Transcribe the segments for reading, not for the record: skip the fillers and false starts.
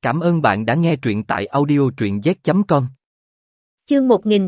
Cảm ơn bạn đã nghe truyện tại audio truyện z.com. Chương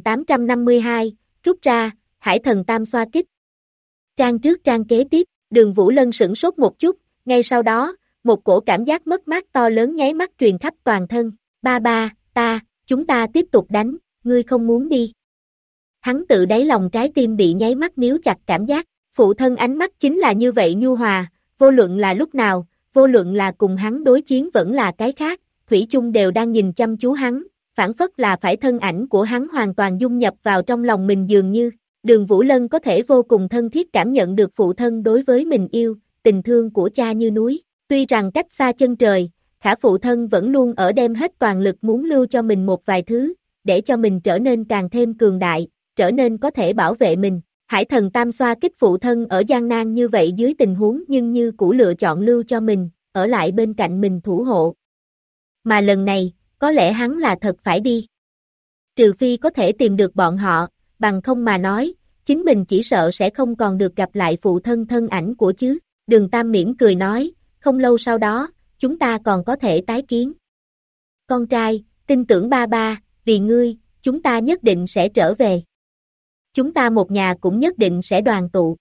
1852, rút ra, Hải Thần Tam Xoa Kích. Trang trước trang kế tiếp, Đường Vũ Lân sửng sốt một chút, ngay sau đó, một cổ cảm giác mất mát to lớn nháy mắt truyền khắp toàn thân. Ba, chúng ta tiếp tục đánh, ngươi không muốn đi. Hắn tự đáy lòng trái tim bị nháy mắt níu chặt cảm giác, phụ thân ánh mắt chính là như vậy nhu hòa, vô luận là lúc nào, vô luận là cùng hắn đối chiến vẫn là cái khác, thủy chung đều đang nhìn chăm chú hắn, phản phất là phải thân ảnh của hắn hoàn toàn dung nhập vào trong lòng mình dường như. Đường Vũ Lân có thể vô cùng thân thiết cảm nhận được phụ thân đối với mình yêu, tình thương của cha như núi, tuy rằng cách xa chân trời, khả phụ thân vẫn luôn ở đem hết toàn lực muốn lưu cho mình một vài thứ, để cho mình trở nên càng thêm cường đại, trở nên có thể bảo vệ mình. Hải Thần Tam Xoa Kích phụ thân ở gian nan như vậy dưới tình huống nhưng như cũ lựa chọn lưu cho mình, ở lại bên cạnh mình thủ hộ. Mà lần này, có lẽ hắn là thật phải đi. Trừ phi có thể tìm được bọn họ, bằng không mà nói, chính mình chỉ sợ sẽ không còn được gặp lại phụ thân thân ảnh của chứ. Đường Tam mỉm cười nói, không lâu sau đó, chúng ta còn có thể tái kiến. Con trai, tin tưởng ba, vì ngươi, chúng ta nhất định sẽ trở về. Chúng ta một nhà cũng nhất định sẽ đoàn tụ.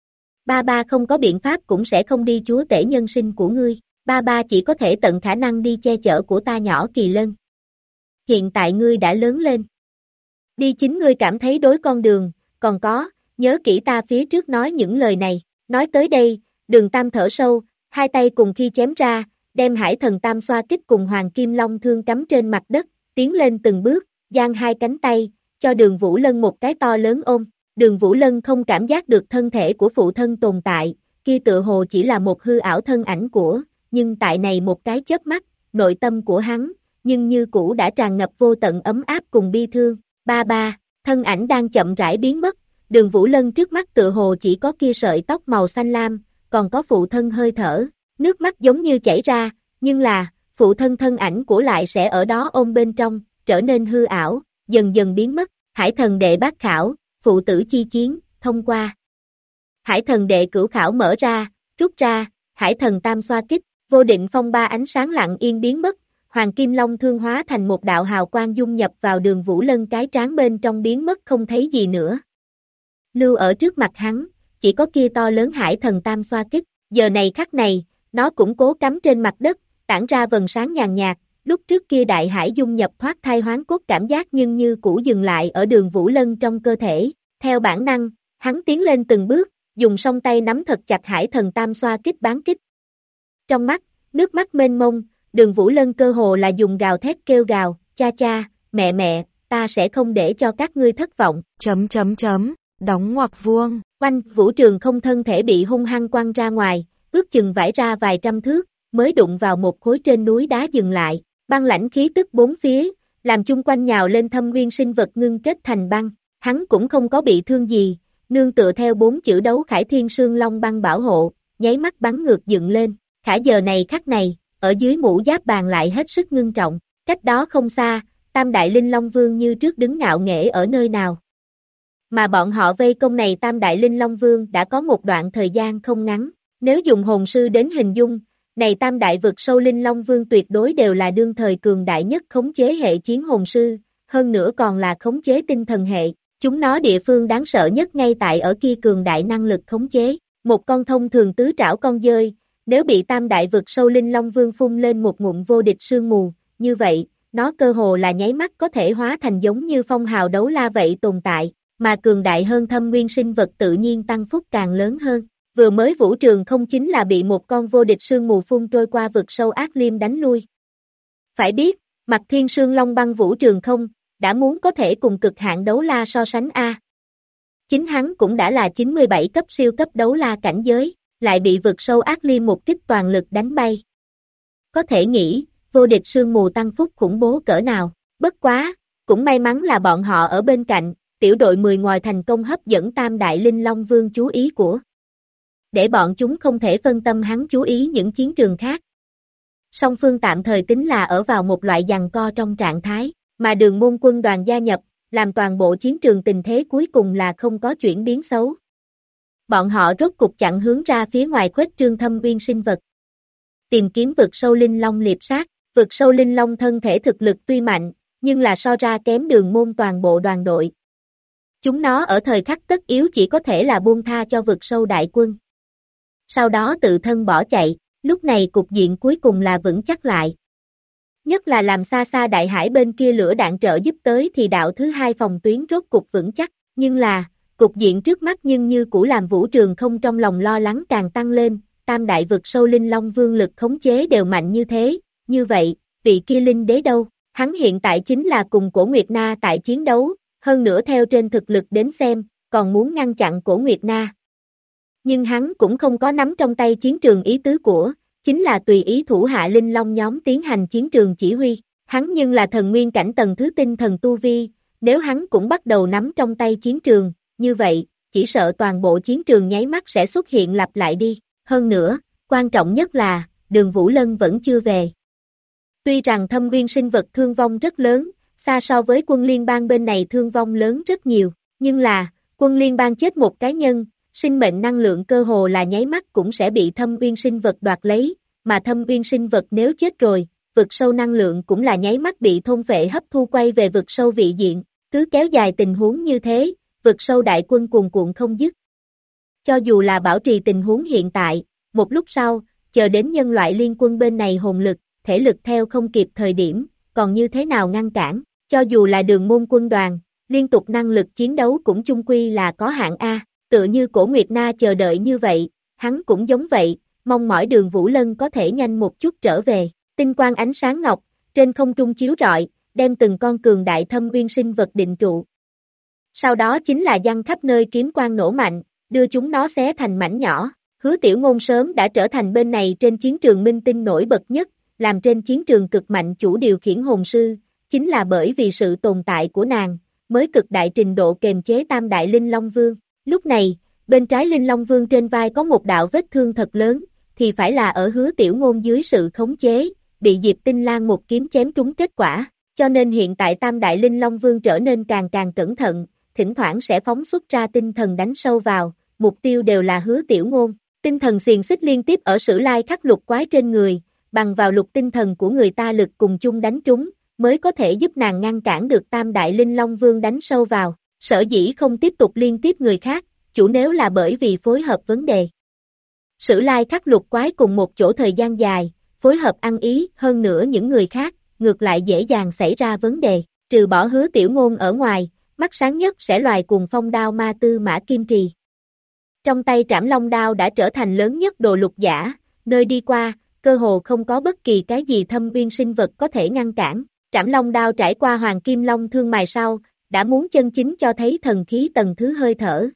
Ba không có biện pháp cũng sẽ không đi chúa tể nhân sinh của ngươi. Ba chỉ có thể tận khả năng đi che chở của ta nhỏ Kỳ Lân. Hiện tại ngươi đã lớn lên. Đi chính ngươi cảm thấy đối con đường, còn có, nhớ kỹ ta phía trước nói những lời này. Nói tới đây, Đường Tam thở sâu, hai tay cùng khi chém ra, đem Hải Thần Tam Xoa Kích cùng Hoàng Kim Long thương cắm trên mặt đất, tiến lên từng bước, giang hai cánh tay, cho Đường Vũ Lân một cái to lớn ôm. Đường Vũ Lân không cảm giác được thân thể của phụ thân tồn tại, kia tựa hồ chỉ là một hư ảo thân ảnh của, nhưng tại này một cái chớp mắt, nội tâm của hắn, nhưng như cũ đã tràn ngập vô tận ấm áp cùng bi thương. Ba, thân ảnh đang chậm rãi biến mất, Đường Vũ Lân trước mắt tựa hồ chỉ có kia sợi tóc màu xanh lam, còn có phụ thân hơi thở, nước mắt giống như chảy ra, nhưng là, phụ thân thân ảnh của lại sẽ ở đó ôm bên trong, trở nên hư ảo, dần dần biến mất. Hải Thần Đệ Bát Khảo, phụ tử chi chiến, thông qua. Hải Thần Đệ Cửu Khảo mở ra, rút ra, Hải Thần Tam Xoa Kích, vô định phong ba ánh sáng lặng yên biến mất, Hoàng Kim Long thương hóa thành một đạo hào quang dung nhập vào Đường Vũ Lân cái trán bên trong biến mất không thấy gì nữa. Lưu ở trước mặt hắn, chỉ có kia to lớn Hải Thần Tam Xoa Kích, giờ này khắc này, nó cũng cố cắm trên mặt đất, tản ra vầng sáng nhàn nhạt, lúc trước kia đại hải dung nhập thoát thai hoán cốt cảm giác nhưng như cũ dừng lại ở Đường Vũ Lân trong cơ thể, theo bản năng, hắn tiến lên từng bước, dùng song tay nắm thật chặt Hải Thần Tam Xoa Kích bán kích. Trong mắt, nước mắt mênh mông, Đường Vũ Lân cơ hồ là dùng gào thét kêu gào, cha, mẹ, ta sẽ không để cho các ngươi thất vọng. Đóng ngoặc vuông. Quanh, vũ trường không thân thể bị hung hăng quăng ra ngoài, ước chừng vãi ra vài trăm thước, mới đụng vào một khối trên núi đá dừng lại, băng lãnh khí tức bốn phía, làm chung quanh nhào lên thâm nguyên sinh vật ngưng kết thành băng, hắn cũng không có bị thương gì, nương tựa theo 4 chữ đấu Khải Thiên Sương Long băng bảo hộ, nháy mắt bắn ngược dựng lên, khả giờ này khắc này, ở dưới mũ giáp bàn lại hết sức ngưng trọng, cách đó không xa, Tam Đại Linh Long Vương như trước đứng ngạo nghễ ở nơi nào. Mà bọn họ vây công này Tam Đại Linh Long Vương đã có một đoạn thời gian không ngắn, nếu dùng hồn sư đến hình dung, này Tam Đại vực sâu Linh Long Vương tuyệt đối đều là đương thời cường đại nhất khống chế hệ chiến hồn sư, hơn nữa còn là khống chế tinh thần hệ, chúng nó địa phương đáng sợ nhất ngay tại ở kia cường đại năng lực khống chế, một con thông thường tứ trảo con dơi, nếu bị Tam Đại vực sâu Linh Long Vương phun lên một ngụm vô địch sương mù, như vậy, nó cơ hồ là nháy mắt có thể hóa thành giống như phong hào đấu la vậy tồn tại, mà cường đại hơn thâm nguyên sinh vật tự nhiên tăng phúc càng lớn hơn. Vừa mới vũ trường không chính là bị một con vô địch sương mù phun trôi qua vực sâu ác liêm đánh lui. Phải biết, mặt thiên sương long băng vũ trường không, đã muốn có thể cùng cực hạn đấu la so sánh A. Chính hắn cũng đã là 97 cấp siêu cấp đấu la cảnh giới, lại bị vực sâu ác liêm một kích toàn lực đánh bay. Có thể nghĩ, vô địch sương mù tăng phúc khủng bố cỡ nào, bất quá, cũng may mắn là bọn họ ở bên cạnh, tiểu đội 10 ngòi thành công hấp dẫn Tam Đại Linh Long Vương chú ý của. Để bọn chúng không thể phân tâm hắn chú ý những chiến trường khác. Song phương tạm thời tính là ở vào một loại giằng co trong trạng thái, mà Đường Môn quân đoàn gia nhập, làm toàn bộ chiến trường tình thế cuối cùng là không có chuyển biến xấu. Bọn họ rốt cục chặn hướng ra phía ngoài khuếch trương thâm uyên sinh vật. Tìm kiếm vực sâu linh long liệp sát, Vực sâu linh long thân thể thực lực tuy mạnh, nhưng là so ra kém đường môn toàn bộ đoàn đội. Chúng nó ở thời khắc tất yếu chỉ có thể là buông tha cho vực sâu đại quân. Sau đó tự thân bỏ chạy, lúc này cục diện cuối cùng là vững chắc lại. Nhất là làm xa xa đại hải bên kia lửa đạn trợ giúp tới thì đạo thứ hai phòng tuyến rốt cục vững chắc, nhưng là, cục diện trước mắt nhưng như cũ làm Vũ Trường không trong lòng lo lắng càng tăng lên, tam đại vực sâu linh long vương lực khống chế đều mạnh như thế, như vậy, vị kia linh đế đâu, hắn hiện tại chính là cùng Cổ Nguyệt Na tại chiến đấu, hơn nữa theo trên thực lực đến xem, còn muốn ngăn chặn Cổ Nguyệt Na. Nhưng hắn cũng không có nắm trong tay chiến trường ý tứ của, chính là tùy ý thủ hạ linh long nhóm tiến hành chiến trường chỉ huy, hắn nhưng là thần nguyên cảnh tầng thứ tinh thần tu vi, nếu hắn cũng bắt đầu nắm trong tay chiến trường, như vậy, chỉ sợ toàn bộ chiến trường nháy mắt sẽ xuất hiện lặp lại đi, hơn nữa, quan trọng nhất là, Đường Vũ Lân vẫn chưa về. Tuy rằng thâm nguyên sinh vật thương vong rất lớn, xa so với quân liên bang bên này thương vong lớn rất nhiều, nhưng là, quân liên bang chết một cá nhân, sinh mệnh năng lượng cơ hồ là nháy mắt cũng sẽ bị thâm uyên sinh vật đoạt lấy, mà thâm uyên sinh vật nếu chết rồi, vực sâu năng lượng cũng là nháy mắt bị thôn phệ hấp thu quay về vực sâu vị diện, cứ kéo dài tình huống như thế, vực sâu đại quân cuồn cuộn không dứt. Cho dù là bảo trì tình huống hiện tại, một lúc sau, chờ đến nhân loại liên quân bên này hồn lực, thể lực theo không kịp thời điểm, còn như thế nào ngăn cản, cho dù là đường môn quân đoàn, liên tục năng lực chiến đấu cũng chung quy là có hạn A. Tựa như Cổ Nguyệt Na chờ đợi như vậy, hắn cũng giống vậy, mong mỏi Đường Vũ Lân có thể nhanh một chút trở về. Tinh quang ánh sáng ngọc, trên không trung chiếu rọi, đem từng con cường đại thâm uyên sinh vật định trụ. Sau đó chính là giăng khắp nơi kiếm quang nổ mạnh, đưa chúng nó xé thành mảnh nhỏ. Hứa Tiểu Ngôn sớm đã trở thành bên này trên chiến trường minh tinh nổi bật nhất, làm trên chiến trường cực mạnh chủ điều khiển hồn sư, chính là bởi vì sự tồn tại của nàng, mới cực đại trình độ kềm chế tam đại linh long vương. Lúc này, bên trái Linh Long Vương trên vai có một đạo vết thương thật lớn, thì phải là ở Hứa Tiểu Ngôn dưới sự khống chế, bị Diệp Tinh Lan một kiếm chém trúng kết quả, cho nên hiện tại tam đại Linh Long Vương trở nên càng càng cẩn thận, thỉnh thoảng sẽ phóng xuất ra tinh thần đánh sâu vào, mục tiêu đều là Hứa Tiểu Ngôn. Tinh thần xiềng xích liên tiếp ở Sử Lai khắc lục quái trên người, bằng vào lục tinh thần của người ta lực cùng chung đánh trúng, mới có thể giúp nàng ngăn cản được tam đại Linh Long Vương đánh sâu vào. Sở dĩ không tiếp tục liên tiếp người khác, chủ nếu là bởi vì phối hợp vấn đề. Sử Lai khắc lục quái cùng một chỗ thời gian dài, phối hợp ăn ý hơn nữa những người khác, ngược lại dễ dàng xảy ra vấn đề, trừ bỏ Hứa Tiểu Ngôn ở ngoài, mắt sáng nhất sẽ loài cùng phong đao ma tư Mã Kim Trì. Trong tay Trảm Long đao đã trở thành lớn nhất đồ lục giả, nơi đi qua, cơ hồ không có bất kỳ cái gì thâm uyên sinh vật có thể ngăn cản. Trảm Long đao trải qua Hoàng Kim Long thương mài sau, đã muốn chân chính cho thấy thần khí tầng thứ hơi thở.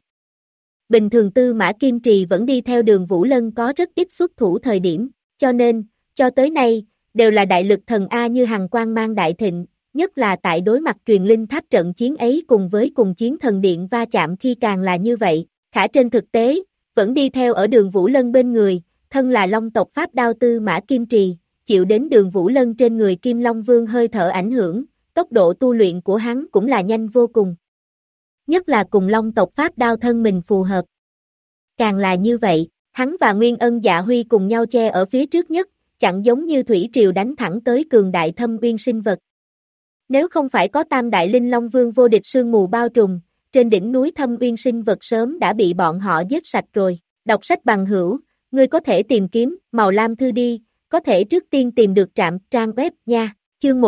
Bình thường Tư Mã Kim Trì vẫn đi theo Đường Vũ Lân có rất ít xuất thủ thời điểm, cho nên, cho tới nay, đều là đại lực thần A như hằng quang mang đại thịnh, nhất là tại đối mặt truyền linh tháp trận chiến ấy cùng với cùng chiến thần điện va chạm khi càng là như vậy, khả trên thực tế, vẫn đi theo ở Đường Vũ Lân bên người, thân là Long tộc Pháp đao Tư Mã Kim Trì, chịu đến Đường Vũ Lân trên người Kim Long Vương hơi thở ảnh hưởng, tốc độ tu luyện của hắn cũng là nhanh vô cùng. Nhất là cùng Long tộc Pháp đao thân mình phù hợp. Càng là như vậy, hắn và Nguyên Ân Dạ Huy cùng nhau che ở phía trước nhất, chẳng giống như thủy triều đánh thẳng tới cường đại thâm uyên sinh vật. Nếu không phải có tam đại Linh Long Vương vô địch sương mù bao trùm, trên đỉnh núi thâm uyên sinh vật sớm đã bị bọn họ giết sạch rồi. Đọc sách bằng hữu, ngươi có thể tìm kiếm Màu Lam Thư đi, có thể trước tiên tìm được trạm trang web nha. Chương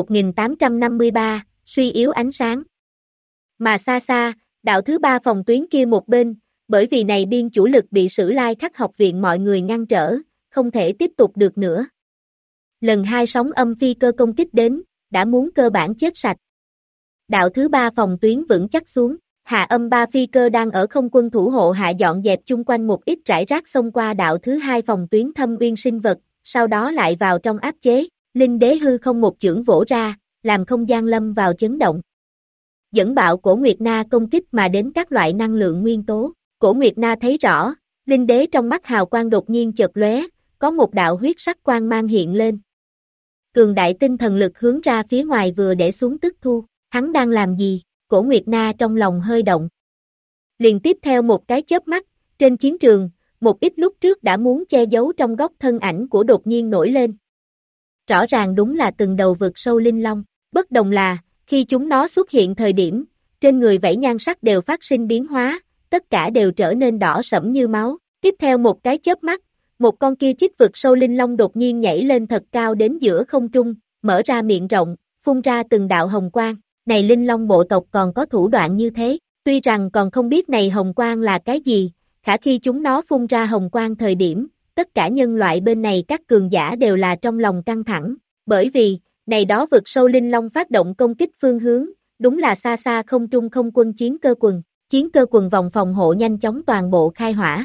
1853, suy yếu ánh sáng. Mà xa xa, đạo thứ ba phòng tuyến kia một bên, bởi vì này biên chủ lực bị Sử Lai khắc học viện mọi người ngăn trở, không thể tiếp tục được nữa. Lần hai sóng âm phi cơ công kích đến, đã muốn cơ bản chết sạch. Đạo thứ ba phòng tuyến vững chắc xuống, hạ âm ba phi cơ đang ở không quân thủ hộ hạ dọn dẹp chung quanh một ít rải rác xông qua đạo thứ hai phòng tuyến thâm uyên sinh vật, sau đó lại vào trong áp chế. Linh đế hư không một chưởng vỗ ra, làm không gian lâm vào chấn động. Dẫn bạo Cổ Nguyệt Na công kích mà đến các loại năng lượng nguyên tố. Cổ Nguyệt Na thấy rõ, linh đế trong mắt hào quang đột nhiên chợt lóe, có một đạo huyết sắc quang mang hiện lên. Cường đại tinh thần lực hướng ra phía ngoài vừa để xuống tức thu, hắn đang làm gì? Cổ Nguyệt Na trong lòng hơi động. Liền tiếp theo một cái chớp mắt, trên chiến trường, một ít lúc trước đã muốn che giấu trong góc thân ảnh của đột nhiên nổi lên. rõ ràng đúng là từng đầu vực sâu linh long. Bất đồng là, khi chúng nó xuất hiện thời điểm, trên người vảy nhan sắc đều phát sinh biến hóa, tất cả đều trở nên đỏ sẫm như máu. Tiếp theo một cái chớp mắt, một con kia chích vực sâu linh long đột nhiên nhảy lên thật cao đến giữa không trung, mở ra miệng rộng, phun ra từng đạo hồng quang. Này linh long bộ tộc còn có thủ đoạn như thế, tuy rằng còn không biết này hồng quang là cái gì, khả khi chúng nó phun ra hồng quang thời điểm, tất cả nhân loại bên này các cường giả đều là trong lòng căng thẳng, bởi vì, này đó vực sâu linh long phát động công kích phương hướng, đúng là xa xa không trung không quân chiến cơ quần vòng phòng hộ nhanh chóng toàn bộ khai hỏa.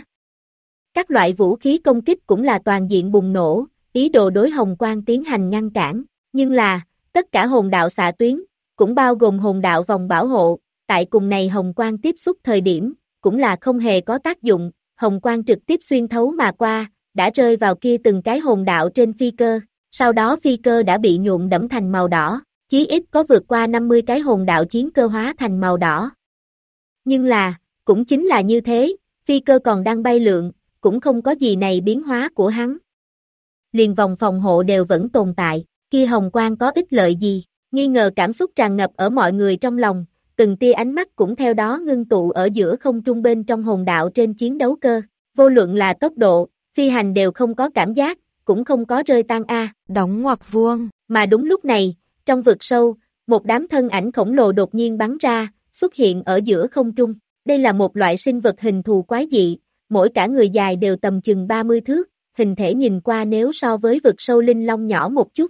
Các loại vũ khí công kích cũng là toàn diện bùng nổ, ý đồ đối hồng quang tiến hành ngăn cản, nhưng là, tất cả hồn đạo xạ tuyến, cũng bao gồm hồn đạo vòng bảo hộ, tại cùng này hồng quang tiếp xúc thời điểm, cũng là không hề có tác dụng, hồng quang trực tiếp xuyên thấu mà qua, đã rơi vào kia từng cái hồn đạo trên phi cơ, sau đó phi cơ đã bị nhuộm đẫm thành màu đỏ, chí ít có vượt qua 50 cái hồn đạo chiến cơ hóa thành màu đỏ. Nhưng là, cũng chính là như thế, phi cơ còn đang bay lượn, cũng không có gì này biến hóa của hắn. Liền vòng phòng hộ đều vẫn tồn tại, kia hồng quang có ích lợi gì, nghi ngờ cảm xúc tràn ngập ở mọi người trong lòng, từng tia ánh mắt cũng theo đó ngưng tụ ở giữa không trung bên trong hồn đạo trên chiến đấu cơ, vô luận là tốc độ, phi hành đều không có cảm giác, cũng không có rơi tan Đóng ngoặc vuông. Mà đúng lúc này, trong vực sâu, một đám thân ảnh khổng lồ đột nhiên bắn ra, xuất hiện ở giữa không trung. Đây là một loại sinh vật hình thù quái dị, mỗi cả người dài đều tầm chừng 30 thước, hình thể nhìn qua nếu so với vực sâu linh long nhỏ một chút.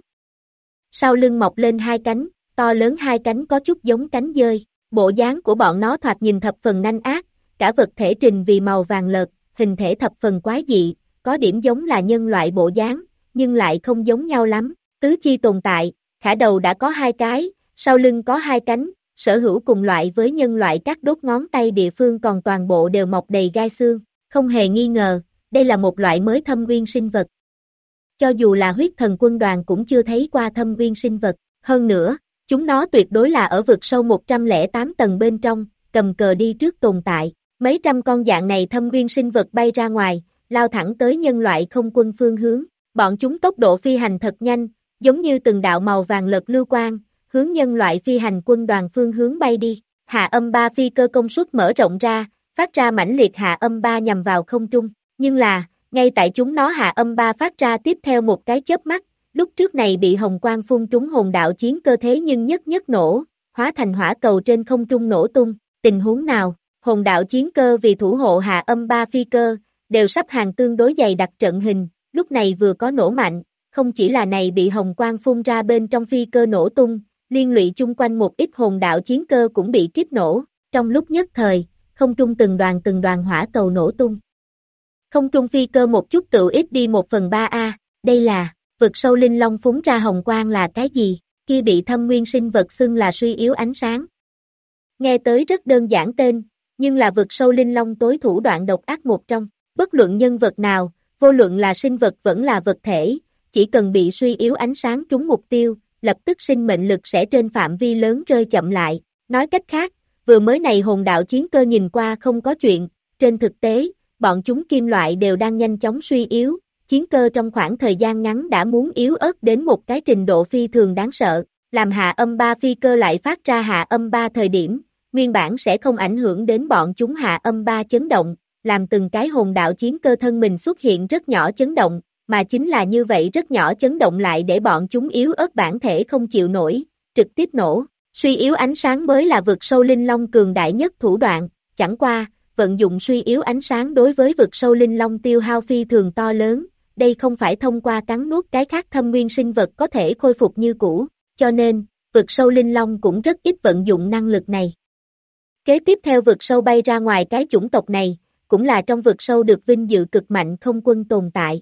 Sau lưng mọc lên hai cánh, to lớn hai cánh có chút giống cánh dơi, bộ dáng của bọn nó thoạt nhìn thập phần nanh ác, cả vật thể trình vì màu vàng lợt, hình thể thập phần quái dị, có điểm giống là nhân loại bộ dáng, nhưng lại không giống nhau lắm, tứ chi tồn tại, khả đầu đã có hai cái, sau lưng có hai cánh, sở hữu cùng loại với nhân loại các đốt ngón tay địa phương còn toàn bộ đều mọc đầy gai xương, không hề nghi ngờ, đây là một loại mới thâm uyên sinh vật. Cho dù là huyết thần quân đoàn cũng chưa thấy qua thâm uyên sinh vật, hơn nữa, chúng nó tuyệt đối là ở vực sâu 108 tầng bên trong, cầm cờ đi trước tồn tại, mấy trăm con dạng này thâm uyên sinh vật bay ra ngoài, lao thẳng tới nhân loại không quân phương hướng, bọn chúng tốc độ phi hành thật nhanh, giống như từng đạo màu vàng lật lưu quang, hướng nhân loại phi hành quân đoàn phương hướng bay đi, hạ âm 3 phi cơ công suất mở rộng ra, phát ra mãnh liệt hạ âm 3 nhằm vào không trung, nhưng là, ngay tại chúng nó hạ âm 3 phát ra tiếp theo một cái chớp mắt, lúc trước này bị hồng quang phun trúng hồn đạo chiến cơ thế nhưng nhất nhất nổ, hóa thành hỏa cầu trên không trung nổ tung, tình huống nào, hồn đạo chiến cơ vì thủ hộ hạ âm 3 phi cơ, đều sắp hàng tương đối dày đặc trận hình, lúc này vừa có nổ mạnh, không chỉ là này bị hồng quang phun ra bên trong phi cơ nổ tung, liên lụy chung quanh một ít hồn đạo chiến cơ cũng bị kiếp nổ, trong lúc nhất thời, không trung từng đoàn hỏa cầu nổ tung. Không trung phi cơ một chút tự ít đi 1/3 đây là, vực sâu linh long phúng ra hồng quang là cái gì, kia bị thâm nguyên sinh vật xưng là suy yếu ánh sáng. Nghe tới rất đơn giản tên, nhưng là vực sâu linh long tối thủ đoạn độc ác một trong, bất luận nhân vật nào, vô luận là sinh vật vẫn là vật thể, chỉ cần bị suy yếu ánh sáng trúng mục tiêu, lập tức sinh mệnh lực sẽ trên phạm vi lớn rơi chậm lại, nói cách khác, vừa mới này hồn đạo chiến cơ nhìn qua không có chuyện, trên thực tế, bọn chúng kim loại đều đang nhanh chóng suy yếu, chiến cơ trong khoảng thời gian ngắn đã muốn yếu ớt đến một cái trình độ phi thường đáng sợ, làm hạ âm 3 phi cơ lại phát ra hạ âm 3 thời điểm, nguyên bản sẽ không ảnh hưởng đến bọn chúng hạ âm 3 chấn động, làm từng cái hồn đạo chiến cơ thân mình xuất hiện rất nhỏ chấn động, mà chính là như vậy rất nhỏ chấn động lại để bọn chúng yếu ớt bản thể không chịu nổi, trực tiếp nổ, suy yếu ánh sáng mới là vực sâu linh long cường đại nhất thủ đoạn, chẳng qua, vận dụng suy yếu ánh sáng đối với vực sâu linh long tiêu hao phi thường to lớn, đây không phải thông qua cắn nuốt cái khác thâm nguyên sinh vật có thể khôi phục như cũ, cho nên, vực sâu linh long cũng rất ít vận dụng năng lực này. Kế tiếp theo vực sâu bay ra ngoài cái chủng tộc này, cũng là trong vực sâu được vinh dự cực mạnh không quân tồn tại.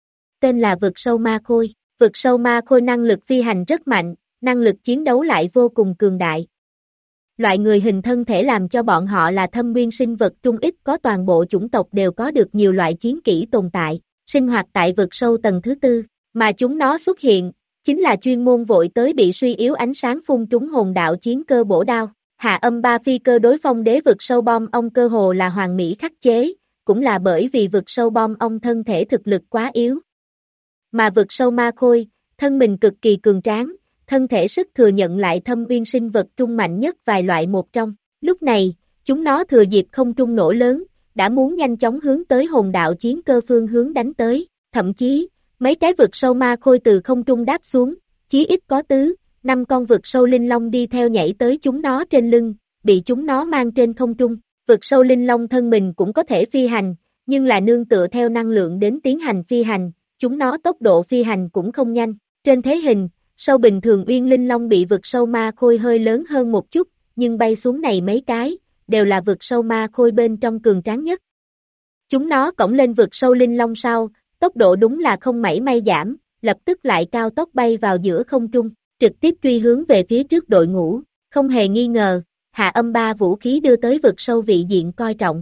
Tên là vực sâu ma khôi, vực sâu ma khôi năng lực phi hành rất mạnh, năng lực chiến đấu lại vô cùng cường đại. Loại người hình thân thể làm cho bọn họ là thâm nguyên sinh vật trung ít có toàn bộ chủng tộc đều có được nhiều loại chiến kỹ tồn tại, sinh hoạt tại vực sâu tầng thứ 4, mà chúng nó xuất hiện, chính là chuyên môn vội tới bị suy yếu ánh sáng phun trúng hồn đạo chiến cơ bổ đao. Hạ âm 3 phi cơ đối phong đế vực sâu bom ong cơ hồ là hoàn mỹ khắc chế, cũng là bởi vì vực sâu bom ong thân thể thực lực quá yếu. Mà vực sâu ma khôi, thân mình cực kỳ cường tráng, thân thể sức thừa nhận lại thâm uyên sinh vật trung mạnh nhất vài loại một trong. Lúc này, chúng nó thừa dịp không trung nổ lớn, đã muốn nhanh chóng hướng tới hồn đạo chiến cơ phương hướng đánh tới, thậm chí, mấy cái vực sâu ma khôi từ không trung đáp xuống, chí ít có 5 con vực sâu linh long đi theo nhảy tới chúng nó trên lưng, bị chúng nó mang trên không trung. Vực sâu linh long thân mình cũng có thể phi hành, nhưng là nương tựa theo năng lượng đến tiến hành phi hành, chúng nó tốc độ phi hành cũng không nhanh. Trên thế hình, sâu bình thường uyên linh long bị vực sâu ma khôi hơi lớn hơn một chút, nhưng bay xuống này mấy cái, đều là vực sâu ma khôi bên trong cường tráng nhất. Chúng nó cõng lên vực sâu linh long sau, tốc độ đúng là không mảy may giảm, lập tức lại cao tốc bay vào giữa không trung, trực tiếp truy hướng về phía trước đội ngũ, không hề nghi ngờ, Hạ Âm 3 vũ khí đưa tới vực sâu vị diện coi trọng.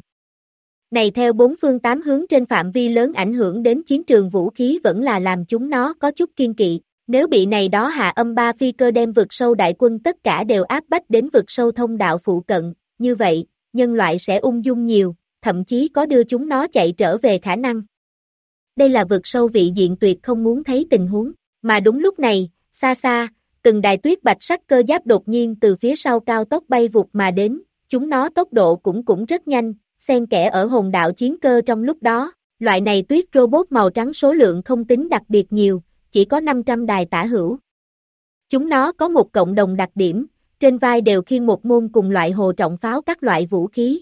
Này theo 4 phương 8 hướng trên phạm vi lớn ảnh hưởng đến chiến trường vũ khí vẫn là làm chúng nó có chút kiên kỵ, nếu bị này đó Hạ Âm 3 phi cơ đem vực sâu đại quân tất cả đều áp bách đến vực sâu thông đạo phụ cận, như vậy, nhân loại sẽ ung dung nhiều, thậm chí có đưa chúng nó chạy trở về khả năng. Đây là vực sâu vị diện tuyệt không muốn thấy tình huống, mà đúng lúc này, xa xa, từng đài tuyết bạch sắc cơ giáp đột nhiên từ phía sau cao tốc bay vụt mà đến, chúng nó tốc độ cũng rất nhanh, xen kẽ ở hồn đạo chiến cơ trong lúc đó, loại này tuyết robot màu trắng số lượng không tính đặc biệt nhiều, chỉ có 500 đài tả hữu. Chúng nó có một cộng đồng đặc điểm, trên vai đều khiêng một môn cùng loại hồ trọng pháo các loại vũ khí.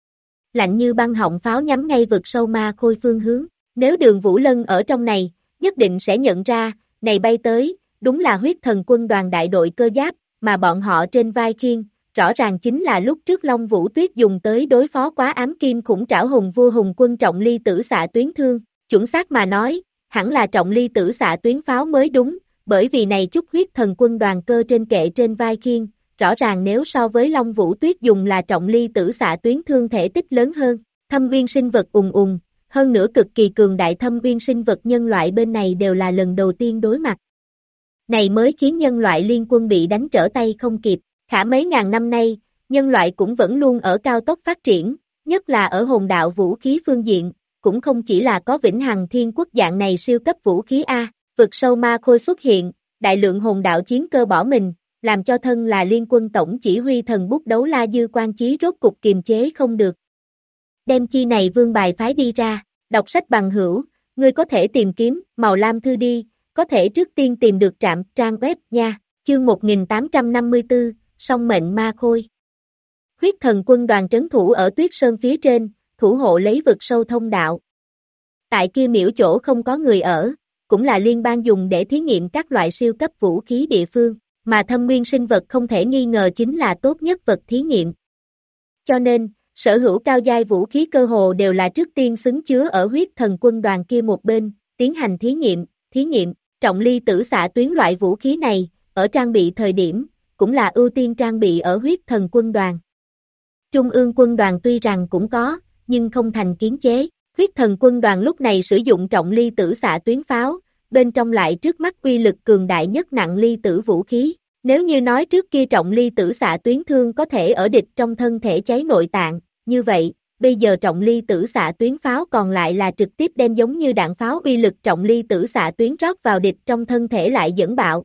Lạnh như băng họng pháo nhắm ngay vực sâu ma khôi phương hướng, nếu Đường Vũ Lân ở trong này, nhất định sẽ nhận ra, này bay tới, đúng là huyết thần quân đoàn đại đội cơ giáp, mà bọn họ trên vai khiêng, rõ ràng chính là lúc trước Long Vũ Tuyết dùng tới đối phó quá ám kim khủng trảo hùng vua hùng quân trọng ly tử xạ tuyến thương, chuẩn xác mà nói, hẳn là trọng ly tử xạ tuyến pháo mới đúng, bởi vì này chút huyết thần quân đoàn cơ trên kệ trên vai khiêng, rõ ràng nếu so với Long Vũ Tuyết dùng là trọng ly tử xạ tuyến thương thể tích lớn hơn, thâm uyên sinh vật hơn nữa cực kỳ cường đại thâm uyên sinh vật nhân loại bên này đều là lần đầu tiên đối mặt. Này mới khiến nhân loại liên quân bị đánh trở tay không kịp, khả mấy ngàn năm nay, nhân loại cũng vẫn luôn ở cao tốc phát triển, nhất là ở hồn đạo vũ khí phương diện, cũng không chỉ là có vĩnh hằng thiên quốc dạng này siêu cấp vũ khí A, vực sâu ma khôi xuất hiện, đại lượng hồn đạo chiến cơ bỏ mình, làm cho thân là liên quân tổng chỉ huy thần bút đấu La Dư Quan Chí rốt cục kiềm chế không được. Đem chi này vương bài phái đi ra, đọc sách bằng hữu, ngươi có thể tìm kiếm, màu lam thư đi, có thể trước tiên tìm được trạm trang web nha, chương 1854, song mệnh ma khôi. Huyết thần quân đoàn trấn thủ ở tuyết sơn phía trên, thủ hộ lấy vực sâu thông đạo. Tại kia miễu chỗ không có người ở, cũng là liên bang dùng để thí nghiệm các loại siêu cấp vũ khí địa phương, mà thâm nguyên sinh vật không thể nghi ngờ chính là tốt nhất vật thí nghiệm. Cho nên, sở hữu cao giai vũ khí cơ hồ đều là trước tiên xứng chứa ở huyết thần quân đoàn kia một bên, tiến hành thí nghiệm, trọng ly tử xạ tuyến loại vũ khí này, ở trang bị thời điểm, cũng là ưu tiên trang bị ở huyết thần quân đoàn. Trung ương quân đoàn tuy rằng cũng có, nhưng không thành kiến chế, huyết thần quân đoàn lúc này sử dụng trọng ly tử xạ tuyến pháo, bên trong lại trước mắt uy lực cường đại nhất nặng ly tử vũ khí. Nếu như nói trước kia trọng ly tử xạ tuyến thương có thể ở địch trong thân thể cháy nội tạng, như vậy, bây giờ trọng ly tử xạ tuyến pháo còn lại là trực tiếp đem giống như đạn pháo uy lực trọng ly tử xạ tuyến rót vào địch trong thân thể lại dẫn bạo.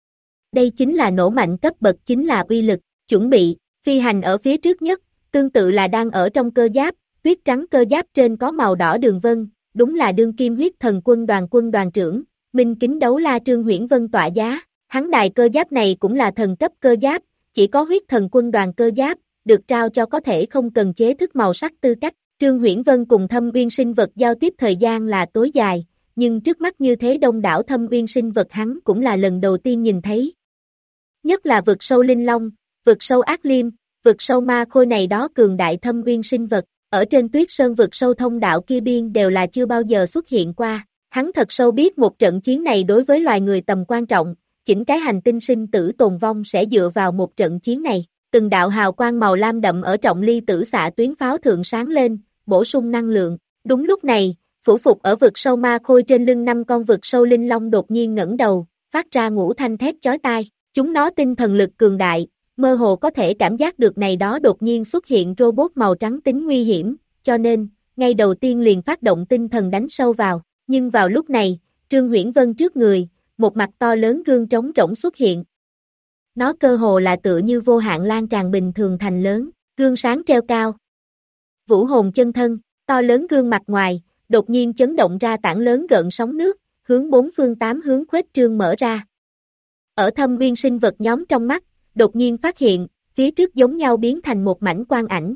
Đây chính là nổ mạnh cấp bậc chính là uy lực, chuẩn bị, phi hành ở phía trước nhất, tương tự là đang ở trong cơ giáp, tuyết trắng cơ giáp trên có màu đỏ đường vân, đúng là đương kim huyết thần quân đoàn trưởng, Minh Kính Đấu La Trương Huyễn Vân tọa giá. Hắn đài cơ giáp này cũng là thần cấp cơ giáp, chỉ có huyết thần quân đoàn cơ giáp, được trao cho có thể không cần chế thức màu sắc tư cách. Trương Huyễn Vân cùng thâm uyên sinh vật giao tiếp thời gian là tối dài, nhưng trước mắt như thế đông đảo thâm uyên sinh vật hắn cũng là lần đầu tiên nhìn thấy. Nhất là vực sâu linh long, vực sâu ác liêm, vực sâu ma khôi này đó cường đại thâm uyên sinh vật, ở trên tuyết sơn vực sâu thông đạo kia biên đều là chưa bao giờ xuất hiện qua. Hắn thật sâu biết một trận chiến này đối với loài người tầm quan trọng. Chỉnh cái hành tinh sinh tử tồn vong sẽ dựa vào một trận chiến này, từng đạo hào quang màu lam đậm ở trọng ly tử xạ tuyến pháo thượng sáng lên, bổ sung năng lượng. Đúng lúc này, phủ phục ở vực sâu ma khôi trên lưng 5 con vực sâu linh long đột nhiên ngẩng đầu, phát ra ngũ thanh thét chói tai. Chúng nó tinh thần lực cường đại, mơ hồ có thể cảm giác được này đó đột nhiên xuất hiện robot màu trắng tính nguy hiểm, cho nên, ngay đầu tiên liền phát động tinh thần đánh sâu vào. Nhưng vào lúc này, Trương Huyễn Vân trước người, một mặt to lớn gương trống rỗng xuất hiện. Nó cơ hồ là tựa như vô hạn lan tràn bình thường thành lớn, gương sáng treo cao. Vũ hồn chân thân, to lớn gương mặt ngoài, đột nhiên chấn động ra tảng lớn gợn sóng nước, hướng bốn phương tám hướng khuếch trương mở ra. Ở thâm viên sinh vật nhóm trong mắt, đột nhiên phát hiện, phía trước giống nhau biến thành một mảnh quang ảnh.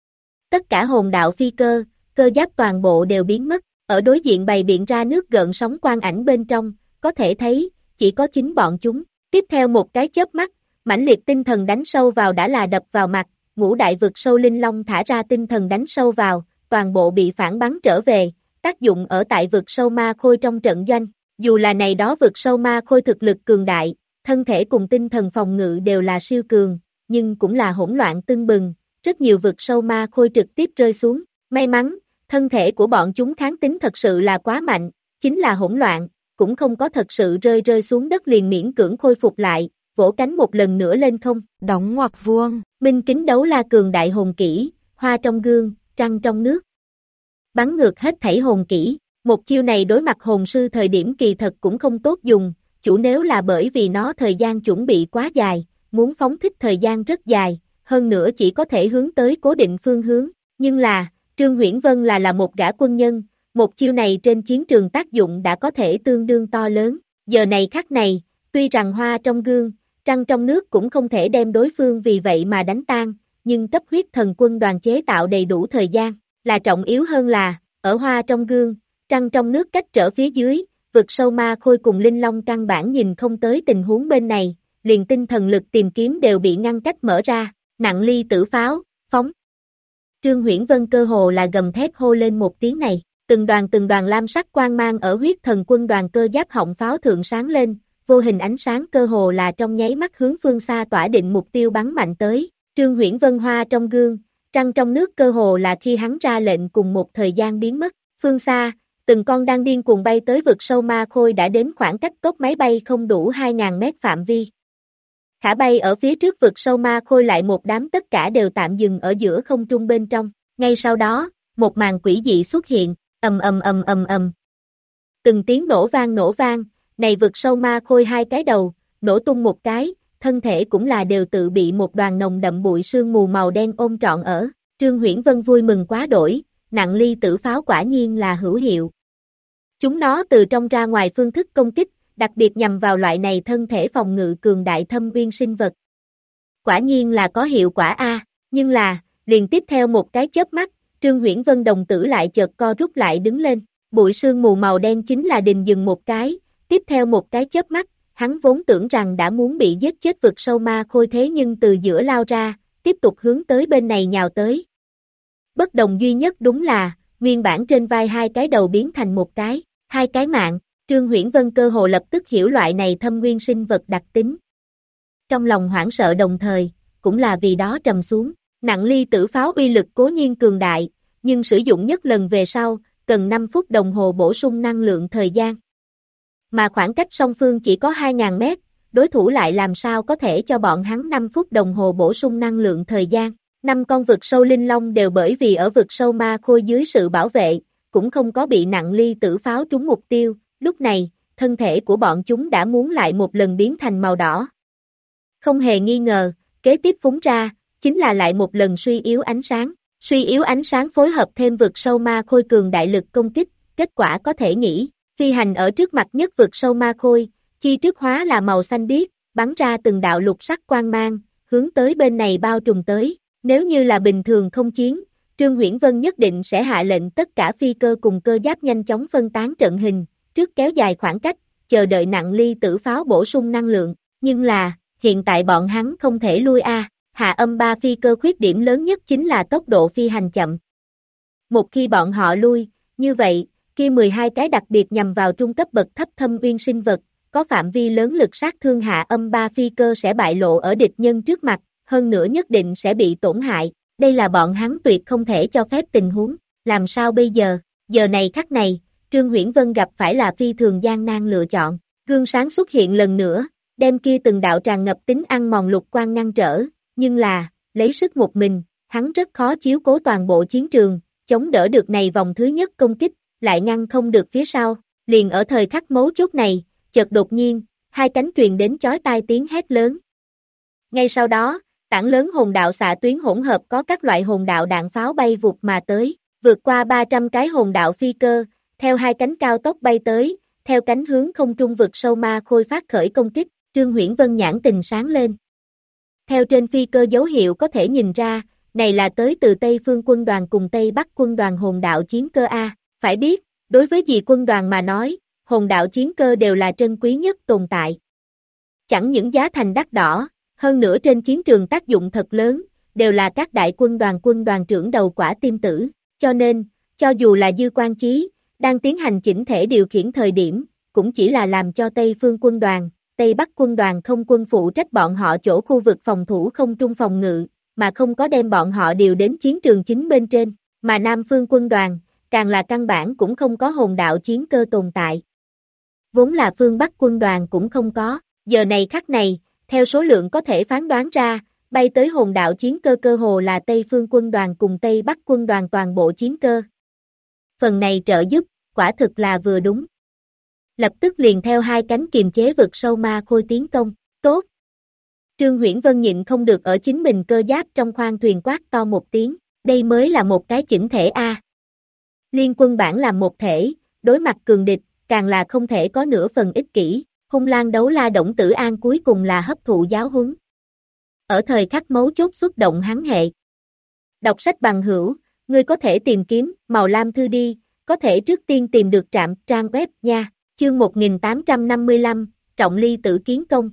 Tất cả hồn đạo phi cơ, cơ giáp toàn bộ đều biến mất, ở đối diện bày biện ra nước gợn sóng quang ảnh bên trong, có thể thấy, chỉ có chính bọn chúng. Tiếp theo một cái chớp mắt, mãnh liệt tinh thần đánh sâu vào đã là đập vào mặt, ngũ đại vực sâu linh long thả ra tinh thần đánh sâu vào, toàn bộ bị phản bắn trở về, tác dụng ở tại vực sâu ma khôi trong trận doanh. Dù là này đó vực sâu ma khôi thực lực cường đại, thân thể cùng tinh thần phòng ngự đều là siêu cường, nhưng cũng là hỗn loạn tưng bừng, rất nhiều vực sâu ma khôi trực tiếp rơi xuống. May mắn, thân thể của bọn chúng kháng tính thật sự là quá mạnh, chính là hỗn loạn, cũng không có thật sự rơi xuống đất liền miễn cưỡng khôi phục lại, vỗ cánh một lần nữa lên không. Đóng ngoặc vuông. Minh kính đấu la cường đại hồn kỹ, hoa trong gương, trăng trong nước. Bắn ngược hết thảy hồn kỹ, một chiêu này đối mặt hồn sư thời điểm kỳ thật cũng không tốt dùng, chủ nếu là bởi vì nó thời gian chuẩn bị quá dài, muốn phóng thích thời gian rất dài, hơn nữa chỉ có thể hướng tới cố định phương hướng, nhưng là, Trương Huyễn Vân là một gã quân nhân, một chiêu này trên chiến trường tác dụng đã có thể tương đương to lớn, giờ này khắc này, tuy rằng hoa trong gương, trăng trong nước cũng không thể đem đối phương vì vậy mà đánh tan, nhưng cấp huyết thần quân đoàn chế tạo đầy đủ thời gian, là trọng yếu hơn là, ở hoa trong gương, trăng trong nước cách trở phía dưới, vực sâu ma khôi cùng linh long căn bản nhìn không tới tình huống bên này, liền tinh thần lực tìm kiếm đều bị ngăn cách mở ra, nặng ly tử pháo, phóng. Trương Huyễn Vân cơ hồ là gầm thét hô lên một tiếng này, từng đoàn lam sắc quang mang ở huyết thần quân đoàn cơ giáp họng pháo thượng sáng lên, vô hình ánh sáng cơ hồ là trong nháy mắt hướng phương xa tỏa định mục tiêu bắn mạnh tới, Trương Huyễn Vân hoa trong gương, trăng trong nước cơ hồ là khi hắn ra lệnh cùng một thời gian biến mất, phương xa, từng con đang điên cuồng bay tới vực sâu ma khôi đã đến khoảng cách cốt máy bay không đủ 2.000 mét phạm vi. Khả bay ở phía trước vực sâu ma khôi lại một đám tất cả đều tạm dừng ở giữa không trung bên trong, ngay sau đó, một màn quỷ dị xuất hiện, ầm ầm ầm ầm ầm. Từng tiếng nổ vang, này vực sâu ma khôi hai cái đầu, nổ tung một cái, thân thể cũng là đều tự bị một đoàn nồng đậm bụi sương mù màu đen ôm trọn ở, Trương Huyễn Vân vui mừng quá đổi, nặng ly tử pháo quả nhiên là hữu hiệu. Chúng nó từ trong ra ngoài phương thức công kích, đặc biệt nhằm vào loại này thân thể phòng ngự cường đại thâm uyên sinh vật. Quả nhiên là có hiệu quả a, nhưng là, liền tiếp theo một cái chớp mắt, Trương Huyễn Vân đồng tử lại chợt co rút lại đứng lên, bụi sương mù màu đen chính là đình dừng một cái, tiếp theo một cái chớp mắt, hắn vốn tưởng rằng đã muốn bị giết chết vực sâu ma khôi thế nhưng từ giữa lao ra, tiếp tục hướng tới bên này nhào tới. Bất đồng duy nhất đúng là, nguyên bản trên vai hai cái đầu biến thành một cái, hai cái mạng, Trương Huyễn Vân cơ hồ lập tức hiểu loại này thâm nguyên sinh vật đặc tính. Trong lòng hoảng sợ đồng thời, cũng là vì đó trầm xuống, nặng ly tử pháo uy lực cố nhiên cường đại, nhưng sử dụng nhất lần về sau, cần 5 phút đồng hồ bổ sung năng lượng thời gian. Mà khoảng cách song phương chỉ có 2.000 mét, đối thủ lại làm sao có thể cho bọn hắn 5 phút đồng hồ bổ sung năng lượng thời gian. 5 con vực sâu linh long đều bởi vì ở vực sâu ma khôi dưới sự bảo vệ, cũng không có bị nặng ly tử pháo trúng mục tiêu, lúc này, thân thể của bọn chúng đã muốn lại một lần biến thành màu đỏ. Không hề nghi ngờ, kế tiếp phúng ra, chính là lại một lần suy yếu ánh sáng phối hợp thêm vực sâu ma khôi cường đại lực công kích, kết quả có thể nghĩ, phi hành ở trước mặt nhất vực sâu ma khôi, chi trước hóa là màu xanh biếc, bắn ra từng đạo lục sắc quang mang, hướng tới bên này bao trùm tới. Nếu như là bình thường không chiến, Trương Huyễn Vân nhất định sẽ hạ lệnh tất cả phi cơ cùng cơ giáp nhanh chóng phân tán trận hình, trước kéo dài khoảng cách, chờ đợi nặng ly tử pháo bổ sung năng lượng, nhưng là, hiện tại bọn hắn không thể lui a. Hạ âm 3 phi cơ khuyết điểm lớn nhất chính là tốc độ phi hành chậm. Một khi bọn họ lui, như vậy, kia 12 cái đặc biệt nhằm vào trung cấp bậc thấp thâm uyên sinh vật, có phạm vi lớn lực sát thương hạ âm 3 phi cơ sẽ bại lộ ở địch nhân trước mặt, hơn nữa nhất định sẽ bị tổn hại, đây là bọn hắn tuyệt không thể cho phép tình huống, làm sao bây giờ, giờ này khắc này, Trương Huyễn Vân gặp phải là phi thường gian nan lựa chọn, gương sáng xuất hiện lần nữa, đem kia từng đạo tràn ngập tính ăn mòn lục quang ngăn trở, nhưng là, lấy sức một mình, hắn rất khó chiếu cố toàn bộ chiến trường, chống đỡ được này vòng thứ nhất công kích, lại ngăn không được phía sau, liền ở thời khắc mấu chốt này, chợt đột nhiên, hai cánh truyền đến chói tai tiếng hét lớn. Ngay sau đó, tảng lớn hồn đạo xạ tuyến hỗn hợp có các loại hồn đạo đạn pháo bay vụt mà tới, vượt qua 300 cái hồn đạo phi cơ, theo hai cánh cao tốc bay tới, theo cánh hướng không trung vực sâu ma khôi phát khởi công kích, Trương Huyễn Vân nhãn tình sáng lên. Theo trên phi cơ dấu hiệu có thể nhìn ra, này là tới từ Tây Phương quân đoàn cùng Tây Bắc quân đoàn hồn đạo chiến cơ A, phải biết, đối với dị quân đoàn mà nói, hồn đạo chiến cơ đều là trân quý nhất tồn tại. Chẳng những giá thành đắt đỏ, hơn nữa trên chiến trường tác dụng thật lớn, đều là các đại quân đoàn trưởng đầu quả tim tử, cho nên, cho dù là Dư Quan Chí, đang tiến hành chỉnh thể điều khiển thời điểm, cũng chỉ là làm cho Tây Phương quân đoàn, Tây Bắc quân đoàn không quân phụ trách bọn họ chỗ khu vực phòng thủ không trung phòng ngự, mà không có đem bọn họ điều đến chiến trường chính bên trên, mà Nam Phương quân đoàn, càng là căn bản cũng không có hồn đạo chiến cơ tồn tại. Vốn là phương Bắc quân đoàn cũng không có, giờ này khắc này, theo số lượng có thể phán đoán ra, bay tới hồn đạo chiến cơ cơ hồ là Tây Phương quân đoàn cùng Tây Bắc quân đoàn toàn bộ chiến cơ. Phần này trợ giúp, quả thực là vừa đúng. Lập tức liền theo hai cánh kiềm chế vực sâu ma khôi tiến công, tốt. Trương Huyễn Vân nhịn không được ở chính mình cơ giáp trong khoang thuyền quát to một tiếng, đây mới là một cái chỉnh thể A. Liên quân bản làm một thể, đối mặt cường địch, càng là không thể có nửa phần ích kỷ, hung lang đấu la Đổng Tử An cuối cùng là hấp thụ giáo huấn. Ở thời khắc mấu chốt xuất động hắn hệ. Đọc sách bằng hữu, ngươi có thể tìm kiếm, màu lam thư đi, có thể trước tiên tìm được trạm trang web nha, chương 1855, Trọng Ly Tử Kiến Công.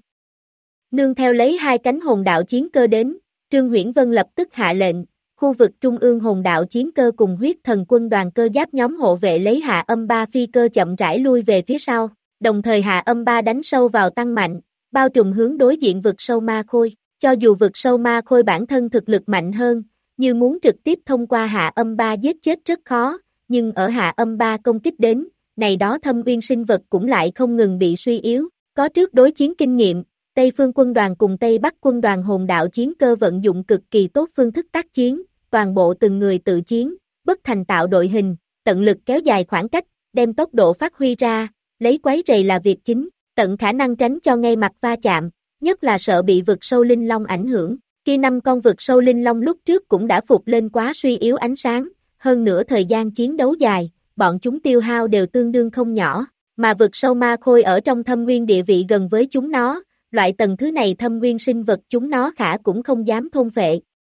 Nương theo lấy hai cánh hồn đạo chiến cơ đến, Trương Huyễn Vân lập tức hạ lệnh, khu vực trung ương hồn đạo chiến cơ cùng huyết thần quân đoàn cơ giáp nhóm hộ vệ lấy Hạ Âm 3 phi cơ chậm rãi lui về phía sau, đồng thời Hạ Âm 3 đánh sâu vào tăng mạnh, bao trùm hướng đối diện vực sâu ma khôi, cho dù vực sâu ma khôi bản thân thực lực mạnh hơn, như muốn trực tiếp thông qua Hạ Âm 3 giết chết rất khó, nhưng ở Hạ Âm 3 công kích đến, này đó thâm uyên sinh vật cũng lại không ngừng bị suy yếu, có trước đối chiến kinh nghiệm. Tây Phương quân đoàn cùng Tây Bắc quân đoàn hồn đạo chiến cơ vận dụng cực kỳ tốt phương thức tác chiến, toàn bộ từng người tự chiến, bất thành tạo đội hình, tận lực kéo dài khoảng cách, đem tốc độ phát huy ra, lấy quấy rầy là việc chính, tận khả năng tránh cho ngay mặt va chạm, nhất là sợ bị vực sâu linh long ảnh hưởng. Kia 5 con vực sâu linh long lúc trước cũng đã phục lên quá suy yếu ánh sáng, hơn nữa thời gian chiến đấu dài, bọn chúng tiêu hao đều tương đương không nhỏ, mà vực sâu ma khôi ở trong thâm nguyên địa vị gần với chúng nó. Loại tầng thứ này thâm nguyên sinh vật chúng nó khả cũng không dám thôn phệ.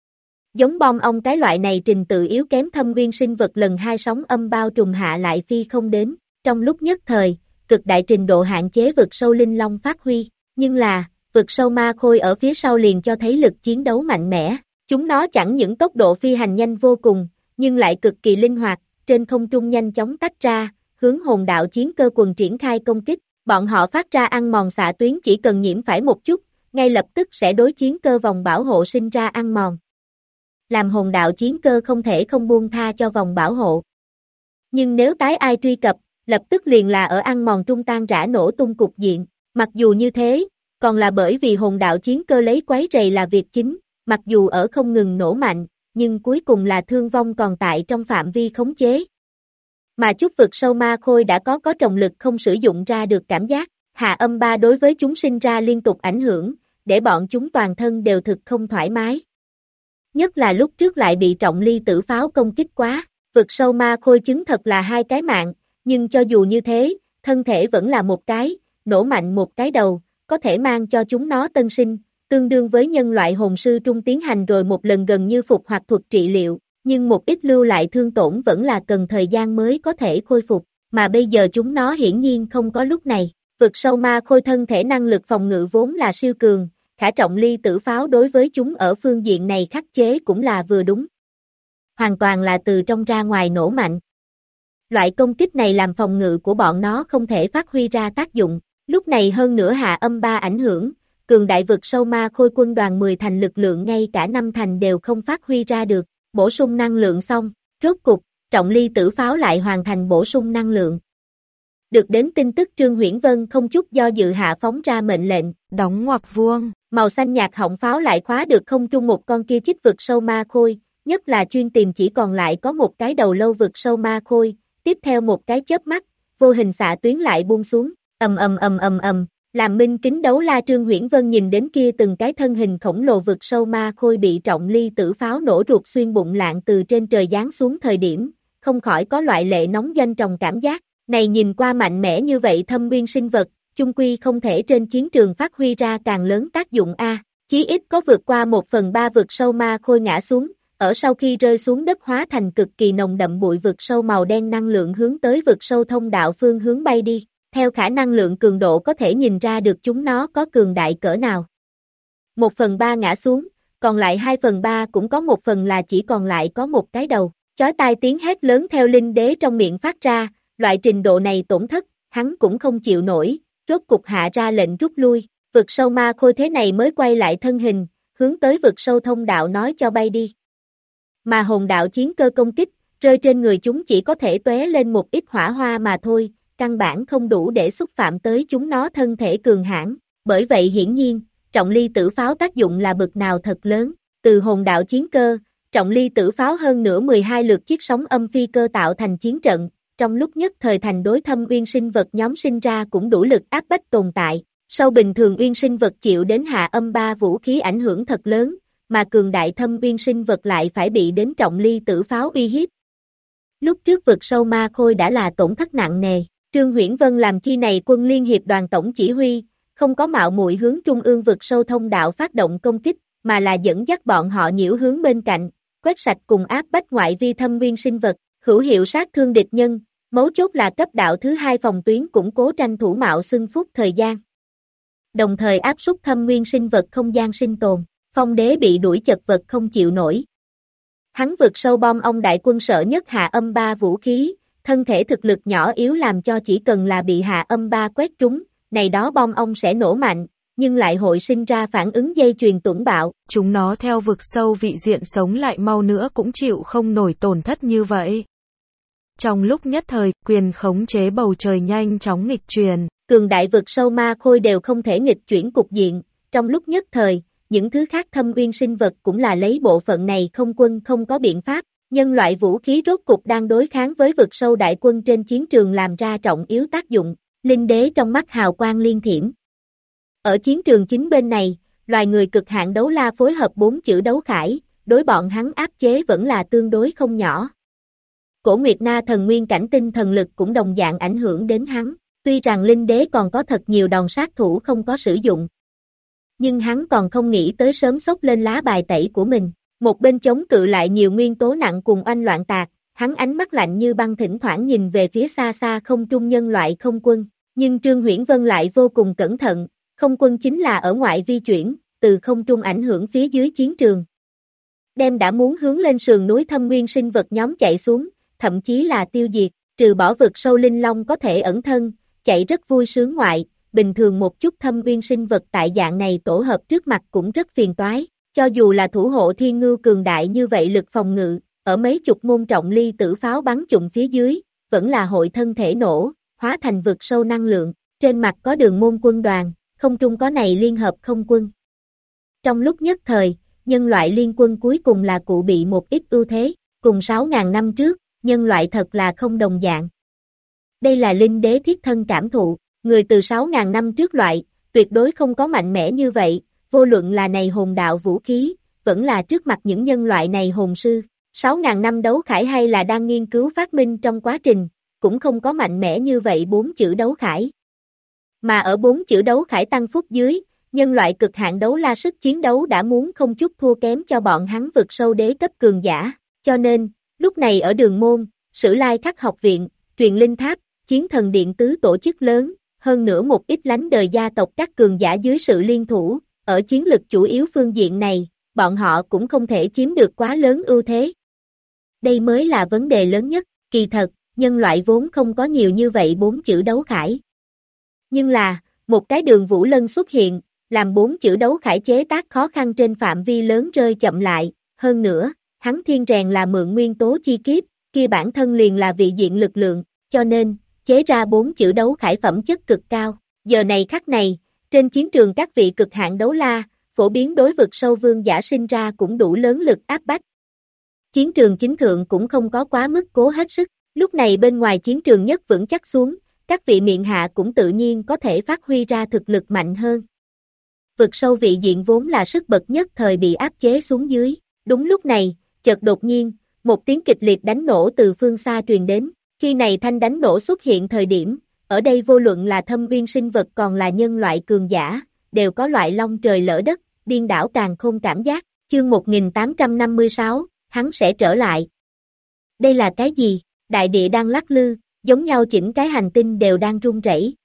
Giống bom ong cái loại này trình tự yếu kém thâm nguyên sinh vật lần 2 sóng âm bao trùm hạ lại phi không đến, trong lúc nhất thời, cực đại trình độ hạn chế vực sâu linh long phát huy, nhưng là, vực sâu ma khôi ở phía sau liền cho thấy lực chiến đấu mạnh mẽ, chúng nó chẳng những tốc độ phi hành nhanh vô cùng, nhưng lại cực kỳ linh hoạt, trên không trung nhanh chóng tách ra, hướng hồn đạo chiến cơ quần triển khai công kích. Bọn họ phát ra ăn mòn xạ tuyến chỉ cần nhiễm phải một chút, ngay lập tức sẽ đối chiến cơ vòng bảo hộ sinh ra ăn mòn. Làm hồn đạo chiến cơ không thể không buông tha cho vòng bảo hộ. Nhưng nếu tái ai truy cập, lập tức liền là ở ăn mòn trung tan rã nổ tung cục diện. Mặc dù như thế, còn là bởi vì hồn đạo chiến cơ lấy quấy rầy là việc chính, mặc dù ở không ngừng nổ mạnh, nhưng cuối cùng là thương vong còn tại trong phạm vi khống chế. Mà chút vực sâu ma khôi đã có trọng lực không sử dụng ra được cảm giác, Hạ Âm 3 đối với chúng sinh ra liên tục ảnh hưởng, để bọn chúng toàn thân đều thực không thoải mái. Nhất là lúc trước lại bị Trọng Ly Tử pháo công kích quá, vực sâu ma khôi chứng thật là 2 cái mạng, nhưng cho dù như thế, thân thể vẫn là một cái, nổ mạnh một cái đầu, có thể mang cho chúng nó tân sinh, tương đương với nhân loại hồn sư trung tiến hành rồi một lần gần như phục hoạt thuật trị liệu. Nhưng một ít lưu lại thương tổn vẫn là cần thời gian mới có thể khôi phục, mà bây giờ chúng nó hiển nhiên không có lúc này. Vực sâu ma khôi thân thể năng lực phòng ngự vốn là siêu cường, khả Trọng Ly Tử pháo đối với chúng ở phương diện này khắc chế cũng là vừa đúng. Hoàn toàn là từ trong ra ngoài nổ mạnh. Loại công kích này làm phòng ngự của bọn nó không thể phát huy ra tác dụng, lúc này hơn nữa Hạ Âm 3 ảnh hưởng, cường đại vực sâu ma khôi quân đoàn 10 thành lực lượng ngay cả 5 thành đều không phát huy ra được. Bổ sung năng lượng xong, rốt cục, Trọng Ly Tử pháo lại hoàn thành bổ sung năng lượng. Được đến tin tức Trương Huyễn Vân không chút do dự hạ phóng ra mệnh lệnh, đóng ngoặc vuông, màu xanh nhạt họng pháo lại khóa được không trung một con kia chích vực sâu ma khôi, nhất là chuyên tìm chỉ còn lại có một cái đầu lâu vực sâu ma khôi, tiếp theo một cái chớp mắt, vô hình xạ tuyến lại buông xuống, Làm minh kính đấu la Trương Huyễn Vân nhìn đến kia từng cái thân hình khổng lồ vực sâu ma khôi bị trọng ly tử pháo nổ ruột xuyên bụng lạng từ trên trời giáng xuống thời điểm, không khỏi có loại lệ nóng doanh tròng cảm giác, này nhìn qua mạnh mẽ như vậy thâm uyên sinh vật, chung quy không thể trên chiến trường phát huy ra càng lớn tác dụng a, chí ít có vượt qua 1/3 vực sâu ma khôi ngã xuống, ở sau khi rơi xuống đất hóa thành cực kỳ nồng đậm bụi vực sâu màu đen năng lượng hướng tới vực sâu thông đạo phương hướng bay đi. Theo khả năng lượng cường độ có thể nhìn ra được chúng nó có cường đại cỡ nào. 1/3 ngã xuống, còn lại 2/3 cũng có một phần là chỉ còn lại có một cái đầu. Chói tai tiếng hét lớn theo linh đế trong miệng phát ra, loại trình độ này tổn thất, hắn cũng không chịu nổi, rốt cục hạ ra lệnh rút lui, vực sâu ma khôi thế này mới quay lại thân hình, hướng tới vực sâu thông đạo nói cho bay đi. Mà hồn đạo chiến cơ công kích, rơi trên người chúng chỉ có thể tóe lên một ít hỏa hoa mà thôi, căn bản không đủ để xúc phạm tới chúng nó thân thể cường hãn, bởi vậy hiển nhiên, trọng ly tử pháo tác dụng là bực nào thật lớn, từ hồn đạo chiến cơ, trọng ly tử pháo hơn nữa 12 lượt chiếc sóng âm phi cơ tạo thành chiến trận, trong lúc nhất thời thành đối thâm uyên sinh vật nhóm sinh ra cũng đủ lực áp bách tồn tại, sau bình thường uyên sinh vật chịu đến hạ âm 3 vũ khí ảnh hưởng thật lớn, mà cường đại thâm uyên sinh vật lại phải bị đến trọng ly tử pháo uy hiếp. Lúc trước vực sâu ma khôi đã là tổn thất nặng nề. Trương Huyễn Vân làm chi này quân liên hiệp đoàn tổng chỉ huy, không có mạo muội hướng trung ương vực sâu thông đạo phát động công kích, mà là dẫn dắt bọn họ nhiễu hướng bên cạnh, quét sạch cùng áp bách ngoại vi thâm uyên sinh vật, hữu hiệu sát thương địch nhân, mấu chốt là cấp đạo thứ 2 phòng tuyến củng cố tranh thủ mạo xưng phúc thời gian. Đồng thời áp súc thâm uyên sinh vật không gian sinh tồn, phong đế bị đuổi chật vật không chịu nổi. Hắn vực sâu bom ông đại quân sợ nhất hạ âm 3 vũ khí, thân thể thực lực nhỏ yếu làm cho chỉ cần là bị hạ âm 3 quét trúng, này đó bom ong sẽ nổ mạnh, nhưng lại hội sinh ra phản ứng dây chuyền tuẫn bạo. Chúng nó theo vực sâu vị diện sống lại mau nữa cũng chịu không nổi tổn thất như vậy. Trong lúc nhất thời, quyền khống chế bầu trời nhanh chóng nghịch truyền. Cường đại vực sâu ma khôi đều không thể nghịch chuyển cục diện, trong lúc nhất thời, những thứ khác thâm uyên sinh vật cũng là lấy bộ phận này không quân không có biện pháp. Nhân loại vũ khí rốt cục đang đối kháng với vực sâu đại quân trên chiến trường làm ra trọng yếu tác dụng, linh đế trong mắt hào quang liên thiểm. Ở chiến trường chính bên này, loài người cực hạn đấu la phối hợp 4 chữ đấu khải, đối bọn hắn áp chế vẫn là tương đối không nhỏ. Cổ Nguyệt Na thần nguyên cảnh tinh thần lực cũng đồng dạng ảnh hưởng đến hắn, tuy rằng linh đế còn có thật nhiều đòn sát thủ không có sử dụng. Nhưng hắn còn không nghĩ tới sớm xốc lên lá bài tẩy của mình. Một bên chống cự lại nhiều nguyên tố nặng cùng oanh loạn tạc, hắn ánh mắt lạnh như băng thỉnh thoảng nhìn về phía xa xa không trung nhân loại không quân, nhưng Trương Huyễn Vân lại vô cùng cẩn thận, không quân chính là ở ngoại vi chuyển, từ không trung ảnh hưởng phía dưới chiến trường. Đem đã muốn hướng lên sườn núi thâm nguyên sinh vật nhóm chạy xuống, thậm chí là tiêu diệt, trừ bỏ vực sâu linh long có thể ẩn thân, chạy rất vui sướng ngoại, bình thường một chút thâm nguyên sinh vật tại dạng này tổ hợp trước mặt cũng rất phiền toái. Cho dù là thủ hộ thiên ngưu cường đại như vậy lực phòng ngự, ở mấy chục môn trọng ly tử pháo bắn trúng phía dưới, vẫn là hội thân thể nổ, hóa thành vực sâu năng lượng, trên mặt có đường môn quân đoàn, không trung có này liên hợp không quân. Trong lúc nhất thời, nhân loại liên quân cuối cùng là cụ bị một ít ưu thế, cùng 6.000 năm trước, nhân loại thật là không đồng dạng. Đây là linh đế thiết thân cảm thụ, người từ 6.000 năm trước loại, tuyệt đối không có mạnh mẽ như vậy. Vô luận là này hồn đạo vũ khí, vẫn là trước mặt những nhân loại này hồn sư, 6.000 năm đấu khải hay là đang nghiên cứu phát minh trong quá trình, cũng không có mạnh mẽ như vậy 4 chữ đấu khải. Mà ở 4 chữ đấu khải tăng phúc dưới, nhân loại cực hạn đấu la sức chiến đấu đã muốn không chút thua kém cho bọn hắn vực sâu đế cấp cường giả, cho nên, lúc này ở đường môn, Sử Lai Khắc học viện, truyền linh tháp, chiến thần điện tứ tổ chức lớn, hơn nữa một ít lánh đời gia tộc các cường giả dưới sự liên thủ. Ở chiến lực chủ yếu phương diện này, bọn họ cũng không thể chiếm được quá lớn ưu thế. Đây mới là vấn đề lớn nhất, kỳ thật, nhân loại vốn không có nhiều như vậy 4 chữ đấu khải. Nhưng là, một cái đường Vũ Lân xuất hiện, làm 4 chữ đấu khải chế tác khó khăn trên phạm vi lớn rơi chậm lại, hơn nữa, hắn thiên rèn là mượn nguyên tố chi kiếp, kia bản thân liền là vị diện lực lượng, cho nên, chế ra 4 chữ đấu khải phẩm chất cực cao, giờ này khắc này, trên chiến trường các vị cực hạn đấu la, phổ biến đối vực sâu vương giả sinh ra cũng đủ lớn lực áp bách. Chiến trường chính thượng cũng không có quá mức cố hết sức, lúc này bên ngoài chiến trường nhất vững chắc xuống, các vị miện hạ cũng tự nhiên có thể phát huy ra thực lực mạnh hơn. Vực sâu vị diện vốn là sức bật nhất thời bị áp chế xuống dưới. Đúng lúc này, chợt đột nhiên, một tiếng kịch liệt đánh nổ từ phương xa truyền đến. Khi này thanh đánh nổ xuất hiện thời điểm, ở đây vô luận là thâm uyên sinh vật còn là nhân loại cường giả, đều có loại long trời lỡ đất, điên đảo càn khôn cảm giác. Chương 1856, hắn sẽ trở lại. Đây là cái gì? Đại địa đang lắc lư, giống nhau chỉnh cái hành tinh đều đang rung rẩy.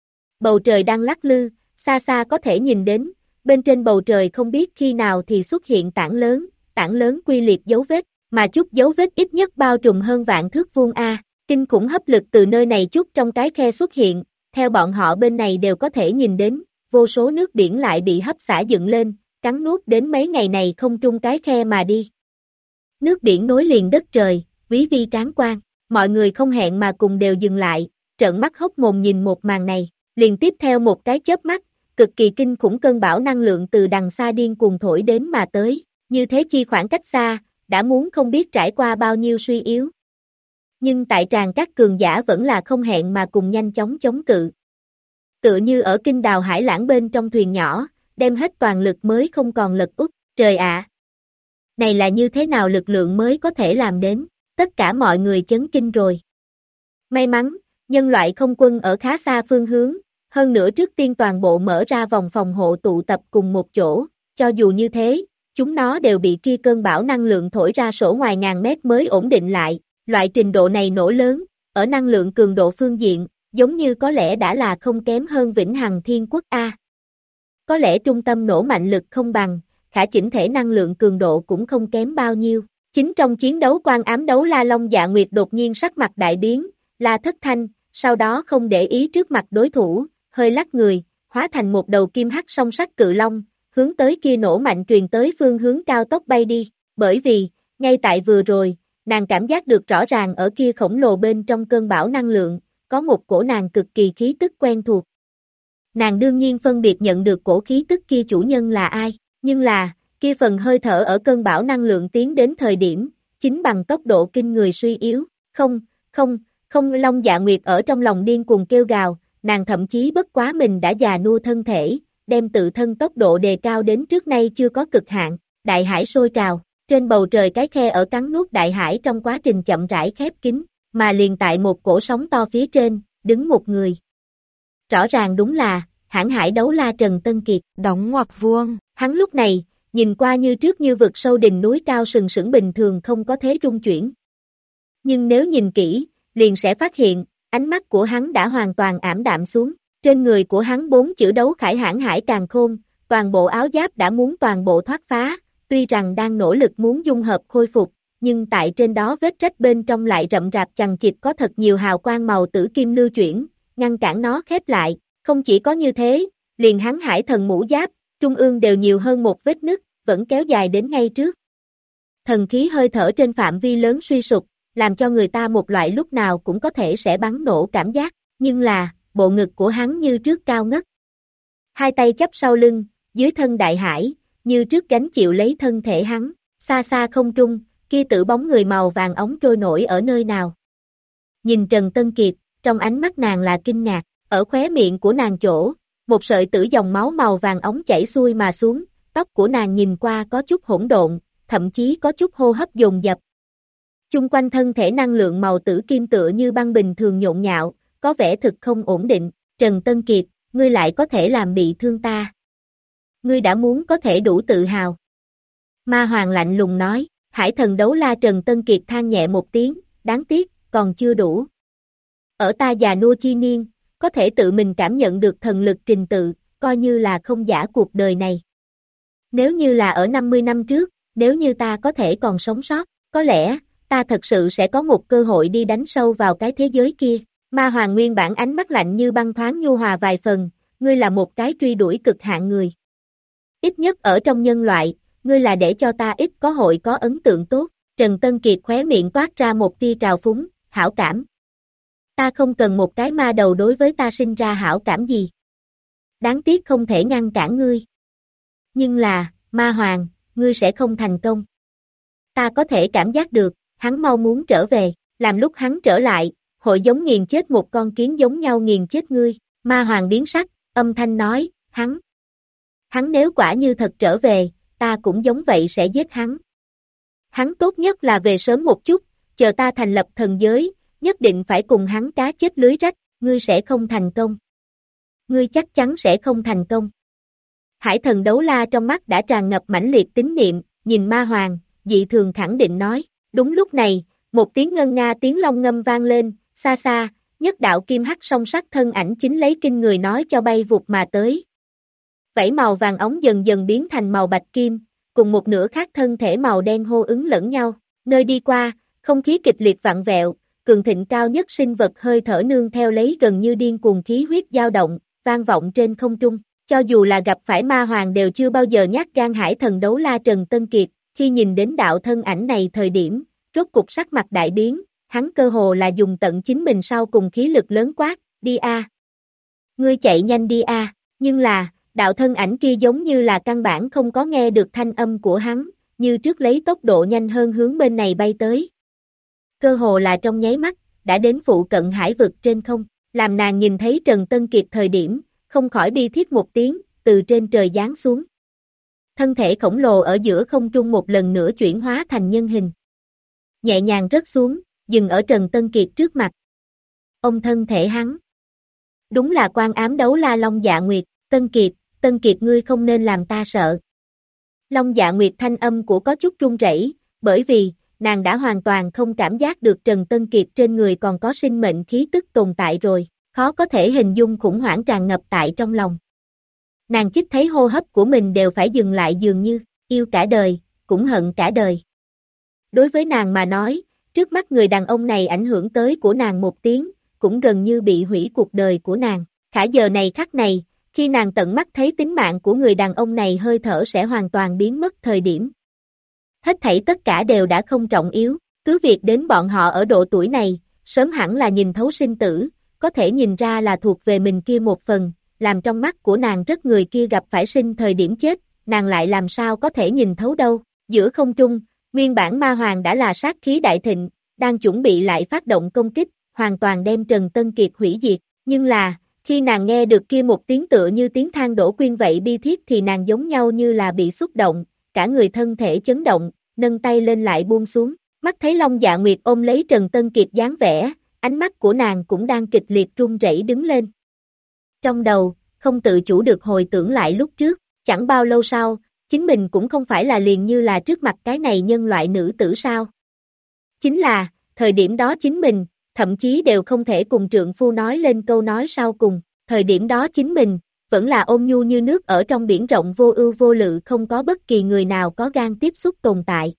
Bầu trời đang lắc lư, xa xa có thể nhìn đến, bên trên bầu trời không biết khi nào thì xuất hiện tảng lớn quy liệt dấu vết, mà chút dấu vết ít nhất bao trùm hơn vạn thước vuông A, kinh khủng hấp lực từ nơi này chút trong cái khe xuất hiện, theo bọn họ bên này đều có thể nhìn đến, vô số nước biển lại bị hấp xả dựng lên, cắn nuốt đến mấy ngày này không trung cái khe mà đi. Nước biển nối liền đất trời, quý vi tráng quan, mọi người không hẹn mà cùng đều dừng lại, trợn mắt hốc mồm nhìn một màn này, liền tiếp theo một cái chớp mắt, cực kỳ kinh khủng cơn bão năng lượng từ đằng xa điên cuồng thổi đến mà tới, như thế chi khoảng cách xa, đã muốn không biết trải qua bao nhiêu suy yếu. Nhưng tại tràng các cường giả vẫn là không hẹn mà cùng nhanh chóng chống cự. Tựa như ở kinh đào hải lãng bên trong thuyền nhỏ, đem hết toàn lực mới không còn lật úp, trời ạ! Này là như thế nào lực lượng mới có thể làm đến, tất cả mọi người chấn kinh rồi. May mắn, nhân loại không quân ở khá xa phương hướng, hơn nữa trước tiên toàn bộ mở ra vòng phòng hộ tụ tập cùng một chỗ, cho dù như thế, chúng nó đều bị kia cơn bão năng lượng thổi ra sổ ngoài ngàn mét mới ổn định lại, loại trình độ này nổ lớn, ở năng lượng cường độ phương diện, giống như có lẽ đã là không kém hơn Vĩnh Hằng Thiên Quốc A. Có lẽ trung tâm nổ mạnh lực không bằng, khả chỉnh thể năng lượng cường độ cũng không kém bao nhiêu. Chính trong chiến đấu quan ám đấu La Long Dạ Nguyệt đột nhiên sắc mặt đại biến, la thất thanh, sau đó không để ý trước mặt đối thủ, hơi lắc người, hóa thành một đầu kim hắc song sắc cự long, hướng tới kia nổ mạnh truyền tới phương hướng cao tốc bay đi, bởi vì, ngay tại vừa rồi, nàng cảm giác được rõ ràng ở kia khổng lồ bên trong cơn bão năng lượng, có một cổ nàng cực kỳ khí tức quen thuộc. Nàng đương nhiên phân biệt nhận được cổ khí tức kia chủ nhân là ai, nhưng là, kia phần hơi thở ở cơn bão năng lượng tiến đến thời điểm, chính bằng tốc độ kinh người suy yếu, không, Long Dạ Nguyệt ở trong lòng điên cuồng kêu gào, nàng thậm chí bất quá mình đã già nua thân thể, đem tự thân tốc độ đề cao đến trước nay chưa có cực hạn, đại hải sôi trào, trên bầu trời cái khe ở cắn nuốt đại hải trong quá trình chậm rãi khép kín, mà liền tại một cổ sóng to phía trên, đứng một người. Rõ ràng đúng là, hãn hải đấu la Trần Tân Kiệt, đóng ngoặc vuông, hắn lúc này, nhìn qua như trước như vực sâu đỉnh núi cao sừng sững bình thường không có thế rung chuyển. Nhưng nếu nhìn kỹ, liền sẽ phát hiện, ánh mắt của hắn đã hoàn toàn ảm đạm xuống, trên người của hắn 4 chữ đấu khải hãn hải càn khôn, toàn bộ áo giáp đã muốn toàn bộ thoát phá, tuy rằng đang nỗ lực muốn dung hợp khôi phục, nhưng tại trên đó vết rách bên trong lại rậm rạp chằng chịt có thật nhiều hào quang màu tử kim lưu chuyển, ngăn cản nó khép lại, không chỉ có như thế, liền hắn hải thần mũ giáp, trung ương đều nhiều hơn một vết nứt, vẫn kéo dài đến ngay trước. Thần khí hơi thở trên phạm vi lớn suy sụp, làm cho người ta một loại lúc nào cũng có thể sẽ bắn nổ cảm giác, nhưng là, bộ ngực của hắn như trước cao ngất. Hai tay chắp sau lưng, dưới thân đại hải, như trước gánh chịu lấy thân thể hắn, xa xa không trung, kia tự bóng người màu vàng ống trôi nổi ở nơi nào. Nhìn Trần Tân Kiệt, trong ánh mắt nàng là kinh ngạc, ở khóe miệng của nàng chỗ, một sợi tử dòng máu màu vàng ống chảy xuôi mà xuống, tóc của nàng nhìn qua có chút hỗn độn, thậm chí có chút hô hấp dồn dập. Chung quanh thân thể năng lượng màu tử kim tựa như băng bình thường nhộn nhạo, có vẻ thực không ổn định. Trần Tân Kiệt, ngươi lại có thể làm bị thương ta. Ngươi đã muốn có thể đủ tự hào. Ma Hoàng lạnh lùng nói, hải thần đấu la Trần Tân Kiệt than nhẹ một tiếng, đáng tiếc, còn chưa đủ. Ở ta già nua chi niên, có thể tự mình cảm nhận được thần lực trình tự, coi như là không giả cuộc đời này. Nếu như là ở 50 năm trước, nếu như ta có thể còn sống sót, có lẽ, ta thật sự sẽ có một cơ hội đi đánh sâu vào cái thế giới kia. Ma Hoàng nguyên bản ánh mắt lạnh như băng thoáng nhu hòa vài phần, ngươi là một cái truy đuổi cực hạn người. Ít nhất ở trong nhân loại, ngươi là để cho ta ít có hội có ấn tượng tốt. Trần Tân Kiệt khóe miệng toát ra một tia trào phúng, hảo cảm. Ta không cần một cái ma đầu đối với ta sinh ra hảo cảm gì. Đáng tiếc không thể ngăn cản ngươi. Nhưng là, Ma Hoàng, ngươi sẽ không thành công. Ta có thể cảm giác được, hắn mau muốn trở về, làm lúc hắn trở lại, hội giống nghiền chết một con kiến giống nhau nghiền chết ngươi. Ma Hoàng biến sắc, âm thanh nói, hắn nếu quả như thật trở về, ta cũng giống vậy sẽ giết hắn. Hắn tốt nhất là về sớm một chút, chờ ta thành lập thần giới, nhất định phải cùng hắn cá chết lưới rách, ngươi sẽ không thành công. Ngươi chắc chắn sẽ không thành công. Hải thần Đấu La trong mắt đã tràn ngập mãnh liệt tín niệm, nhìn Ma Hoàng, dị thường khẳng định nói. Đúng lúc này, một tiếng ngân nga tiếng long ngâm vang lên, xa xa, nhất đạo kim hắc song sắc thân ảnh chính lấy kinh người nói cho bay vụt mà tới. Vảy màu vàng óng dần dần biến thành màu bạch kim, cùng một nửa khác thân thể màu đen hô ứng lẫn nhau, nơi đi qua, không khí kịch liệt vặn vẹo, cường thịnh cao nhất sinh vật hơi thở nương theo lấy gần như điên cuồng khí huyết dao động, vang vọng trên không trung, cho dù là gặp phải Ma Hoàng đều chưa bao giờ nhát gan Hải thần Đấu La Trần Tân Kiệt, khi nhìn đến đạo thân ảnh này thời điểm, rốt cục sắc mặt đại biến, hắn cơ hồ là dùng tận chính mình sau cùng khí lực lớn quát, đi a. Ngươi chạy nhanh đi a, nhưng là, đạo thân ảnh kia giống như là căn bản không có nghe được thanh âm của hắn, như trước lấy tốc độ nhanh hơn hướng bên này bay tới. Cơ hồ là trong nháy mắt, đã đến phụ cận hải vực trên không, làm nàng nhìn thấy Trần Tân Kiệt thời điểm, không khỏi bi thiết một tiếng, từ trên trời giáng xuống. Thân thể khổng lồ ở giữa không trung một lần nữa chuyển hóa thành nhân hình. Nhẹ nhàng rớt xuống, dừng ở Trần Tân Kiệt trước mặt. Ông thân thể hắn. Đúng là Quan Ám Đấu La Long Dạ Nguyệt, Tân Kiệt ngươi không nên làm ta sợ. Long Dạ Nguyệt thanh âm của có chút run rẩy, bởi vì, nàng đã hoàn toàn không cảm giác được Trần Tân Kiệt trên người còn có sinh mệnh khí tức tồn tại rồi, khó có thể hình dung khủng hoảng tràn ngập tại trong lòng. Nàng chích thấy hô hấp của mình đều phải dừng lại dường như, yêu cả đời, cũng hận cả đời. Đối với nàng mà nói, trước mắt người đàn ông này ảnh hưởng tới của nàng một tiếng, cũng gần như bị hủy cuộc đời của nàng. Khả giờ này khắc này, khi nàng tận mắt thấy tính mạng của người đàn ông này hơi thở sẽ hoàn toàn biến mất thời điểm. Hết thảy tất cả đều đã không trọng yếu, cứ việc đến bọn họ ở độ tuổi này, sớm hẳn là nhìn thấu sinh tử, có thể nhìn ra là thuộc về mình kia một phần, làm trong mắt của nàng rất người kia gặp phải sinh thời điểm chết, nàng lại làm sao có thể nhìn thấu đâu. Giữa không trung, nguyên bản Ma Hoàng đã là sát khí đại thịnh, đang chuẩn bị lại phát động công kích, hoàn toàn đem Trần Tân Kiệt hủy diệt, nhưng là, khi nàng nghe được kia một tiếng tựa như tiếng than đổ quyên vậy bi thiết thì nàng giống nhau như là bị xúc động, cả người thân thể chấn động, nâng tay lên lại buông xuống, mắt thấy Long Dạ Nguyệt ôm lấy Trần Tân Kiệt dáng vẻ, ánh mắt của nàng cũng đang kịch liệt run rẩy đứng lên. Trong đầu, không tự chủ được hồi tưởng lại lúc trước, chẳng bao lâu sau, chính mình cũng không phải là liền như là trước mặt cái này nhân loại nữ tử sao. Chính là, thời điểm đó chính mình, thậm chí đều không thể cùng trượng phu nói lên câu nói sau cùng, thời điểm đó chính mình, vẫn là ôn nhu như nước ở trong biển rộng vô ưu vô lự không có bất kỳ người nào có gan tiếp xúc tồn tại.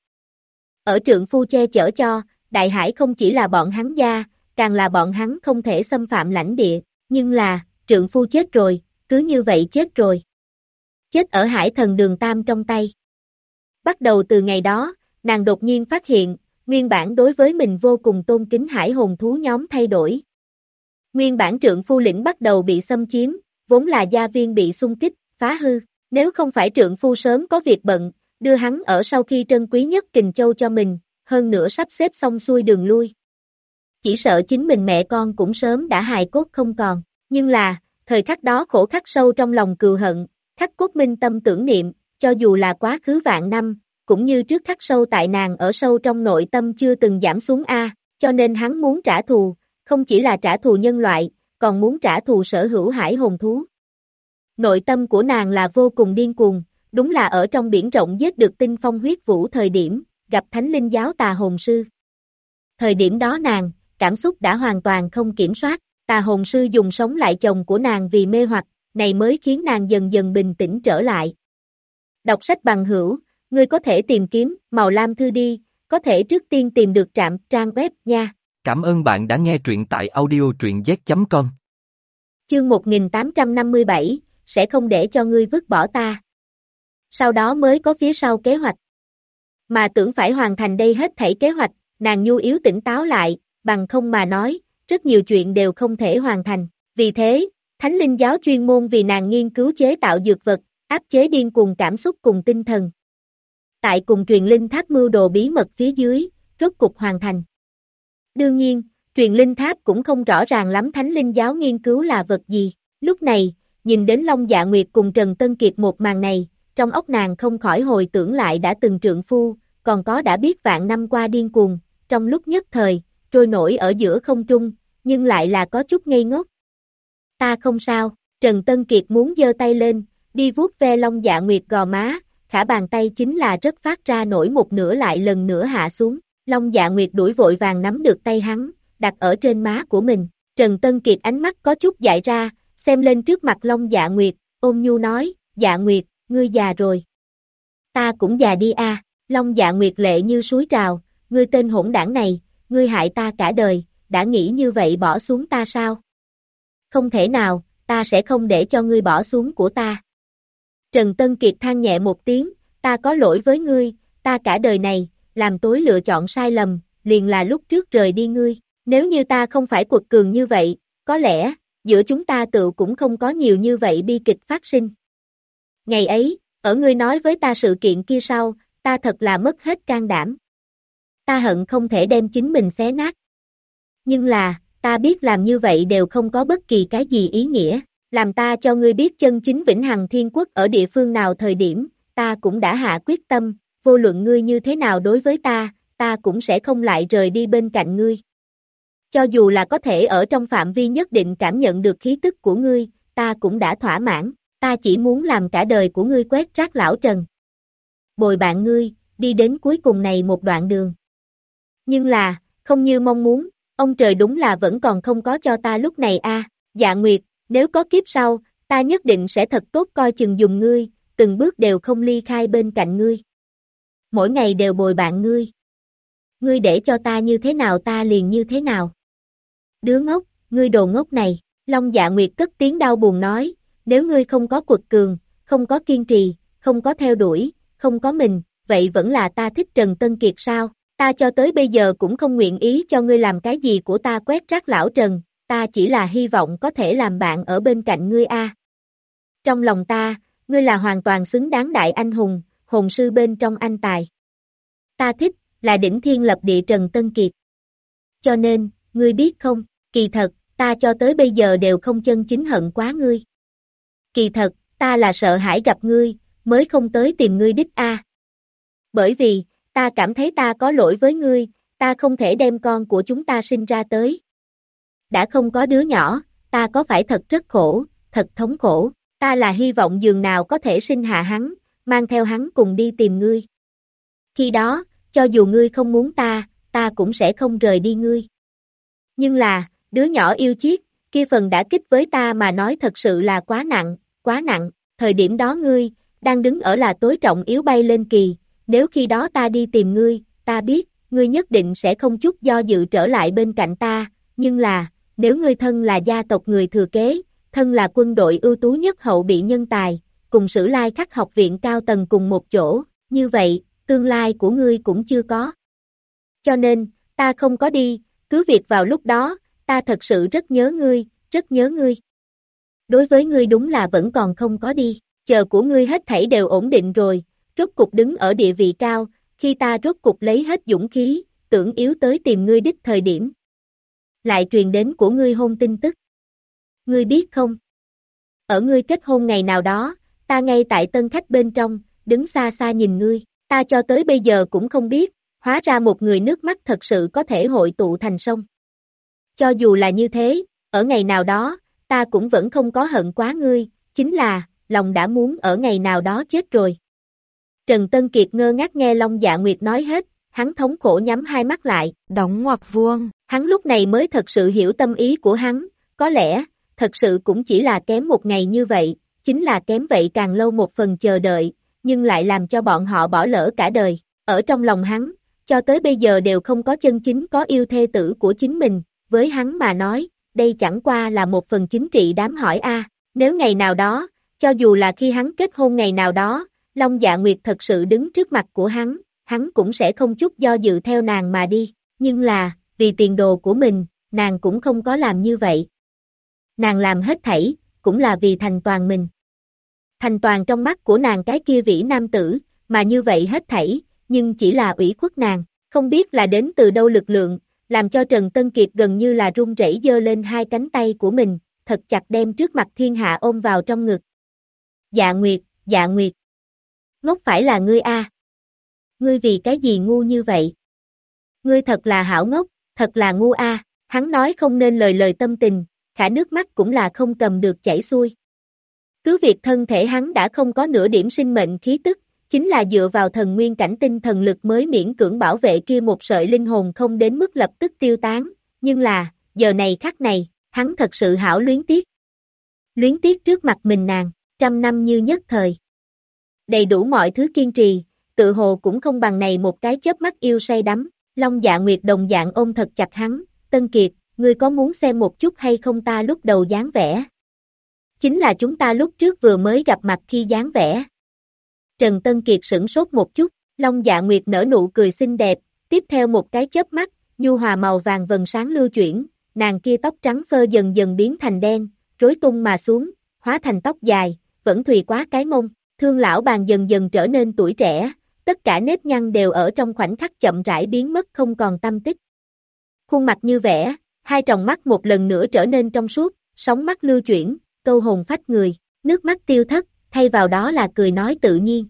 Ở trượng phu che chở cho, đại hải không chỉ là bọn hắn gia, càng là bọn hắn không thể xâm phạm lãnh địa, nhưng là, trượng phu chết rồi, cứ như vậy chết rồi. Chết ở Hải thần Đường Tam trong tay. Bắt đầu từ ngày đó, nàng đột nhiên phát hiện, nguyên bản đối với mình vô cùng tôn kính hải hồn thú nhóm thay đổi. Nguyên bản trượng phu lĩnh bắt đầu bị xâm chiếm, vốn là gia viên bị xung kích, phá hư, nếu không phải trượng phu sớm có việc bận, đưa hắn ở sau khi trân quý nhất Kình Châu cho mình, hơn nữa sắp xếp xong xuôi đường lui. Chỉ sợ chính mình mẹ con cũng sớm đã hài cốt không còn, nhưng là, thời khắc đó khổ khắc sâu trong lòng cừu hận, khắc cốt minh tâm tưởng niệm, cho dù là quá khứ vạn năm, cũng như trước khắc sâu tại nàng ở sâu trong nội tâm chưa từng giảm xuống cho nên hắn muốn trả thù, không chỉ là trả thù nhân loại, còn muốn trả thù sở hữu hải hồn thú. Nội tâm của nàng là vô cùng điên cuồng, đúng là ở trong biển rộng giết được tinh phong huyết vũ thời điểm, gặp thánh linh giáo tà hồn sư. Thời điểm đó nàng, cảm xúc đã hoàn toàn không kiểm soát, tà hồn sư dùng sống lại chồng của nàng vì mê hoặc, này mới khiến nàng dần dần bình tĩnh trở lại. Đọc sách bằng hữu, ngươi có thể tìm kiếm, màu lam thư đi, có thể trước tiên tìm được trạm trang web nha. Cảm ơn bạn đã nghe truyện tại audio truyện z.com. Chương 1857, sẽ không để cho ngươi vứt bỏ ta. Sau đó mới có phía sau kế hoạch. Mà tưởng phải hoàn thành đây hết thảy kế hoạch, nàng nhu yếu tỉnh táo lại, bằng không mà nói, rất nhiều chuyện đều không thể hoàn thành. Vì thế, Thánh Linh giáo chuyên môn vì nàng nghiên cứu chế tạo dược vật, áp chế điên cuồng cảm xúc cùng tinh thần. Tại cùng truyền linh tháp mưu đồ bí mật phía dưới, rốt cục hoàn thành. Đương nhiên, Truyền linh tháp cũng không rõ ràng lắm Thánh linh giáo nghiên cứu là vật gì. Lúc này, nhìn đến Long Dạ Nguyệt cùng Trần Tân Kiệt một màn này, trong óc nàng không khỏi hồi tưởng lại đã từng trượng phu, còn có đã biết vạn năm qua điên cuồng, trong lúc nhất thời, trôi nổi ở giữa không trung, nhưng lại là có chút ngây ngốc. Ta không sao, Trần Tân Kiệt muốn giơ tay lên, đi vuốt ve Long Dạ Nguyệt gò má, khả bàn tay chính là rất phát ra nổi một nửa lại lần nữa hạ xuống, Long Dạ Nguyệt đuổi vội vàng nắm được tay hắn, đặt ở trên má của mình, Trần Tân Kiệt ánh mắt có chút dại ra, xem lên trước mặt Long Dạ Nguyệt, ôn nhu nói, Dạ Nguyệt, ngươi già rồi. Ta cũng già đi a. Long Dạ Nguyệt lệ như suối trào, ngươi tên hỗn đảng này, ngươi hại ta cả đời, đã nghĩ như vậy bỏ xuống ta sao? Không thể nào, ta sẽ không để cho ngươi bỏ xuống của ta. Trần Tân Kiệt than nhẹ một tiếng, ta có lỗi với ngươi, ta cả đời này, làm tối lựa chọn sai lầm, liền là lúc trước rời đi ngươi, nếu như ta không phải quật cường như vậy, có lẽ, giữa chúng ta tự cũng không có nhiều như vậy bi kịch phát sinh. Ngày ấy, ở ngươi nói với ta sự kiện kia sau, ta thật là mất hết can đảm. Ta hận không thể đem chính mình xé nát. Nhưng là, ta biết làm như vậy đều không có bất kỳ cái gì ý nghĩa, làm ta cho ngươi biết chân chính vĩnh hằng thiên quốc ở địa phương nào thời điểm, ta cũng đã hạ quyết tâm, vô luận ngươi như thế nào đối với ta cũng sẽ không lại rời đi bên cạnh ngươi. Cho dù là có thể ở trong phạm vi nhất định cảm nhận được khí tức của ngươi, ta cũng đã thỏa mãn, ta chỉ muốn làm cả đời của ngươi quét rác lão Trần. Bồi bạn ngươi, đi đến cuối cùng này một đoạn đường. Nhưng là, không như mong muốn, ông trời đúng là vẫn còn không có cho ta lúc này a. Dạ Nguyệt, nếu có kiếp sau, ta nhất định sẽ thật tốt coi chừng dùng ngươi, từng bước đều không ly khai bên cạnh ngươi. Mỗi ngày đều bồi bạn ngươi. Ngươi để cho ta như thế nào ta liền như thế nào. Đứa ngốc, ngươi đồ ngốc này, Long Dạ Nguyệt cất tiếng đau buồn nói, nếu ngươi không có quật cường, không có kiên trì, không có theo đuổi, không có mình, vậy vẫn là ta thích Trần Tân Kiệt sao? Ta cho tới bây giờ cũng không nguyện ý cho ngươi làm cái gì của ta quét rác lão Trần, ta chỉ là hy vọng có thể làm bạn ở bên cạnh ngươi a. Trong lòng ta, ngươi là hoàn toàn xứng đáng đại anh hùng, hồn sư bên trong anh tài. Ta thích, là đỉnh thiên lập địa Trần Tân Kiệt. Cho nên, ngươi biết không, kỳ thật, ta cho tới bây giờ đều không chân chính hận quá ngươi. Kỳ thật, ta là sợ hãi gặp ngươi, mới không tới tìm ngươi đích a. Bởi vì, ta cảm thấy ta có lỗi với ngươi, ta không thể đem con của chúng ta sinh ra tới. Đã không có đứa nhỏ, ta có phải thật rất khổ, thật thống khổ, ta là hy vọng giường nào có thể sinh hạ hắn, mang theo hắn cùng đi tìm ngươi. Khi đó, cho dù ngươi không muốn ta cũng sẽ không rời đi ngươi. Nhưng là, đứa nhỏ yêu chiếc, kia phần đã kích với ta mà nói thật sự là quá nặng, thời điểm đó ngươi, đang đứng ở là tối trọng yếu bay lên kỳ, nếu khi đó ta đi tìm ngươi, ta biết, ngươi nhất định sẽ không chút do dự trở lại bên cạnh ta, nhưng là, nếu ngươi thân là gia tộc người thừa kế, thân là quân đội ưu tú nhất hậu bị nhân tài, cùng Sử Lai Khắc học viện cao tầng cùng một chỗ, như vậy, tương lai của ngươi cũng chưa có. Cho nên, ta không có đi, cứ việc vào lúc đó, ta thật sự rất nhớ ngươi, rất nhớ ngươi. Đối với ngươi đúng là vẫn còn không có đi, chờ của ngươi hết thảy đều ổn định rồi, rốt cục đứng ở địa vị cao, khi ta rốt cục lấy hết dũng khí, tưởng yếu tới tìm ngươi đích thời điểm. Lại truyền đến của ngươi hôn tin tức. Ngươi biết không? Ở ngươi kết hôn ngày nào đó, ta ngay tại tân khách bên trong, đứng xa xa nhìn ngươi, ta cho tới bây giờ cũng không biết, hóa ra một người nước mắt thật sự có thể hội tụ thành sông. Cho dù là như thế, ở ngày nào đó, ta cũng vẫn không có hận quá ngươi, chính là, lòng đã muốn ở ngày nào đó chết rồi. Trần Tân Kiệt ngơ ngác nghe Long Dạ Nguyệt nói hết, hắn thống khổ nhắm hai mắt lại, đóng ngoặc vuông. Hắn lúc này mới thật sự hiểu tâm ý của hắn, có lẽ, thật sự cũng chỉ là kém một ngày như vậy, chính là kém vậy càng lâu một phần chờ đợi, nhưng lại làm cho bọn họ bỏ lỡ cả đời. Ở trong lòng hắn, cho tới bây giờ đều không có chân chính có yêu thê tử của chính mình, với hắn mà nói, đây chẳng qua là một phần chính trị đám hỏi a. Nếu ngày nào đó, cho dù là khi hắn kết hôn ngày nào đó, Long Dạ Nguyệt thật sự đứng trước mặt của hắn cũng sẽ không chút do dự theo nàng mà đi, nhưng là, vì tiền đồ của mình, nàng cũng không có làm như vậy. Nàng làm hết thảy, cũng là vì Thành Toàn mình. Thành Toàn trong mắt của nàng cái kia vĩ nam tử, mà như vậy hết thảy, nhưng chỉ là ủy khuất nàng, không biết là đến từ đâu lực lượng, làm cho Trần Tân Kiệt gần như là run rẩy giơ lên hai cánh tay của mình, thật chặt đem trước mặt thiên hạ ôm vào trong ngực. Dạ Nguyệt. Ngốc phải là ngươi a? Ngươi vì cái gì ngu như vậy? Ngươi thật là hảo ngốc, thật là ngu a. Hắn nói không nên lời tâm tình, khả nước mắt cũng là không cầm được chảy xuôi. Cứ việc thân thể hắn đã không có nửa điểm sinh mệnh khí tức, chính là dựa vào thần nguyên cảnh tinh thần lực mới miễn cưỡng bảo vệ kia một sợi linh hồn không đến mức lập tức tiêu tán, nhưng là, giờ này khắc này, hắn thật sự hảo luyến tiếc. Luyến tiếc trước mặt mình nàng, 100 năm như nhất thời. Đầy đủ mọi thứ kiên trì, tự hồ cũng không bằng này một cái chớp mắt yêu say đắm. Long Dạ Nguyệt đồng dạng ôm thật chặt hắn, Tân Kiệt, ngươi có muốn xem một chút hay không ta lúc đầu dáng vẻ? Chính là chúng ta lúc trước vừa mới gặp mặt khi dáng vẻ. Trần Tân Kiệt sửng sốt một chút, Long Dạ Nguyệt nở nụ cười xinh đẹp, tiếp theo một cái chớp mắt, nhu hòa màu vàng vầng sáng lưu chuyển, nàng kia tóc trắng phơ dần dần biến thành đen, rối tung mà xuống, hóa thành tóc dài, vẫn thùy quá cái mông, thương lão bàn dần dần trở nên tuổi trẻ, tất cả nếp nhăn đều ở trong khoảnh khắc chậm rãi biến mất không còn tăm tích. Khuôn mặt như vẽ, hai tròng mắt một lần nữa trở nên trong suốt, sóng mắt lưu chuyển, câu hồn phách người, nước mắt tiêu thất, thay vào đó là cười nói tự nhiên.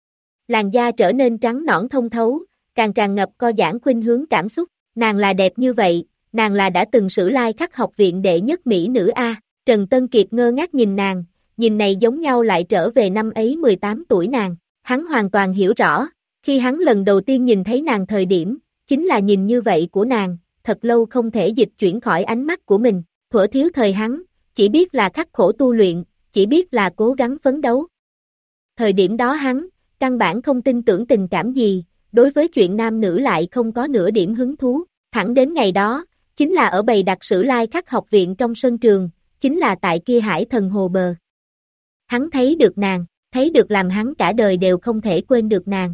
Làn da trở nên trắng nõn thông thấu, càng tràn ngập co giãn khuynh hướng cảm xúc, nàng là đẹp như vậy, nàng là đã từng Sử Lai Khắc học viện đệ nhất mỹ nữ A. Trần Tân Kiệt ngơ ngác nhìn nàng, nhìn này giống nhau lại trở về năm ấy 18 tuổi nàng, hắn hoàn toàn hiểu rõ, khi hắn lần đầu tiên nhìn thấy nàng thời điểm, chính là nhìn như vậy của nàng, thật lâu không thể dịch chuyển khỏi ánh mắt của mình, thuở thiếu thời hắn, chỉ biết là khắc khổ tu luyện, chỉ biết là cố gắng phấn đấu. Thời điểm đó hắn, căn bản không tin tưởng tình cảm gì, đối với chuyện nam nữ lại không có nửa điểm hứng thú, thẳng đến ngày đó, chính là ở bày đặt Sử Lai Khắc học viện trong sân trường, chính là tại kia Hải Thần Hồ bờ. Hắn thấy được nàng, thấy được làm hắn cả đời đều không thể quên được nàng.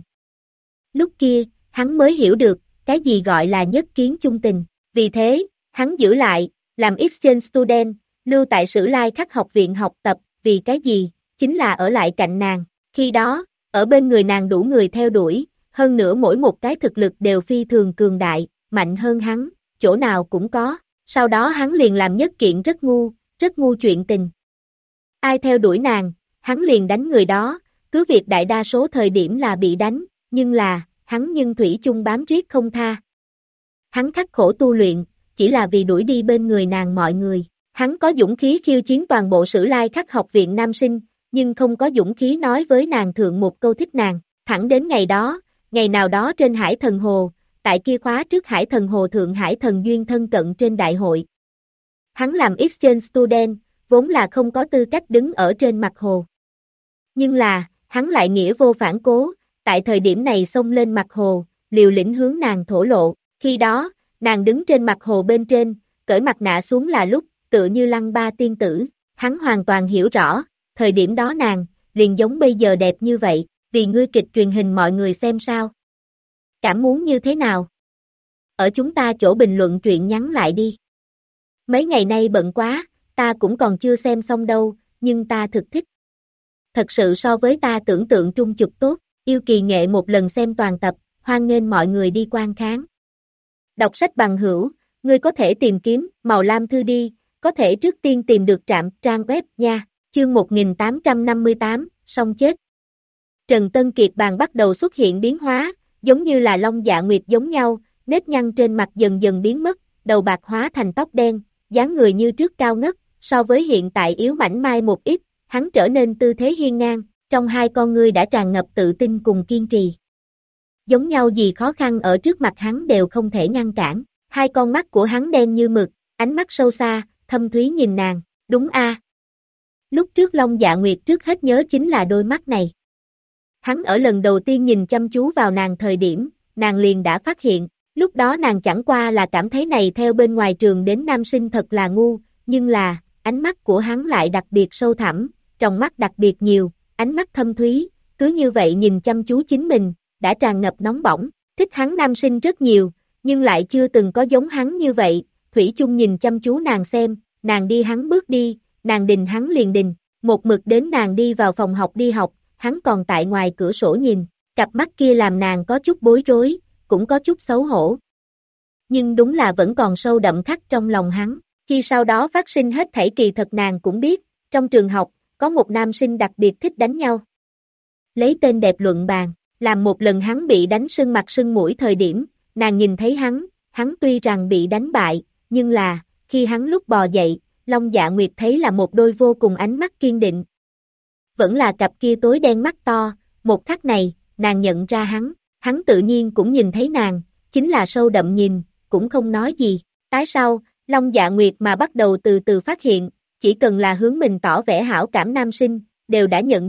Lúc kia, hắn mới hiểu được, cái gì gọi là nhất kiến chung tình, vì thế, hắn giữ lại, làm exchange student, lưu tại Sử Lai Khắc học viện học tập, vì cái gì, chính là ở lại cạnh nàng, khi đó, ở bên người nàng đủ người theo đuổi, hơn nữa mỗi một cái thực lực đều phi thường cường đại, mạnh hơn hắn, chỗ nào cũng có, sau đó hắn liền làm nhất kiện rất ngu chuyện tình. Ai theo đuổi nàng, hắn liền đánh người đó, cứ việc đại đa số thời điểm là bị đánh, nhưng là, hắn nhưng thủy chung bám riết không tha. Hắn khắc khổ tu luyện, chỉ là vì đuổi đi bên người nàng mọi người. Hắn có dũng khí khiêu chiến toàn bộ Sử Lai Khắc học viện nam sinh, nhưng không có dũng khí nói với nàng thượng một câu thích nàng. Thẳng đến ngày đó, ngày nào đó trên Hải Thần Hồ, tại kia khóa trước Hải Thần Hồ thượng Hải Thần Duyên thân cận trên đại hội. Hắn làm exchange student, vốn là không có tư cách đứng ở trên mặt hồ. Nhưng là, hắn lại nghĩa vô phản cố, tại thời điểm này xông lên mặt hồ, liều lĩnh hướng nàng thổ lộ. Khi đó, nàng đứng trên mặt hồ bên trên, cởi mặt nạ xuống là lúc, tựa như Lăng Ba tiên tử, hắn hoàn toàn hiểu rõ, thời điểm đó nàng, liền giống bây giờ đẹp như vậy, vì ngươi kịch truyền hình mọi người xem sao. Cảm muốn như thế nào? Ở chúng ta chỗ bình luận truyện nhắn lại đi. Mấy ngày nay bận quá, ta cũng còn chưa xem xong đâu, nhưng ta thực thích. Thật sự so với ta tưởng tượng trung chục tốt, yêu kỳ nghệ một lần xem toàn tập, hoan nghênh mọi người đi quan khán. Đọc sách bằng hữu, ngươi có thể tìm kiếm, màu lam thư đi, có thể trước tiên tìm được trạm trang web nha, chương 1858, xong chết. Trần Tân Kiệt bàn bắt đầu xuất hiện biến hóa, giống như là Long Dạ Nguyệt giống nhau, nếp nhăn trên mặt dần dần biến mất, đầu bạc hóa thành tóc đen, dáng người như trước cao ngất, so với hiện tại yếu mảnh mai một ít, hắn trở nên tư thế hiên ngang, trong hai con ngươi đã tràn ngập tự tin cùng kiên trì. Giống nhau gì khó khăn ở trước mặt hắn đều không thể ngăn cản, hai con mắt của hắn đen như mực, ánh mắt sâu xa, thâm thúy nhìn nàng, đúng a. Lúc trước Long Dạ Nguyệt trước hết nhớ chính là đôi mắt này. Hắn ở lần đầu tiên nhìn chăm chú vào nàng thời điểm, nàng liền đã phát hiện, lúc đó nàng chẳng qua là cảm thấy này theo bên ngoài trường đến nam sinh thật là ngu, nhưng là, ánh mắt của hắn lại đặc biệt sâu thẳm, tròng mắt đặc biệt nhiều, ánh mắt thâm thúy, cứ như vậy nhìn chăm chú chính mình, đã tràn ngập nóng bỏng, thích hắn nam sinh rất nhiều, nhưng lại chưa từng có giống hắn như vậy, thủy chung nhìn chăm chú nàng xem, nàng đi hắn bước đi, nàng đình hắn liền đình, một mực đến nàng đi vào phòng học đi học, hắn còn tại ngoài cửa sổ nhìn, cặp mắt kia làm nàng có chút bối rối, cũng có chút xấu hổ. nhưng đúng là vẫn còn sâu đậm khắc trong lòng hắn. Chi sau đó phát sinh hết thảy kỳ thật nàng cũng biết, trong trường học, có một nam sinh đặc biệt thích đánh nhau. Lấy tên đẹp luận bàn, làm một lần hắn bị đánh sưng mặt sưng mũi thời điểm, nàng nhìn thấy hắn tuy rằng bị đánh bại, nhưng là, khi hắn lúc bò dậy, Long Dạ Nguyệt thấy là một đôi vô cùng ánh mắt kiên định. Vẫn là cặp kia tối đen mắt to, một khắc này, nàng nhận ra hắn tự nhiên cũng nhìn thấy nàng, chính là sâu đậm nhìn, cũng không nói gì. Tái sau, Long Dạ Nguyệt mà bắt đầu từ từ phát hiện, chỉ cần là hướng mình tỏ vẻ hảo cảm nam sinh, đều đã nhận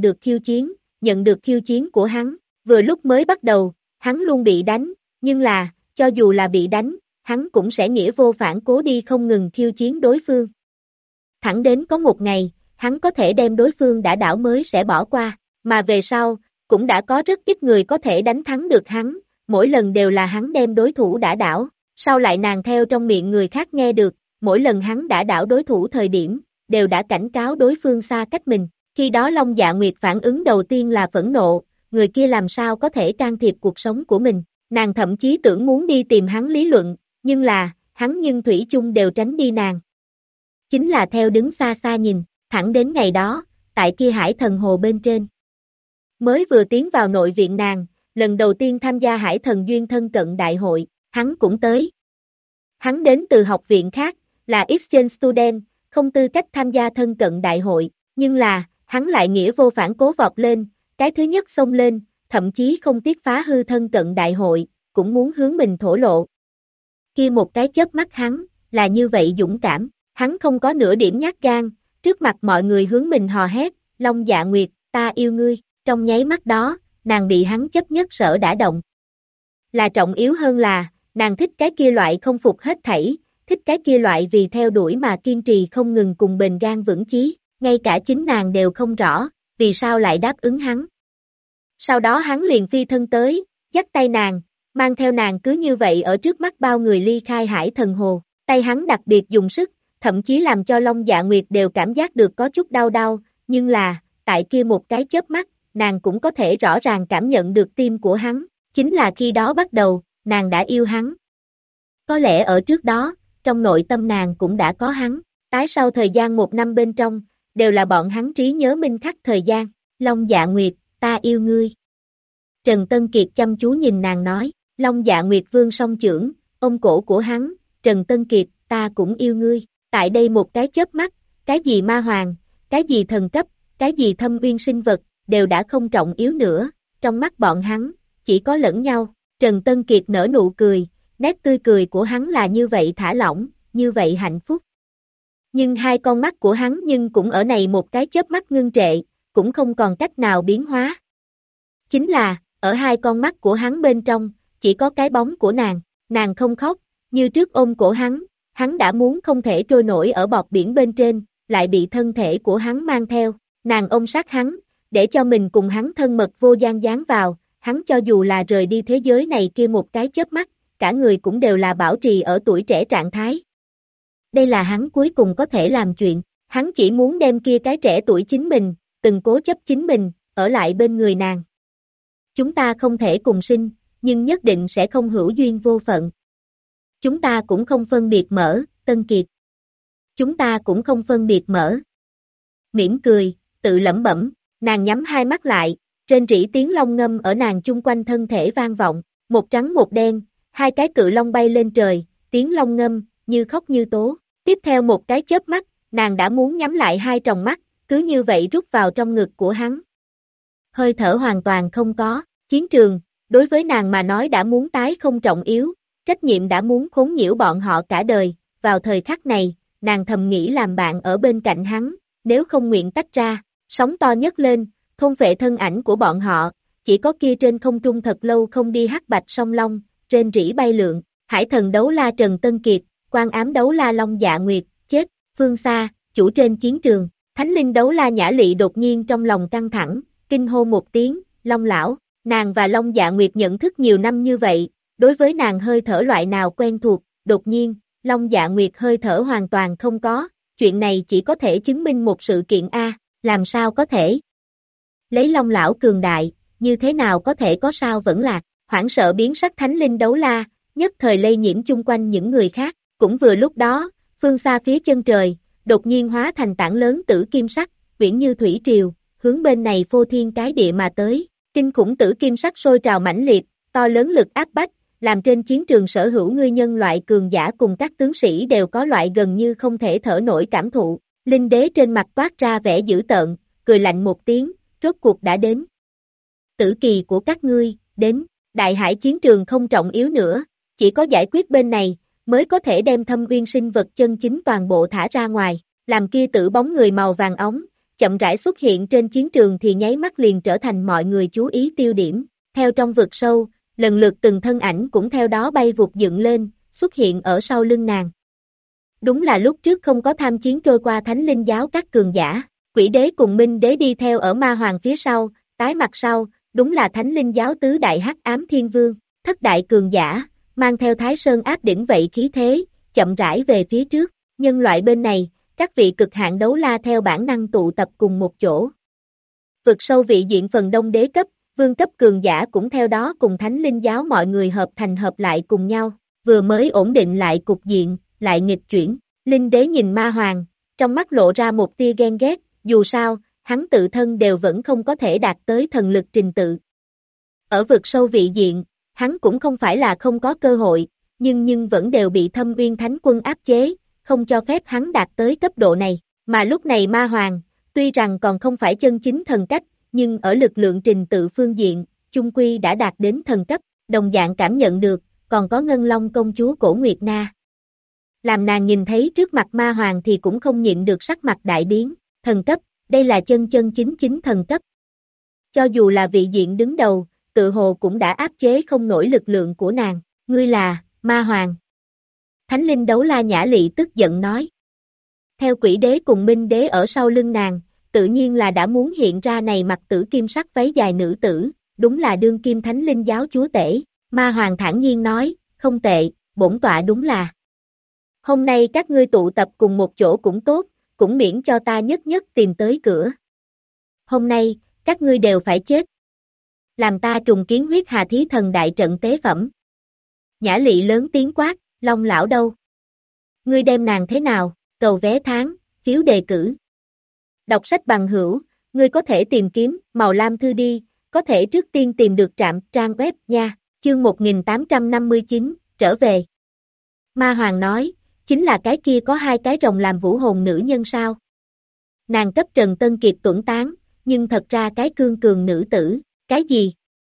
được khiêu chiến của hắn. Vừa lúc mới bắt đầu, hắn luôn bị đánh, nhưng là, cho dù là bị đánh, hắn cũng sẽ nghĩa vô phản cố đi không ngừng khiêu chiến đối phương. Thẳng đến có một ngày, hắn có thể đem đối phương đả đảo mới sẽ bỏ qua, mà về sau, cũng đã có rất ít người có thể đánh thắng được hắn, mỗi lần đều là hắn đem đối thủ đả đảo, sau lại nàng theo trong miệng người khác nghe được, mỗi lần hắn đả đảo đối thủ thời điểm, đều đã cảnh cáo đối phương xa cách mình, khi đó Long Dạ Nguyệt phản ứng đầu tiên là phẫn nộ, người kia làm sao có thể can thiệp cuộc sống của mình, nàng thậm chí tưởng muốn đi tìm hắn lý luận, nhưng là, hắn nhưng thủy chung đều tránh đi nàng. Chính là theo đứng xa xa nhìn, thẳng đến ngày đó, tại kia Hải Thần Hồ bên trên. Mới vừa tiến vào nội viện nàng, lần đầu tiên tham gia Hải Thần Duyên thân cận đại hội, hắn cũng tới. Hắn đến từ học viện khác, là exchange student, không tư cách tham gia thân cận đại hội, nhưng là, hắn lại nghĩa vô phản cố vọt lên, cái thứ nhất xông lên, thậm chí không tiếc phá hư thân cận đại hội, cũng muốn hướng mình thổ lộ. Kia một cái chớp mắt hắn, là như vậy dũng cảm, hắn không có nửa điểm nhát gan, trước mặt mọi người hướng mình hò hét, Long Dạ Nguyệt, ta yêu ngươi, trong nháy mắt đó, nàng bị hắn chấp nhất sở đả động. Là trọng yếu hơn là, nàng thích cái kia loại không phục hết thảy, thích cái kia loại vì theo đuổi mà kiên trì không ngừng cùng bền gan vững chí, ngay cả chính nàng đều không rõ, vì sao lại đáp ứng hắn. Sau đó hắn liền phi thân tới, dắt tay nàng, mang theo nàng cứ như vậy ở trước mắt bao người ly khai Hải Thần Hồ, tay hắn đặc biệt dùng sức, thậm chí làm cho Long Dạ Nguyệt đều cảm giác được có chút đau, nhưng là, tại kia một cái chớp mắt, nàng cũng có thể rõ ràng cảm nhận được tim của hắn, chính là khi đó bắt đầu, nàng đã yêu hắn. Có lẽ ở trước đó, trong nội tâm nàng cũng đã có hắn, tái sau thời gian 1 năm bên trong, đều là bọn hắn trí nhớ minh khắc thời gian, Long Dạ Nguyệt, ta yêu ngươi. Trần Tân Kiệt chăm chú nhìn nàng nói, Long Dạ Nguyệt vươn song chưởng, ôm cổ của hắn, Trần Tân Kiệt, ta cũng yêu ngươi, tại đây một cái chớp mắt, cái gì ma hoàng, cái gì thần cấp, cái gì thâm uyên sinh vật, đều đã không trọng yếu nữa, trong mắt bọn hắn, chỉ có lẫn nhau, Trần Tân Kiệt nở nụ cười, nét tươi cười của hắn là như vậy thả lỏng, như vậy hạnh phúc. Nhưng hai con mắt của hắn nhưng cũng ở này một cái chớp mắt ngưng trệ, cũng không còn cách nào biến hóa. Chính là, ở hai con mắt của hắn bên trong, chỉ có cái bóng của nàng không khóc, như trước ôm cổ hắn đã muốn không thể trôi nổi ở bọt biển bên trên, lại bị thân thể của hắn mang theo, nàng ôm sát hắn, để cho mình cùng hắn thân mật vô gian dán vào, hắn cho dù là rời đi thế giới này kia một cái chớp mắt, cả người cũng đều là bảo trì ở tuổi trẻ trạng thái. Đây là hắn cuối cùng có thể làm chuyện, hắn chỉ muốn đem kia cái trẻ tuổi chính mình, từng cố chấp chính mình, ở lại bên người nàng. Chúng ta không thể cùng sinh, nhưng nhất định sẽ không hữu duyên vô phận. Chúng ta cũng không phân biệt mở, Tân Kiệt. Chúng ta cũng không phân biệt mở. Mỉm cười, tự lẩm bẩm, nàng nhắm hai mắt lại, trên rỉ tiếng long ngâm ở nàng chung quanh thân thể vang vọng, một trắng một đen, hai cái cự long bay lên trời, tiếng long ngâm, như khóc như tố. Tiếp theo một cái chớp mắt, nàng đã muốn nhắm lại hai tròng mắt, cứ như vậy rút vào trong ngực của hắn. Hơi thở hoàn toàn không có, chiến trường, đối với nàng mà nói đã muốn tái không trọng yếu, trách nhiệm đã muốn khốn nhiễu bọn họ cả đời, vào thời khắc này, nàng thầm nghĩ làm bạn ở bên cạnh hắn, nếu không nguyện tách ra, sóng to nhấc lên, thôn phệ thân ảnh của bọn họ, chỉ có kia trên không trung thật lâu không đi hắc bạch song long, trên rỉ bay lượn, Hải Thần đấu la Trần Tân Kiệt, Quan Ám đấu la Long Dạ Nguyệt, chết, phương xa, chủ trên chiến trường, Thánh Linh đấu la Nhã Lị đột nhiên trong lòng căng thẳng, kinh hô một tiếng, Long lão, nàng và Long Dạ Nguyệt nhận thức nhiều năm như vậy, đối với nàng hơi thở loại nào quen thuộc, đột nhiên, Long Dạ Nguyệt hơi thở hoàn toàn không có, chuyện này chỉ có thể chứng minh một sự kiện A, làm sao có thể? Lấy Long lão cường đại, như thế nào có thể có sao vẫn lạc, hoảng sợ biến sắc Thánh Linh đấu la, nhất thời lây nhiễm chung quanh những người khác. Cũng vừa lúc đó, phương xa phía chân trời, đột nhiên hóa thành tảng lớn tử kim sắc, quyển như thủy triều, hướng bên này phô thiên cái địa mà tới. Kinh khủng tử kim sắc sôi trào mãnh liệt, to lớn lực áp bách, làm trên chiến trường sở hữu ngươi nhân loại cường giả cùng các tướng sĩ đều có loại gần như không thể thở nổi cảm thụ. Linh đế trên mặt toát ra vẻ dữ tợn, cười lạnh một tiếng, rốt cuộc đã đến. Tử kỳ của các ngươi, đến, đại hải chiến trường không trọng yếu nữa, chỉ có giải quyết bên này, mới có thể đem Thâm Uyên sinh vật chân chính toàn bộ thả ra ngoài. Làm kia tử bóng người màu vàng óng, chậm rãi xuất hiện trên chiến trường thì nháy mắt liền trở thành mọi người chú ý tiêu điểm. Theo trong vực sâu, lần lượt từng thân ảnh cũng theo đó bay vụt dựng lên, xuất hiện ở sau lưng nàng. Đúng là lúc trước không có tham chiến trôi qua Thánh Linh giáo các cường giả, Quỷ đế cùng Minh đế đi theo ở Ma Hoàng phía sau, tái mặt sau, đúng là Thánh Linh giáo tứ đại hắc ám thiên vương, thất đại cường giả, mang theo Thái Sơn áp đỉnh vậy khí thế, chậm rãi về phía trước. Nhân loại bên này, các vị cực hạn đấu la theo bản năng tụ tập cùng một chỗ. Vực sâu vị diện phần đông đế cấp, vương cấp cường giả cũng theo đó cùng Thánh Linh giáo mọi người hợp lại cùng nhau, vừa mới ổn định lại cục diện, lại nghịch chuyển. Linh đế nhìn Ma Hoàng, trong mắt lộ ra một tia ghen ghét, dù sao, hắn tự thân đều vẫn không có thể đạt tới thần lực trình tự. Ở vực sâu vị diện, hắn cũng không phải là không có cơ hội, nhưng vẫn đều bị Thâm Uyên Thánh Quân áp chế, không cho phép hắn đạt tới cấp độ này. Mà lúc này Ma Hoàng, tuy rằng còn không phải chân chính thần cách, nhưng ở lực lượng trình tự phương diện, chung quy đã đạt đến thần cấp, đồng dạng cảm nhận được, còn có Ngân Long công chúa Cổ Nguyệt Na. Làm nàng nhìn thấy trước mặt Ma Hoàng thì cũng không nhịn được sắc mặt đại biến, thần cấp, đây là chân chính thần cấp. Cho dù là vị diện đứng đầu, tự hồ cũng đã áp chế không nổi lực lượng của nàng, ngươi là, Ma Hoàng. Thánh Linh đấu la Nhã Lị tức giận nói. Theo Quỷ đế cùng Minh đế ở sau lưng nàng, tự nhiên là đã muốn hiện ra này mặc tử kim sắc váy dài nữ tử, đúng là đương kim Thánh Linh giáo chúa tể. Ma Hoàng thản nhiên nói, không tệ, bổn tọa đúng là. Hôm nay các ngươi tụ tập cùng một chỗ cũng tốt, cũng miễn cho ta nhất tìm tới cửa. Hôm nay, các ngươi đều phải chết. Làm ta trùng kiến huyết hà thí thần đại trận tế phẩm. Nhã Lị lớn tiếng quát, Long lão đâu? Ngươi đem nàng thế nào? Cầu vé tháng, phiếu đề cử. Đọc sách bằng hữu, ngươi có thể tìm kiếm màu lam thư đi, có thể trước tiên tìm được trạm trang web nha. Chương 1859, trở về. Ma Hoàng nói, chính là cái kia có hai cái rồng làm vũ hồn nữ nhân sao? Nàng cấp Trần Tân Kiệt tuẫn tán, nhưng thật ra cái cương cường nữ tử, cái gì?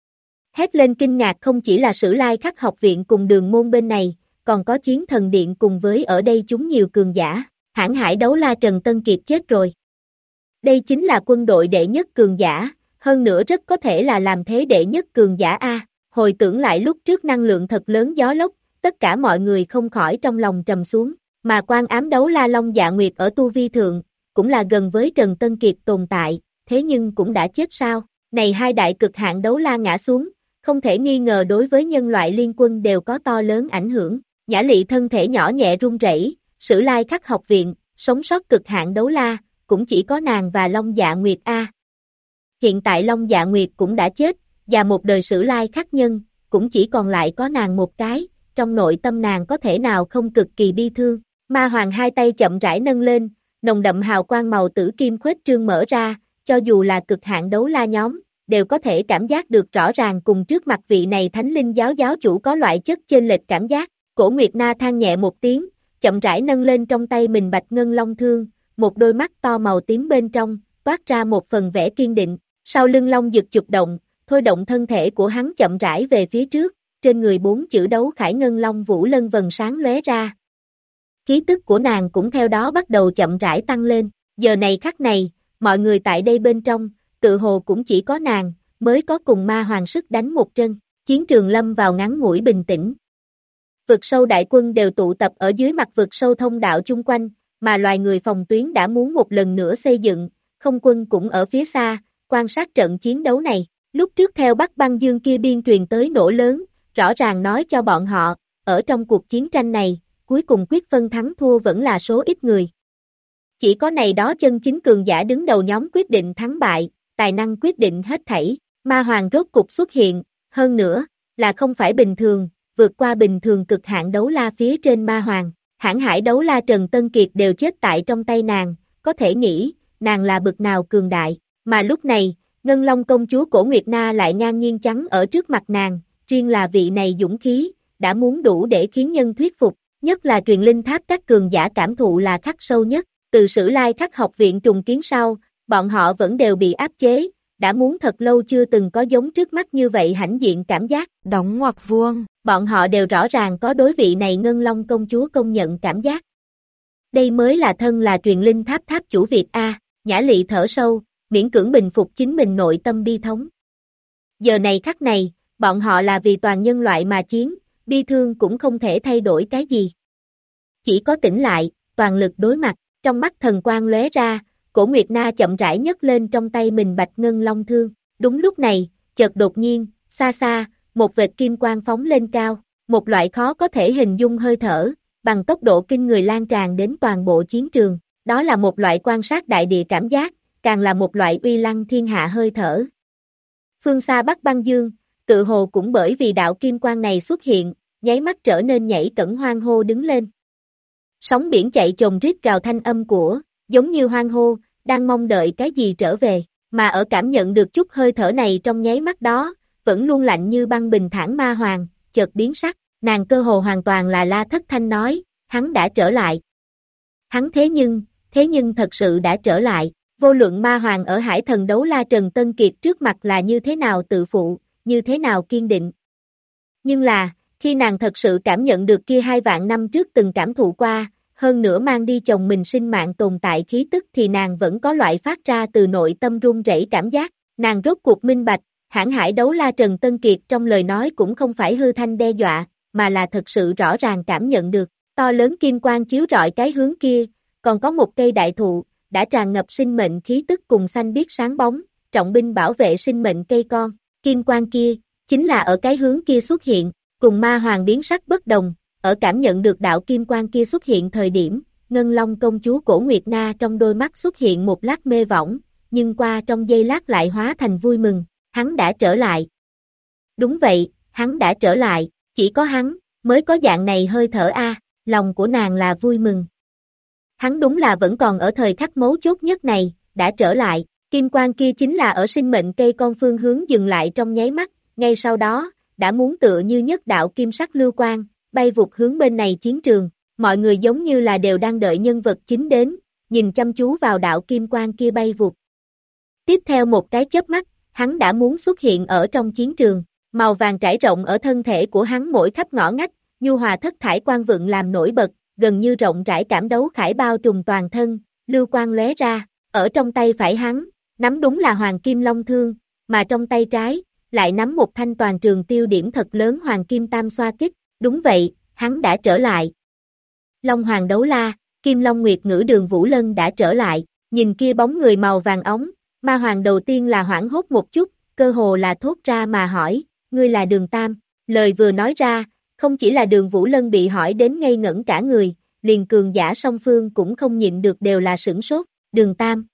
Hét lên kinh ngạc không chỉ là Sử Lai Khắc học viện cùng Đường môn bên này, còn có Chiến Thần Điện cùng với ở đây chúng nhiều cường giả, hãn hải đấu la Trần Tân Kiệt chết rồi. Đây chính là quân đội đệ nhất cường giả, hơn nữa rất có thể là làm thế đệ nhất cường giả A, hồi tưởng lại lúc trước năng lượng thật lớn gió lốc, tất cả mọi người không khỏi trong lòng trầm xuống, mà Quan Ám đấu la Long Dạ Nguyệt ở tu vi thượng, cũng là gần với Trần Tân Kiệt tồn tại, thế nhưng cũng đã chết sao, này hai đại cực hạn đấu la ngã xuống, không thể nghi ngờ đối với nhân loại liên quân đều có to lớn ảnh hưởng. Nhã Lị thân thể nhỏ nhẹ run rẩy, Sử Lai Khắc học viện, sống sót cực hạn đấu la, cũng chỉ có nàng và Long Dạ Nguyệt A. Hiện tại Long Dạ Nguyệt cũng đã chết, và một đời Sử Lai Khắc nhân, cũng chỉ còn lại có nàng một cái, trong nội tâm nàng có thể nào không cực kỳ bi thương. Ma Hoàng hai tay chậm rãi nâng lên, nồng đậm hào quang màu tử kim khuếch trương mở ra, cho dù là cực hạn đấu la nhóm, đều có thể cảm giác được rõ ràng cùng trước mặt vị này Thánh Linh giáo giáo chủ có loại chất chênh lệch cảm giác. Cổ Nguyệt Na than nhẹ một tiếng, chậm rãi nâng lên trong tay mình bạch ngân long thương, một đôi mắt to màu tím bên trong, toát ra một phần vẻ kiên định, sau lưng long giật chụp động, thôi động thân thể của hắn chậm rãi về phía trước, trên người 4 chữ đấu khải ngân long vũ lân vần sáng lóe ra. Khí tức của nàng cũng theo đó bắt đầu chậm rãi tăng lên, giờ này khắc này, mọi người tại đây bên trong, tự hồ cũng chỉ có nàng, mới có cùng Ma Hoàng sức đánh một trận, chiến trường lâm vào ngắn ngủi bình tĩnh. Vực sâu đại quân đều tụ tập ở dưới mặt vực sâu thông đạo chung quanh, mà loài người phòng tuyến đã muốn một lần nữa xây dựng, không quân cũng ở phía xa, quan sát trận chiến đấu này. Lúc trước theo Bắc Băng Dương kia biên truyền tới nổ lớn, rõ ràng nói cho bọn họ, ở trong cuộc chiến tranh này, cuối cùng quyết phân thắng thua vẫn là số ít người. Chỉ có này đó chân chính cường giả đứng đầu nhóm quyết định thắng bại, tài năng quyết định hết thảy. Ma Hoàng rốt cục xuất hiện, hơn nữa, là không phải bình thường, vượt qua bình thường cực hạn đấu la phía trên ma hoàng. Hãn hải đấu la Trần Tân Kiệt đều chết tại trong tay nàng, có thể nghĩ, nàng là bực nào cường đại. Mà lúc này, Ngân Long công chúa Cổ Nguyệt Na lại ngang nhiên chắn ở trước mặt nàng, riêng là vị này dũng khí, đã muốn đủ để khiến nhân thuyết phục, nhất là truyền linh tháp các cường giả cảm thụ là khắc sâu nhất. Từ Sử Lai Khắc học viện trùng kiến sau, bọn họ vẫn đều bị áp chế, đã muốn thật lâu chưa từng có giống trước mắt như vậy hãnh diện cảm giác. Đóng ngoặc vuông. Bọn họ đều rõ ràng có đối vị này Ngân Long công chúa công nhận cảm giác. Đây mới là thân là truyền linh tháp tháp chủ Việt A, Nhã Lị thở sâu, miễn cưỡng bình phục chính mình nội tâm bi thống. Giờ này khắc này, bọn họ là vì toàn nhân loại mà chiến, bi thương cũng không thể thay đổi cái gì. Chỉ có tỉnh lại, toàn lực đối mặt, trong mắt thần quang lóe ra, Cổ Nguyệt Na chậm rãi nhấc lên trong tay mình bạch ngân long thương. Đúng lúc này, chợt đột nhiên, xa xa, một vệt kim quang phóng lên cao, một loại khó có thể hình dung hơi thở, bằng tốc độ kinh người lan tràn đến toàn bộ chiến trường. Đó là một loại quan sát đại địa cảm giác, càng là một loại uy lăng thiên hạ hơi thở. Phương xa Bắc Băng Dương, tự hồ cũng bởi vì đạo kim quang này xuất hiện, nháy mắt trở nên nhảy cẫng hoang hô đứng lên. Sóng biển chạy chồn rít gào thanh âm của, giống như hoang hô, đang mong đợi cái gì trở về, mà ở cảm nhận được chút hơi thở này trong nháy mắt đó, vẫn luôn lạnh như băng bình thản ma hoàng, chợt biến sắc, nàng cơ hồ hoàn toàn là la thất thanh nói, hắn đã trở lại. Hắn thế nhưng thật sự đã trở lại, vô luận ma hoàng ở hải thần đấu la Trần Tân Kiệt trước mặt là như thế nào tự phụ, như thế nào kiên định. Nhưng là, khi nàng thật sự cảm nhận được kia 2 vạn năm trước từng cảm thụ qua, hơn nữa mang đi chồng mình sinh mạng tồn tại khí tức thì nàng vẫn có loại phát ra từ nội tâm run rẩy cảm giác, nàng rốt cuộc minh bạch, hãn hải đấu la Trần Tân Kiệt trong lời nói cũng không phải hư thanh đe dọa, mà là thật sự rõ ràng cảm nhận được, to lớn kim quang chiếu rọi cái hướng kia, còn có một cây đại thụ, đã tràn ngập sinh mệnh khí tức cùng xanh biếc sáng bóng, trọng binh bảo vệ sinh mệnh cây con, kim quang kia, chính là ở cái hướng kia xuất hiện, cùng ma hoàng biến sắc bất đồng, ở cảm nhận được đạo kim quang kia xuất hiện thời điểm, Ngân Long công chúa Cổ Nguyệt Na trong đôi mắt xuất hiện một lát mê võng, nhưng qua trong giây lát lại hóa thành vui mừng, hắn đã trở lại. Đúng vậy, hắn đã trở lại, chỉ có hắn, mới có dạng này hơi thở a, lòng của nàng là vui mừng. Hắn đúng là vẫn còn ở thời khắc mấu chốt nhất này, đã trở lại, kim quang kia chính là ở sinh mệnh cây con phương hướng dừng lại trong nháy mắt, ngay sau đó, đã muốn tựa như nhất đạo kim sắc lưu quang, bay vụt hướng bên này chiến trường, mọi người giống như là đều đang đợi nhân vật chính đến, nhìn chăm chú vào đạo kim quang kia bay vụt. Tiếp theo một cái chớp mắt, hắn đã muốn xuất hiện ở trong chiến trường, màu vàng trải rộng ở thân thể của hắn mỗi khắp ngõ ngách, nhu hòa thất thải quang vượng làm nổi bật, gần như rộng rãi cảm đấu khải bao trùm toàn thân, lưu quang lóe ra, ở trong tay phải hắn, nắm đúng là hoàng kim long thương, mà trong tay trái, lại nắm một thanh toàn trường tiêu điểm thật lớn hoàng kim tam xoa kích, đúng vậy, hắn đã trở lại. Long hoàng đấu la, Kim Long Nguyệt Ngữ Đường Vũ Lân đã trở lại, nhìn kia bóng người màu vàng óng, ma hoàng đầu tiên là hoảng hốt một chút, cơ hồ là thốt ra mà hỏi, ngươi là Đường Tam, lời vừa nói ra, không chỉ là Đường Vũ Lân bị hỏi đến ngây ngẩn cả người, liền cường giả song phương cũng không nhịn được đều là sửng sốt, Đường Tam.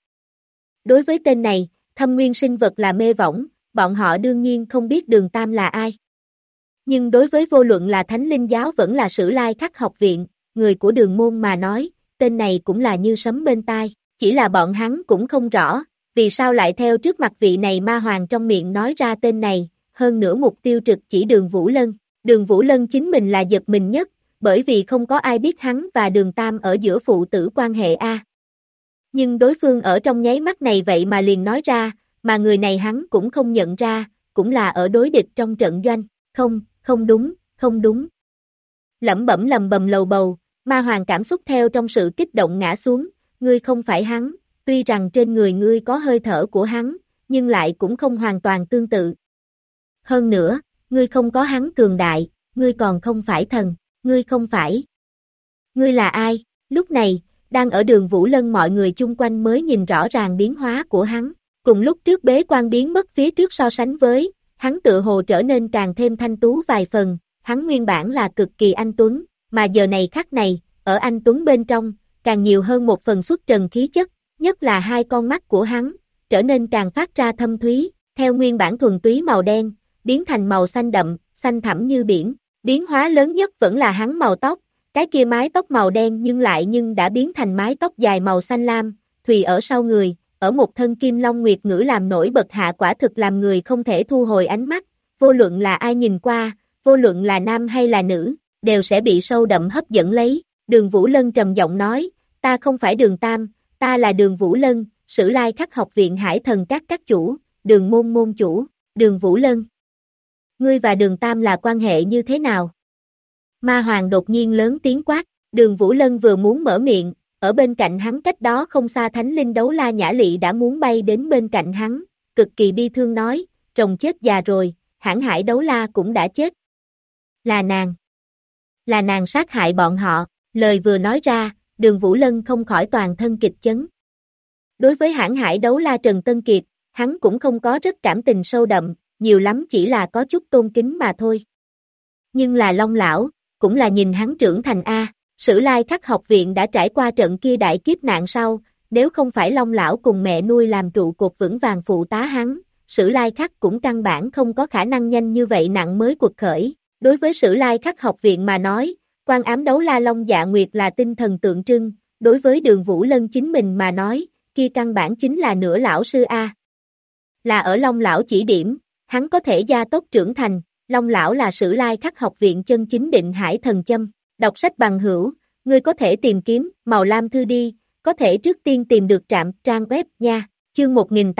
Đối với tên này, thâm nguyên sinh vật là mê võng, bọn họ đương nhiên không biết Đường Tam là ai. Nhưng đối với vô luận là Thánh Linh Giáo vẫn là Sử Lai Khắc học viện, người của Đường môn mà nói, tên này cũng là như sấm bên tai, chỉ là bọn hắn cũng không rõ, vì sao lại theo trước mặt vị này ma hoàng trong miệng nói ra tên này, hơn nữa mục tiêu trực chỉ Đường Vũ Lân. Đường Vũ Lân chính mình là giật mình nhất, bởi vì không có ai biết hắn và Đường Tam ở giữa phụ tử quan hệ a. Nhưng đối phương ở trong nháy mắt này vậy mà liền nói ra, mà người này hắn cũng không nhận ra, cũng là ở đối địch trong trận doanh, không đúng. Lẩm bẩm lầu bầu, ma hoàng cảm xúc theo trong sự kích động ngã xuống, ngươi không phải hắn, tuy rằng trên người ngươi có hơi thở của hắn, nhưng lại cũng không hoàn toàn tương tự. Hơn nữa, ngươi không có hắn cường đại, ngươi còn không phải thần, ngươi không phải. Ngươi là ai? Lúc này, đang ở Đường Vũ Lân mọi người chung quanh mới nhìn rõ ràng biến hóa của hắn, cùng lúc trước bế quan biến mất phía trước so sánh với, hắn tự hồ trở nên càng thêm thanh tú vài phần, hắn nguyên bản là cực kỳ anh tuấn, mà giờ này khắc này, ở anh tuấn bên trong, càng nhiều hơn một phần xuất trần khí chất, nhất là hai con mắt của hắn, trở nên càng phát ra thâm thúy, theo nguyên bản thuần túy màu đen, biến thành màu xanh đậm, xanh thẳm như biển, Biến hóa lớn nhất vẫn là hắn màu tóc, cái kia mái tóc màu đen nhưng đã biến thành mái tóc dài màu xanh lam, thùy ở sau người, ở một thân kim long nguyệt ngữ làm nổi bật hạ quả thực làm người không thể thu hồi ánh mắt, vô luận là ai nhìn qua, vô luận là nam hay là nữ, đều sẽ bị sâu đậm hấp dẫn lấy. Đường Vũ Lân trầm giọng nói, ta không phải Đường Tam, ta là Đường Vũ Lân, Sử Lai Khắc học viện Hải Thần các chủ, Đường môn môn chủ, Đường Vũ Lân. Ngươi và Đường Tam là quan hệ như thế nào? Ma Hoàng đột nhiên lớn tiếng quát, Đường Vũ Lân vừa muốn mở miệng, ở bên cạnh hắn cách đó không xa Thánh Linh Đấu La Nhã Lị đã muốn bay đến bên cạnh hắn, cực kỳ bi thương nói, rồng chết già rồi, Hãn Hải Đấu La cũng đã chết. Là nàng sát hại bọn họ, lời vừa nói ra, Đường Vũ Lân không khỏi toàn thân kịch chấn. Đối với Hãn Hải Đấu La Trần Tân Kiệt, hắn cũng không có rất cảm tình sâu đậm, nhiều lắm chỉ là có chút tôn kính mà thôi. Nhưng là Long lão, cũng là nhìn hắn trưởng thành A, Sử Lai Khắc học viện đã trải qua trận kia đại kiếp nạn sau, nếu không phải Long lão cùng mẹ nuôi làm trụ cột vững vàng phụ tá hắn, Sử Lai Khắc cũng căn bản không có khả năng nhanh như vậy nặng mới quật khởi. Đối với Sử Lai Khắc học viện mà nói, Quan Ám Đấu La Long Dạ Nguyệt là tinh thần tượng trưng, đối với Đường Vũ Lân chính mình mà nói, kia căn bản chính là nửa lão sư A. Là ở Long lão chỉ điểm, hắn có thể gia tốc trưởng thành, Long lão là Sử Lai Khắc học viện chân chính định hải thần châm. Đọc sách bằng hữu, ngươi có thể tìm kiếm màu lam thư đi, có thể trước tiên tìm được trạm trang web nha. Chương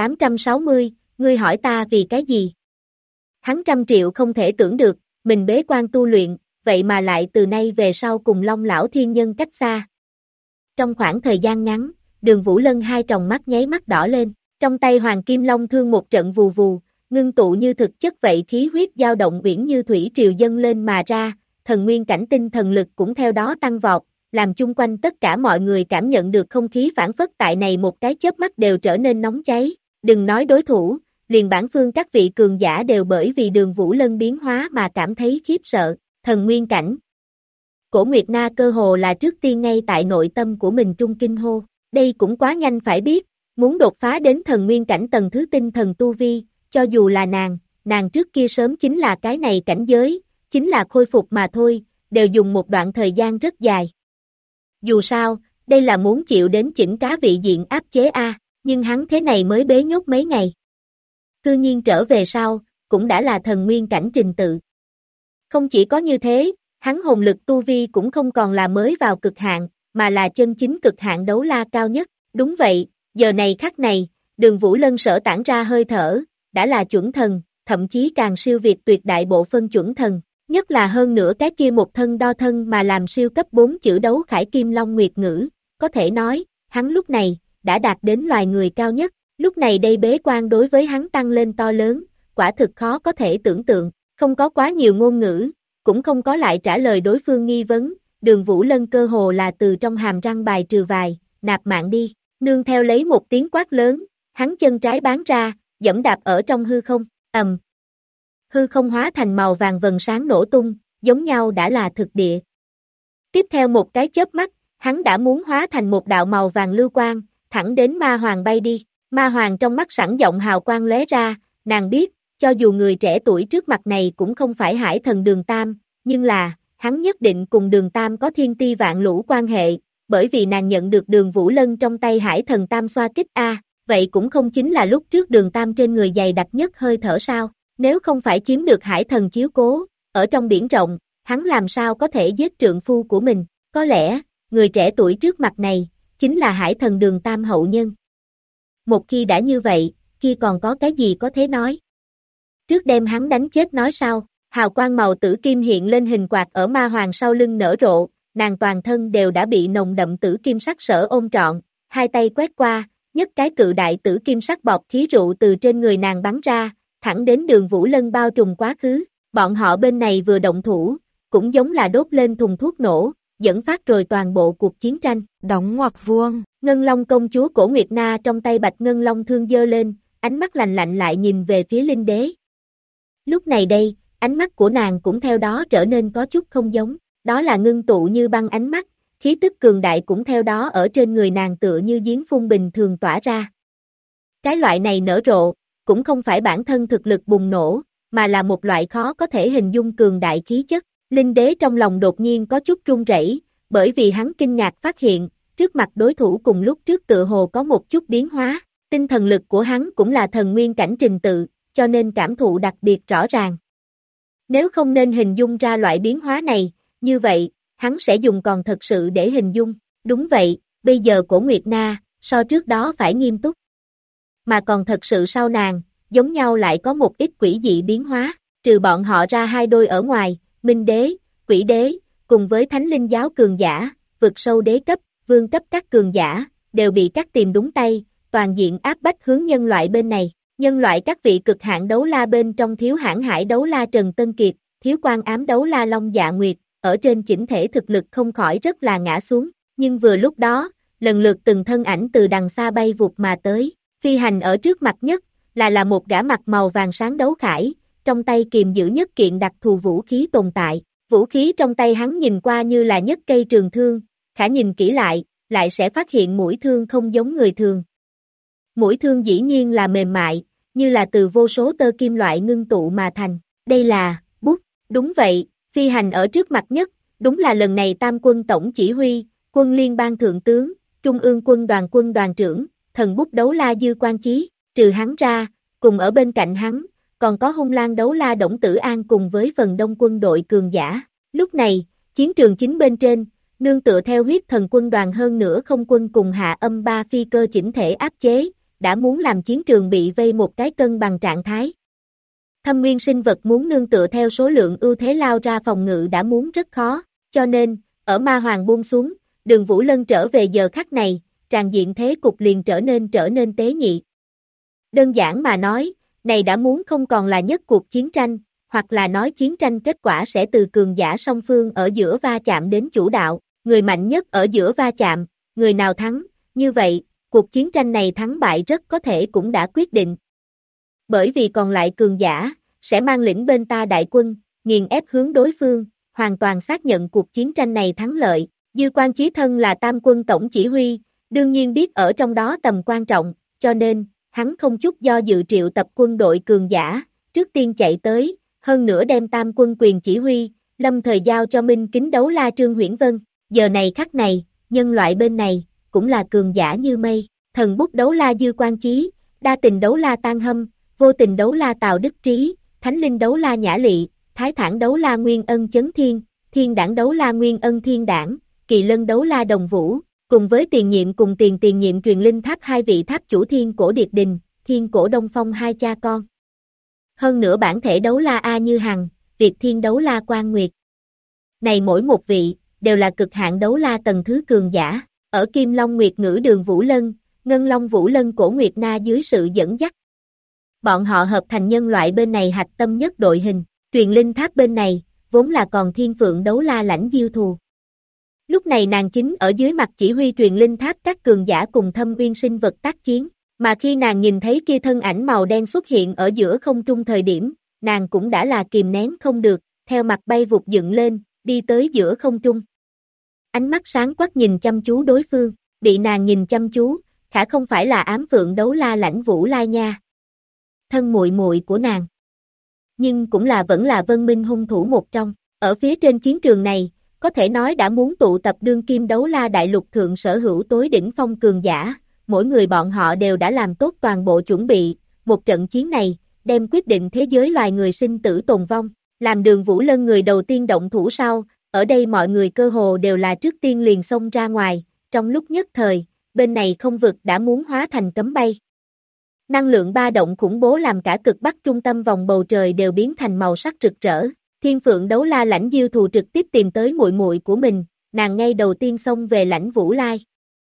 1860, ngươi hỏi ta vì cái gì? Hắn 100 triệu không thể tưởng được, mình bế quan tu luyện, vậy mà lại từ nay về sau cùng Long lão thiên nhân cách xa. Trong khoảng thời gian ngắn, Đường Vũ Lân hai tròng mắt nháy mắt đỏ lên, trong tay Hoàng Kim Long thương một trận vù vù, ngưng tụ như thực chất vậy khí huyết dao động uyển như thủy triều dâng lên mà ra, thần nguyên cảnh tinh thần lực cũng theo đó tăng vọt, làm chung quanh tất cả mọi người cảm nhận được không khí phản phất tại này một cái chớp mắt đều trở nên nóng cháy, đừng nói đối thủ, liền bản phương các vị cường giả đều bởi vì Đường Vũ Lân biến hóa mà cảm thấy khiếp sợ, thần nguyên cảnh. Cổ Nguyệt Na cơ hồ là trước tiên ngay tại nội tâm của mình trung kinh hô, đây cũng quá nhanh phải biết, muốn đột phá đến thần nguyên cảnh tầng thứ tinh thần tu vi, cho dù là nàng trước kia sớm chính là cái này cảnh giới, chính là khôi phục mà thôi, đều dùng một đoạn thời gian rất dài. Dù sao, đây là muốn chịu đến chỉnh cá vị diện áp chế A, nhưng hắn thế này mới bế nhốt mấy ngày. Cư nhiên trở về sau, cũng đã là thần nguyên cảnh trình tự. Không chỉ có như thế, hắn hồn lực tu vi cũng không còn là mới vào cực hạn, mà là chân chính cực hạn đấu la cao nhất. Đúng vậy, giờ này khắc này, Đường Vũ Lân sở tản ra hơi thở, đã là chuẩn thần, thậm chí càng siêu việt tuyệt đại bộ phân chuẩn thần, nhất là hơn nữa cái kia một thân đo thân mà làm siêu cấp 4 chữ đấu khải kim long nguyệt ngữ, có thể nói, hắn lúc này, đã đạt đến loài người cao nhất, lúc này đây bế quan đối với hắn tăng lên to lớn, quả thực khó có thể tưởng tượng, không có quá nhiều ngôn ngữ, cũng không có lại trả lời đối phương nghi vấn, Đường Vũ Lân cơ hồ là từ trong hàm răng bài trừ vài, nạp mạng đi, nương theo lấy một tiếng quát lớn, hắn chân trái bắn ra, dẫm đạp ở trong hư không, hư không hóa thành màu vàng vần sáng nổ tung, giống nhau đã là thực địa. Tiếp theo một cái chớp mắt, hắn đã muốn hóa thành một đạo màu vàng lưu quang, thẳng đến Ma Hoàng bay đi. Ma Hoàng trong mắt sẵn giọng hào quang lóe ra, nàng biết, cho dù người trẻ tuổi trước mặt này cũng không phải Hải Thần Đường Tam, nhưng là, hắn nhất định cùng Đường Tam có thiên ti vạn lũ quan hệ, bởi vì nàng nhận được Đường Vũ Lân trong tay Hải Thần Tam xoa kích A, vậy cũng không chính là lúc trước Đường Tam trên người dày đặc nhất hơi thở sao, nếu không phải chiếm được Hải Thần chiếu cố, ở trong biển rộng, hắn làm sao có thể giết trượng phu của mình, có lẽ, người trẻ tuổi trước mặt này, chính là Hải Thần Đường Tam hậu nhân. Một khi đã như vậy, kia còn có cái gì có thể nói? Trước đem hắn đánh chết nói sao, hào quang màu tử kim hiện lên hình quạt ở Ma Hoàng sau lưng nở rộ, nàng toàn thân đều đã bị nồng đậm tử kim sắc sở ôm trọn, hai tay quét qua, nhất cái cự đại tử kim sắc bọt khí rượu từ trên người nàng bắn ra, thẳng đến Đường Vũ Lân bao trùm quá khứ, bọn họ bên này vừa động thủ, cũng giống là đốt lên thùng thuốc nổ, dẫn phát rồi toàn bộ cuộc chiến tranh. Đóng ngoặc vuông, Ngân Long công chúa Cổ Nguyệt Na trong tay bạch ngân long thương giơ lên, ánh mắt lạnh lạnh lại nhìn về phía Linh Đế. Lúc này đây, ánh mắt của nàng cũng theo đó trở nên có chút không giống, đó là ngưng tụ như băng ánh mắt, khí tức cường đại cũng theo đó ở trên người nàng tựa như giếng phun bình thường tỏa ra. Cái loại này nở rộ, cũng không phải bản thân thực lực bùng nổ, mà là một loại khó có thể hình dung cường đại khí chất, Linh đế trong lòng đột nhiên có chút run rẩy, bởi vì hắn kinh ngạc phát hiện, trước mặt đối thủ cùng lúc trước tựa hồ có một chút biến hóa, tinh thần lực của hắn cũng là thần nguyên cảnh trình tự, cho nên cảm thụ đặc biệt rõ ràng. Nếu không nên hình dung ra loại biến hóa này, như vậy, hắn sẽ dùng còn thật sự để hình dung, đúng vậy, bây giờ Cổ Nguyệt Na, so trước đó phải nghiêm túc. Mà còn thật sự sau nàng, giống nhau lại có một ít quỷ dị biến hóa, trừ bọn họ ra hai đôi ở ngoài, Minh Đế, Quỷ Đế, cùng với Thánh Linh giáo cường giả, vực sâu đế cấp, vương cấp các cường giả, đều bị cắt tìm đúng tay, toàn diện áp bách hướng nhân loại bên này. Nhân loại các vị cực hạn đấu la bên trong thiếu hãn hải đấu la Trần Tân Kiệt, thiếu quan ám đấu la Long Dạ Nguyệt, ở trên chỉnh thể thực lực không khỏi rất là ngã xuống, nhưng vừa lúc đó, lần lượt từng thân ảnh từ đằng xa bay vụt mà tới, phi hành ở trước mặt nhất, là một gã mặt màu vàng sáng đấu khải, trong tay kiềm giữ nhất kiện đặc thù vũ khí tồn tại, vũ khí trong tay hắn nhìn qua như là nhất cây trường thương, khả nhìn kỹ lại sẽ phát hiện mũi thương không giống người thường. Mũi thương dĩ nhiên là mềm mại, như là từ vô số tơ kim loại ngưng tụ mà thành, đây là, bút, đúng vậy, phi hành ở trước mặt nhất, đúng là lần này Tam quân tổng chỉ huy, quân liên bang thượng tướng, trung ương quân đoàn trưởng, thần bút đấu la Dư Quan Chí, trừ hắn ra, cùng ở bên cạnh hắn, còn có hung lang đấu la Đổng Tử An cùng với phần đông quân đội cường giả. Lúc này, chiến trường chính bên trên, nương tựa theo huyết thần quân đoàn hơn nữa không quân cùng hạ âm ba phi cơ chỉnh thể áp chế, đã muốn làm chiến trường bị vây một cái cân bằng trạng thái. Thâm nguyên sinh vật muốn nương tựa theo số lượng ưu thế lao ra phòng ngự đã muốn rất khó, cho nên, ở ma hoàng buông xuống, Đường Vũ Lân trở về giờ khắc này, tràn diện thế cục liền trở nên tế nhị. Đơn giản mà nói, này đã muốn không còn là nhất cuộc chiến tranh, hoặc là nói chiến tranh kết quả sẽ từ cường giả song phương ở giữa va chạm đến chủ đạo, người mạnh nhất ở giữa va chạm, người nào thắng, như vậy, cuộc chiến tranh này thắng bại rất có thể cũng đã quyết định. Bởi vì còn lại cường giả, sẽ mang lĩnh bên ta đại quân, nghiền ép hướng đối phương, hoàn toàn xác nhận cuộc chiến tranh này thắng lợi. Dư Quan Chí thân là Tam quân tổng chỉ huy, đương nhiên biết ở trong đó tầm quan trọng, cho nên, hắn không chút do dự triệu tập quân đội cường giả, trước tiên chạy tới, hơn nữa đem Tam quân quyền chỉ huy, lâm thời giao cho Minh Kính đấu la Trương Huyễn Vân. Giờ này khắc này, nhân loại bên này, cũng là cường giả như mây, thần bút đấu la Dư Quan Chí, đa tình đấu la Tan Hâm, vô tình đấu la Tào Đức Trí, thánh linh đấu la Nhã Lị, thái thản đấu la Nguyên Ân Chấn Thiên, thiên đảng đấu la Nguyên Ân Thiên Đảng, kỳ lân đấu la Đồng Vũ, cùng với tiền nhiệm cùng tiền nhiệm truyền linh tháp hai vị tháp chủ Thiên Cổ Điệt Đình, Thiên Cổ Đông Phong hai cha con. Hơn nữa bản thể đấu la A Như Hằng, Việt Thiên đấu la Quan Nguyệt. Này mỗi một vị, đều là cực hạn đấu la tầng thứ cường giả, ở Kim Long Nguyệt Ngữ Đường Vũ Lân, Ngân Long Vũ Lân Cổ Nguyệt Na dưới sự dẫn dắt. Bọn họ hợp thành nhân loại bên này hạch tâm nhất đội hình, truyền linh tháp bên này, vốn là còn Thiên Phượng đấu la Lãnh Diêu Thù. Lúc này nàng chính ở dưới mặt chỉ huy truyền linh tháp các cường giả cùng thâm uyên sinh vật tác chiến, mà khi nàng nhìn thấy kia thân ảnh màu đen xuất hiện ở giữa không trung thời điểm, nàng cũng đã là kìm nén không được, theo mặt bay vụt dựng lên, đi tới giữa không trung. Ánh mắt sáng quắc nhìn chăm chú đối phương, bị nàng nhìn chăm chú, khả không phải là ám phượng đấu la Lãnh Vũ Lai nha. Thân muội muội của nàng. Nhưng cũng vẫn là Vân Minh hung thủ một trong, ở phía trên chiến trường này, có thể nói đã muốn tụ tập đương kim đấu la đại lục thượng sở hữu tối đỉnh phong cường giả, mỗi người bọn họ đều đã làm tốt toàn bộ chuẩn bị, một trận chiến này, đem quyết định thế giới loài người sinh tử tồn vong, làm Đường Vũ Lân người đầu tiên động thủ sau, ở đây mọi người cơ hồ đều là trước tiên liền xông ra ngoài, trong lúc nhất thời, bên này không vực đã muốn hóa thành cấm bay. Năng lượng ba động khủng bố làm cả cực bắc trung tâm vòng bầu trời đều biến thành màu sắc rực rỡ. Thiên Phượng đấu la Lãnh Diêu Thù trực tiếp tìm tới muội muội của mình, nàng ngay đầu tiên xông về Lãnh Vũ Lai.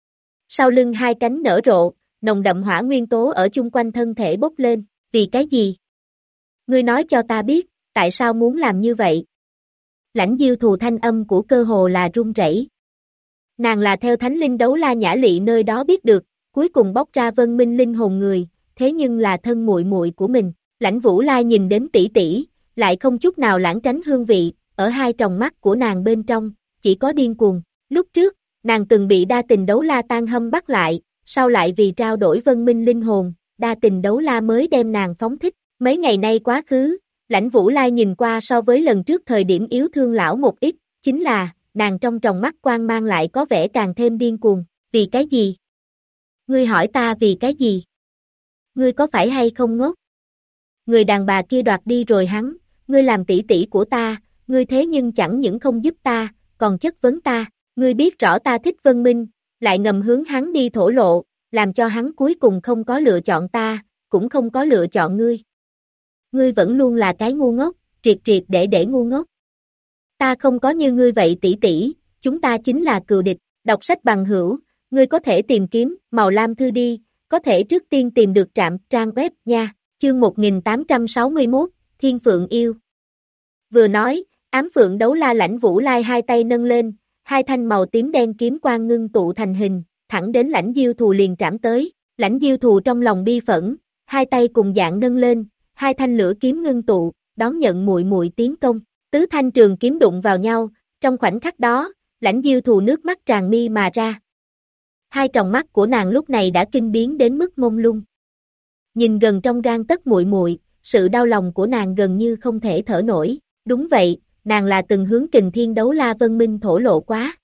Sau lưng hai cánh nở rộ, nồng đậm hỏa nguyên tố ở chung quanh thân thể bốc lên, vì cái gì? Ngươi nói cho ta biết, tại sao muốn làm như vậy? Lãnh Diêu Thù thanh âm của cơ hồ là run rẩy. Nàng là theo thánh linh đấu la Nhã Lị nơi đó biết được, cuối cùng bóc ra Vân Minh linh hồn người, thế nhưng là thân muội muội của mình. Lãnh Vũ Lai nhìn đến tỷ tỷ, lại không chút nào lãng tránh hương vị, ở hai tròng mắt của nàng bên trong, chỉ có điên cuồng. Lúc trước, nàng từng bị đa tình đấu la Tan Hâm bắt lại, sau lại vì trao đổi Vân Minh linh hồn, đa tình đấu la mới đem nàng phóng thích. Mấy ngày nay quá khứ, Lãnh Vũ Lai nhìn qua so với lần trước thời điểm yếu thương lão một ít, chính là, nàng trong tròng mắt quang mang lại có vẻ càng thêm điên cuồng, vì cái gì? Ngươi hỏi ta vì cái gì? Ngươi có phải hay không ngốc? Người đàn bà kia đoạt đi rồi hắn, ngươi làm tỷ tỷ của ta, ngươi thế nhưng chẳng những không giúp ta, còn chất vấn ta, ngươi biết rõ ta thích Vân Minh, lại ngầm hướng hắn đi thổ lộ, làm cho hắn cuối cùng không có lựa chọn ta, cũng không có lựa chọn ngươi. Ngươi vẫn luôn là cái ngu ngốc, triệt triệt để ngu ngốc. Ta không có như ngươi vậy tỷ tỷ, chúng ta chính là cừu địch, đọc sách bằng hữu, ngươi có thể tìm kiếm Màu Lam Thư đi, có thể trước tiên tìm được trạm trang web nha, chương 1861, Thiên Phượng Yêu. Vừa nói, ám phượng đấu la Lãnh Vũ Lai hai tay nâng lên, hai thanh màu tím đen kiếm quang ngưng tụ thành hình, thẳng đến Lãnh Diêu Thù liền trảm tới, Lãnh Diêu Thù trong lòng bi phẫn, hai tay cùng dạng nâng lên, hai thanh lửa kiếm ngưng tụ, đón nhận muội muội tiến công, tứ thanh trường kiếm đụng vào nhau, trong khoảnh khắc đó, Lãnh Diêu Thù nước mắt tràn mi mà ra. Hai tròng mắt của nàng lúc này đã kinh biến đến mức mông lung. Nhìn gần trong gan tấc muội muội, sự đau lòng của nàng gần như không thể thở nổi, đúng vậy, nàng là từng hướng Kình Thiên đấu la Vân Minh thổ lộ quá.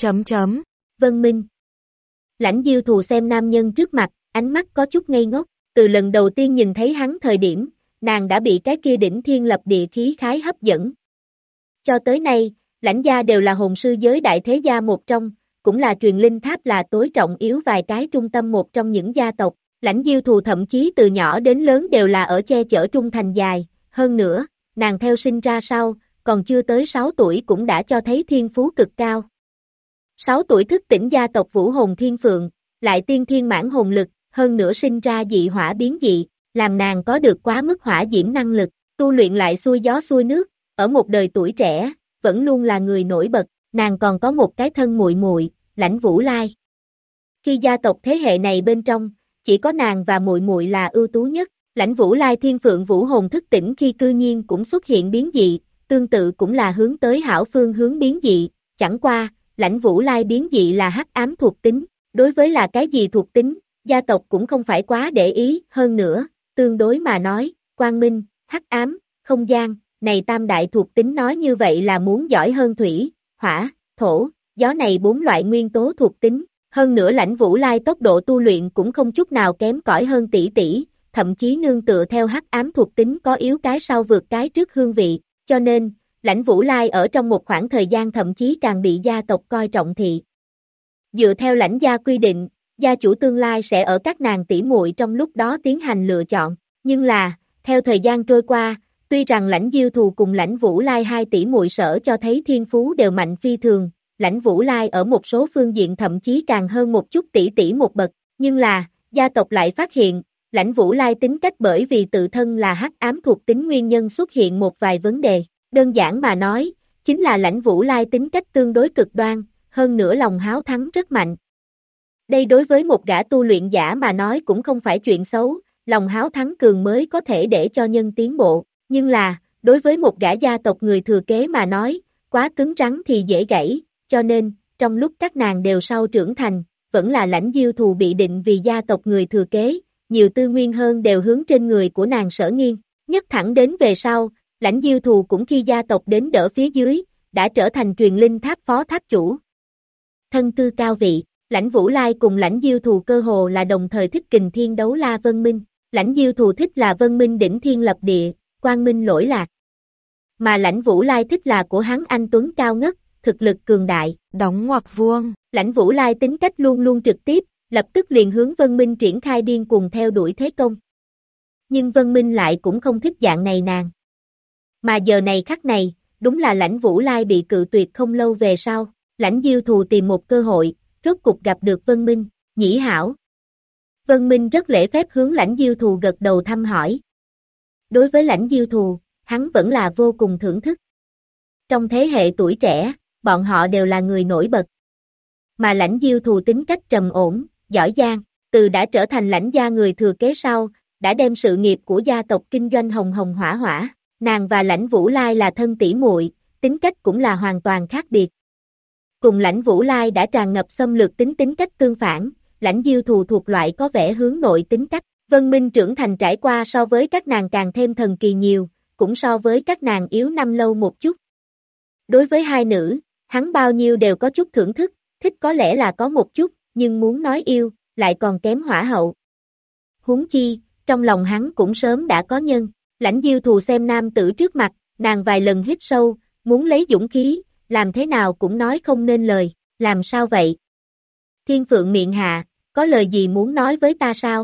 Vân Minh. Lãnh Diêu Thù xem nam nhân trước mặt, ánh mắt có chút ngây ngốc, từ lần đầu tiên nhìn thấy hắn thời điểm, nàng đã bị cái kia đỉnh thiên lập địa khí khái hấp dẫn. Cho tới nay, Lãnh gia đều là hồn sư giới đại thế gia một trong, cũng là truyền linh tháp là tối trọng yếu vài cái trung tâm một trong những gia tộc. Lãnh Diêu Thù thậm chí từ nhỏ đến lớn đều là ở che chở trung thành dài, hơn nữa, nàng theo sinh ra sau, còn chưa tới 6 tuổi cũng đã cho thấy thiên phú cực cao. 6 tuổi thức tỉnh gia tộc Vũ Hồn Thiên Phượng, lại tiên thiên mãn hồn lực, hơn nữa sinh ra dị hỏa biến dị, làm nàng có được quá mức hỏa diễm năng lực, tu luyện lại xuôi gió xuôi nước, ở một đời tuổi trẻ, vẫn luôn là người nổi bật, nàng còn có một cái thân muội muội, Lãnh Vũ Lai. Khi gia tộc thế hệ này bên trong, chỉ có nàng và muội muội là ưu tú nhất, Lãnh Vũ Lai Thiên Phượng Vũ Hồn thức tỉnh khi cư nhiên cũng xuất hiện biến dị, tương tự cũng là hướng tới hảo phương hướng biến dị, chẳng qua, Lãnh Vũ Lai biến dị là hắc ám thuộc tính, đối với là cái gì thuộc tính, gia tộc cũng không phải quá để ý, hơn nữa, tương đối mà nói, quang minh, hắc ám, không gian, này tam đại thuộc tính nói như vậy là muốn giỏi hơn thủy, hỏa, thổ, gió này 4 loại nguyên tố thuộc tính, hơn nữa Lãnh Vũ Lai tốc độ tu luyện cũng không chút nào kém cỏi hơn tỷ tỷ, thậm chí nương tựa theo hắc ám thuộc tính có yếu cái sau vượt cái trước hương vị, cho nên, Lãnh Vũ Lai ở trong một khoảng thời gian thậm chí càng bị gia tộc coi trọng thị. Dựa theo Lãnh gia quy định, gia chủ tương lai sẽ ở các nàng tỷ muội trong lúc đó tiến hành lựa chọn, nhưng là, theo thời gian trôi qua, tuy rằng Lãnh Diêu Thù cùng Lãnh Vũ Lai hai tỷ muội sở cho thấy thiên phú đều mạnh phi thường, Lãnh Vũ Lai ở một số phương diện thậm chí càng hơn một chút tỷ tỷ một bậc, nhưng là, gia tộc lại phát hiện, Lãnh Vũ Lai tính cách bởi vì tự thân là hắc ám thuộc tính nguyên nhân xuất hiện một vài vấn đề, đơn giản mà nói, chính là Lãnh Vũ Lai tính cách tương đối cực đoan, hơn nữa lòng háo thắng rất mạnh. Đây đối với một gã tu luyện giả mà nói cũng không phải chuyện xấu, lòng háo thắng cường mới có thể để cho nhân tiến bộ, nhưng là, đối với một gã gia tộc người thừa kế mà nói, quá cứng rắn thì dễ gãy, cho nên, trong lúc các nàng đều sau trưởng thành, vẫn là Lãnh Diêu Thù bị định vì gia tộc người thừa kế, nhiều tư nguyên hơn đều hướng trên người của nàng sở nghiêng, nhất thẳng đến về sau, Lãnh Diêu Thù cũng khi gia tộc đến đỡ phía dưới, đã trở thành truyền linh tháp phó tháp chủ. Thân tư cao vị, Lãnh Vũ Lai cùng Lãnh Diêu Thù cơ hồ là đồng thời thích Kình Thiên đấu la Vân Minh, Lãnh Diêu Thù thích là Vân Minh đỉnh thiên lập địa, quang minh lỗi lạc. Mà Lãnh Vũ Lai thích là của hắn anh tuấn cao ngất, thực lực cường đại, đóng ngoặc vuông. Lãnh Vũ Lai tính cách luôn luôn trực tiếp, lập tức liền hướng Vân Minh triển khai điên cuồng theo đuổi thế công. Nhưng Vân Minh lại cũng không thích dạng này nàng. Mà giờ này khắc này, đúng là Lãnh Vũ Lai bị cự tuyệt không lâu về sau, Lãnh Diêu Thù tìm một cơ hội, rốt cục gặp được Vân Minh, nhĩ hảo. Vân Minh rất lễ phép hướng Lãnh Diêu Thù gật đầu thăm hỏi. Đối với Lãnh Diêu Thù, hắn vẫn là vô cùng thưởng thức. Trong thế hệ tuổi trẻ, bọn họ đều là người nổi bật. Mà Lãnh Diêu Thù tính cách trầm ổn, giỏi giang, từ đã trở thành Lãnh gia người thừa kế sau, đã đem sự nghiệp của gia tộc kinh doanh hồng hồng hỏa hỏa, nàng và Lãnh Vũ Lai là thân tỷ muội, tính cách cũng là hoàn toàn khác biệt. Cùng Lãnh Vũ Lai đã tràn ngập xâm lược tính cách tương phản, Lãnh Diêu Thù thuộc loại có vẻ hướng nội tính cách, Vân Minh trưởng thành trải qua so với các nàng càng thêm thần kỳ nhiều, cũng so với các nàng yếu năm lâu một chút. Đối với hai nữ, hắn bao nhiêu đều có chút thưởng thức, thích có lẽ là có một chút, nhưng muốn nói yêu, lại còn kém hỏa hậu. Huống chi, trong lòng hắn cũng sớm đã có nhân. Lãnh Diêu Thù xem nam tử trước mặt, nàng vài lần hít sâu, muốn lấy dũng khí, làm thế nào cũng nói không nên lời, làm sao vậy? Thiên Phượng miệng hạ, có lời gì muốn nói với ta sao?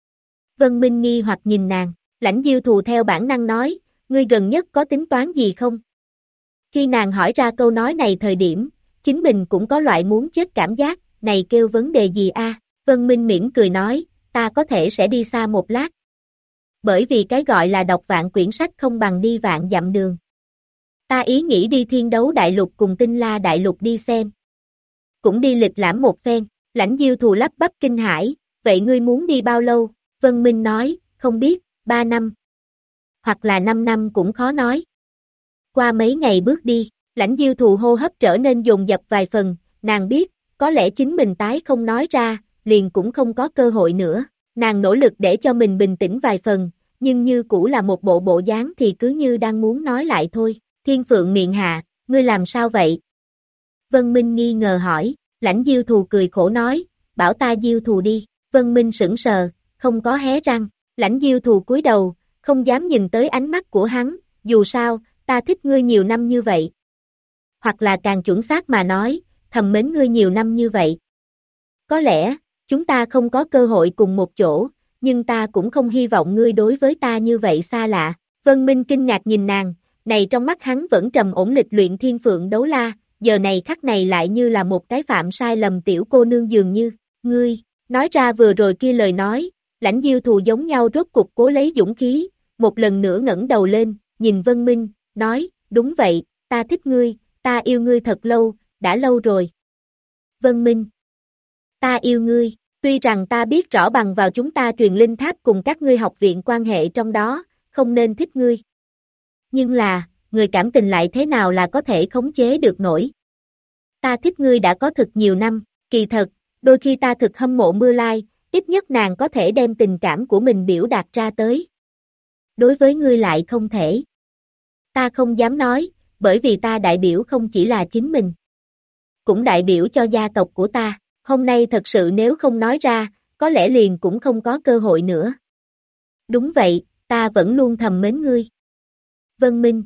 Vân Minh nghi hoặc nhìn nàng, Lãnh Diêu Thù theo bản năng nói, ngươi gần nhất có tính toán gì không? Khi nàng hỏi ra câu nói này thời điểm, chính mình cũng có loại muốn chết cảm giác, này kêu vấn đề gì a? Vân Minh mỉm cười nói, ta có thể sẽ đi xa một lát. Bởi vì cái gọi là đọc vạn quyển sách không bằng đi vạn dặm đường. Ta ý nghĩ đi Thiên Đấu Đại Lục cùng Tinh La Đại Lục đi xem. Cũng đi lịch lãm một phen, Lãnh Diêu Thù lắp bắp kinh hãi, vậy ngươi muốn đi bao lâu? Vân Minh nói, không biết, 3 năm. Hoặc là 5 năm cũng khó nói. Qua mấy ngày bước đi, Lãnh Diêu Thù hô hấp trở nên dồn dập vài phần, nàng biết, có lẽ chính mình tái không nói ra, liền cũng không có cơ hội nữa. Nàng nỗ lực để cho mình bình tĩnh vài phần, nhưng như cũ là một bộ dáng thì cứ như đang muốn nói lại thôi. Thiên Phượng miệng hạ, ngươi làm sao vậy? Vân Minh nghi ngờ hỏi, Lãnh Diêu Thù cười khổ nói, bảo ta Diêu Thù đi. Vân Minh sững sờ, không có hé răng. Lãnh Diêu Thù cúi đầu, không dám nhìn tới ánh mắt của hắn, dù sao, ta thích ngươi nhiều năm như vậy. Hoặc là càng chuẩn xác mà nói, thầm mến ngươi nhiều năm như vậy. Có lẽ, chúng ta không có cơ hội cùng một chỗ, nhưng ta cũng không hy vọng ngươi đối với ta như vậy xa lạ. Vân Minh kinh ngạc nhìn nàng, này trong mắt hắn vẫn trầm ổn lịch luyện Thiên Phượng Đấu La, giờ này khắc này lại như là một cái phạm sai lầm tiểu cô nương dường như, ngươi, nói ra vừa rồi kia lời nói, Lãnh Diêu Thù giống nhau rốt cục cố lấy dũng khí, một lần nữa ngẩng đầu lên, nhìn Vân Minh, nói, đúng vậy, ta thích ngươi, ta yêu ngươi thật lâu, đã lâu rồi. Vân Minh, ta yêu ngươi, tuy rằng ta biết rõ bằng vào chúng ta truyền linh tháp cùng các ngươi học viện quan hệ trong đó, không nên thích ngươi. Nhưng là, người cảm tình lại thế nào là có thể khống chế được nổi. Ta thích ngươi đã có thực nhiều năm, kỳ thật, đôi khi ta thực hâm mộ Mưa Lai, ít nhất nàng có thể đem tình cảm của mình biểu đạt ra tới. Đối với ngươi lại không thể. Ta không dám nói, bởi vì ta đại biểu không chỉ là chính mình. Cũng đại biểu cho gia tộc của ta, hôm nay thật sự nếu không nói ra, có lẽ liền cũng không có cơ hội nữa. Đúng vậy, ta vẫn luôn thầm mến ngươi. Vân Minh.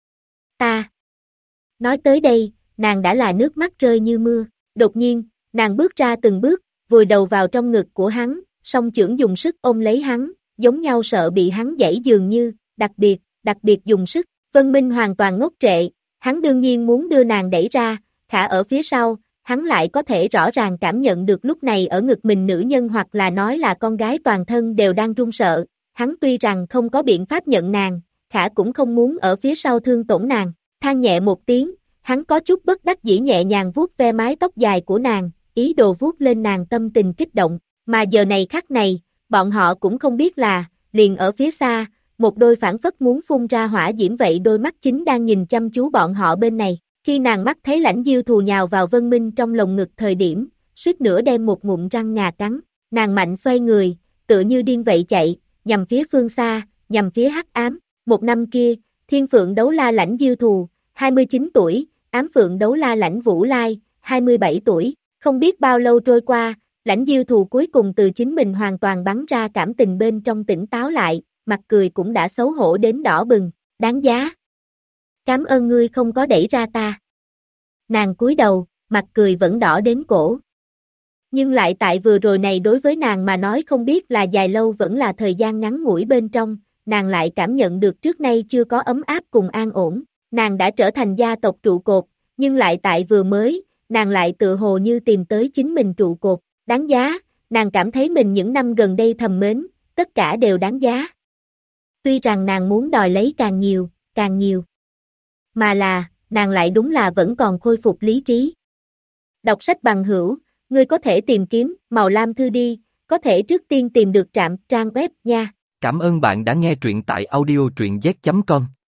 Ta. Nói tới đây, nàng đã là nước mắt rơi như mưa, đột nhiên, nàng bước ra từng bước, vùi đầu vào trong ngực của hắn, song chưởng dùng sức ôm lấy hắn, giống nhau sợ bị hắn giãy dường như, đặc biệt dùng sức. Vân Minh hoàn toàn ngốc trệ, hắn đương nhiên muốn đưa nàng đẩy ra, khả ở phía sau, hắn lại có thể rõ ràng cảm nhận được lúc này ở ngực mình nữ nhân hoặc là nói là con gái toàn thân đều đang run sợ, hắn tuy rằng không có biện pháp nhận nàng, khả cũng không muốn ở phía sau thương tổn nàng, than nhẹ một tiếng, hắn có chút bất đắc dĩ nhẹ nhàng vuốt ve mái tóc dài của nàng, ý đồ vuốt lên nàng tâm tình kích động, mà giờ này khắc này, bọn họ cũng không biết là, liền ở phía xa, một đôi phảng phất muốn phun ra hỏa diễm vậy đôi mắt chính đang nhìn chăm chú bọn họ bên này, khi nàng mắt thấy Lãnh Diêu Thù nhào vào Vân Minh trong lồng ngực thời điểm, suýt nữa đem một ngụm răng ngà cắn, nàng mạnh xoay người, tựa như điên vậy chạy, nhằm phía phương xa, nhằm phía hắc ám, một năm kia, Thiên Phượng Đấu La Lãnh Diêu Thù, 29 tuổi, Ám Phượng Đấu La Lãnh Vũ Lai, 27 tuổi, không biết bao lâu trôi qua, Lãnh Diêu Thù cuối cùng từ chính mình hoàn toàn bắn ra cảm tình bên trong tỉnh táo lại, mặt cười cũng đã xấu hổ đến đỏ bừng, đáng giá. Cảm ơn ngươi không có đẩy ra ta. Nàng cúi đầu, mặt cười vẫn đỏ đến cổ. Nhưng lại tại vừa rồi này đối với nàng mà nói không biết là dài lâu vẫn là thời gian ngắn ngủi bên trong, nàng lại cảm nhận được trước nay chưa có ấm áp cùng an ổn, nàng đã trở thành gia tộc trụ cột, nhưng lại tại vừa mới, nàng lại tựa hồ như tìm tới chính mình trụ cột, đáng giá, nàng cảm thấy mình những năm gần đây thầm mến, tất cả đều đáng giá. Tuy rằng nàng muốn đòi lấy càng nhiều, mà là, nàng lại đúng là vẫn còn khôi phục lý trí. Đọc sách bằng hữu, ngươi có thể tìm kiếm Màu Lam Thư đi, có thể trước tiên tìm được trang web nha. Cảm ơn bạn đã nghe truyện tại audio truyện z.com.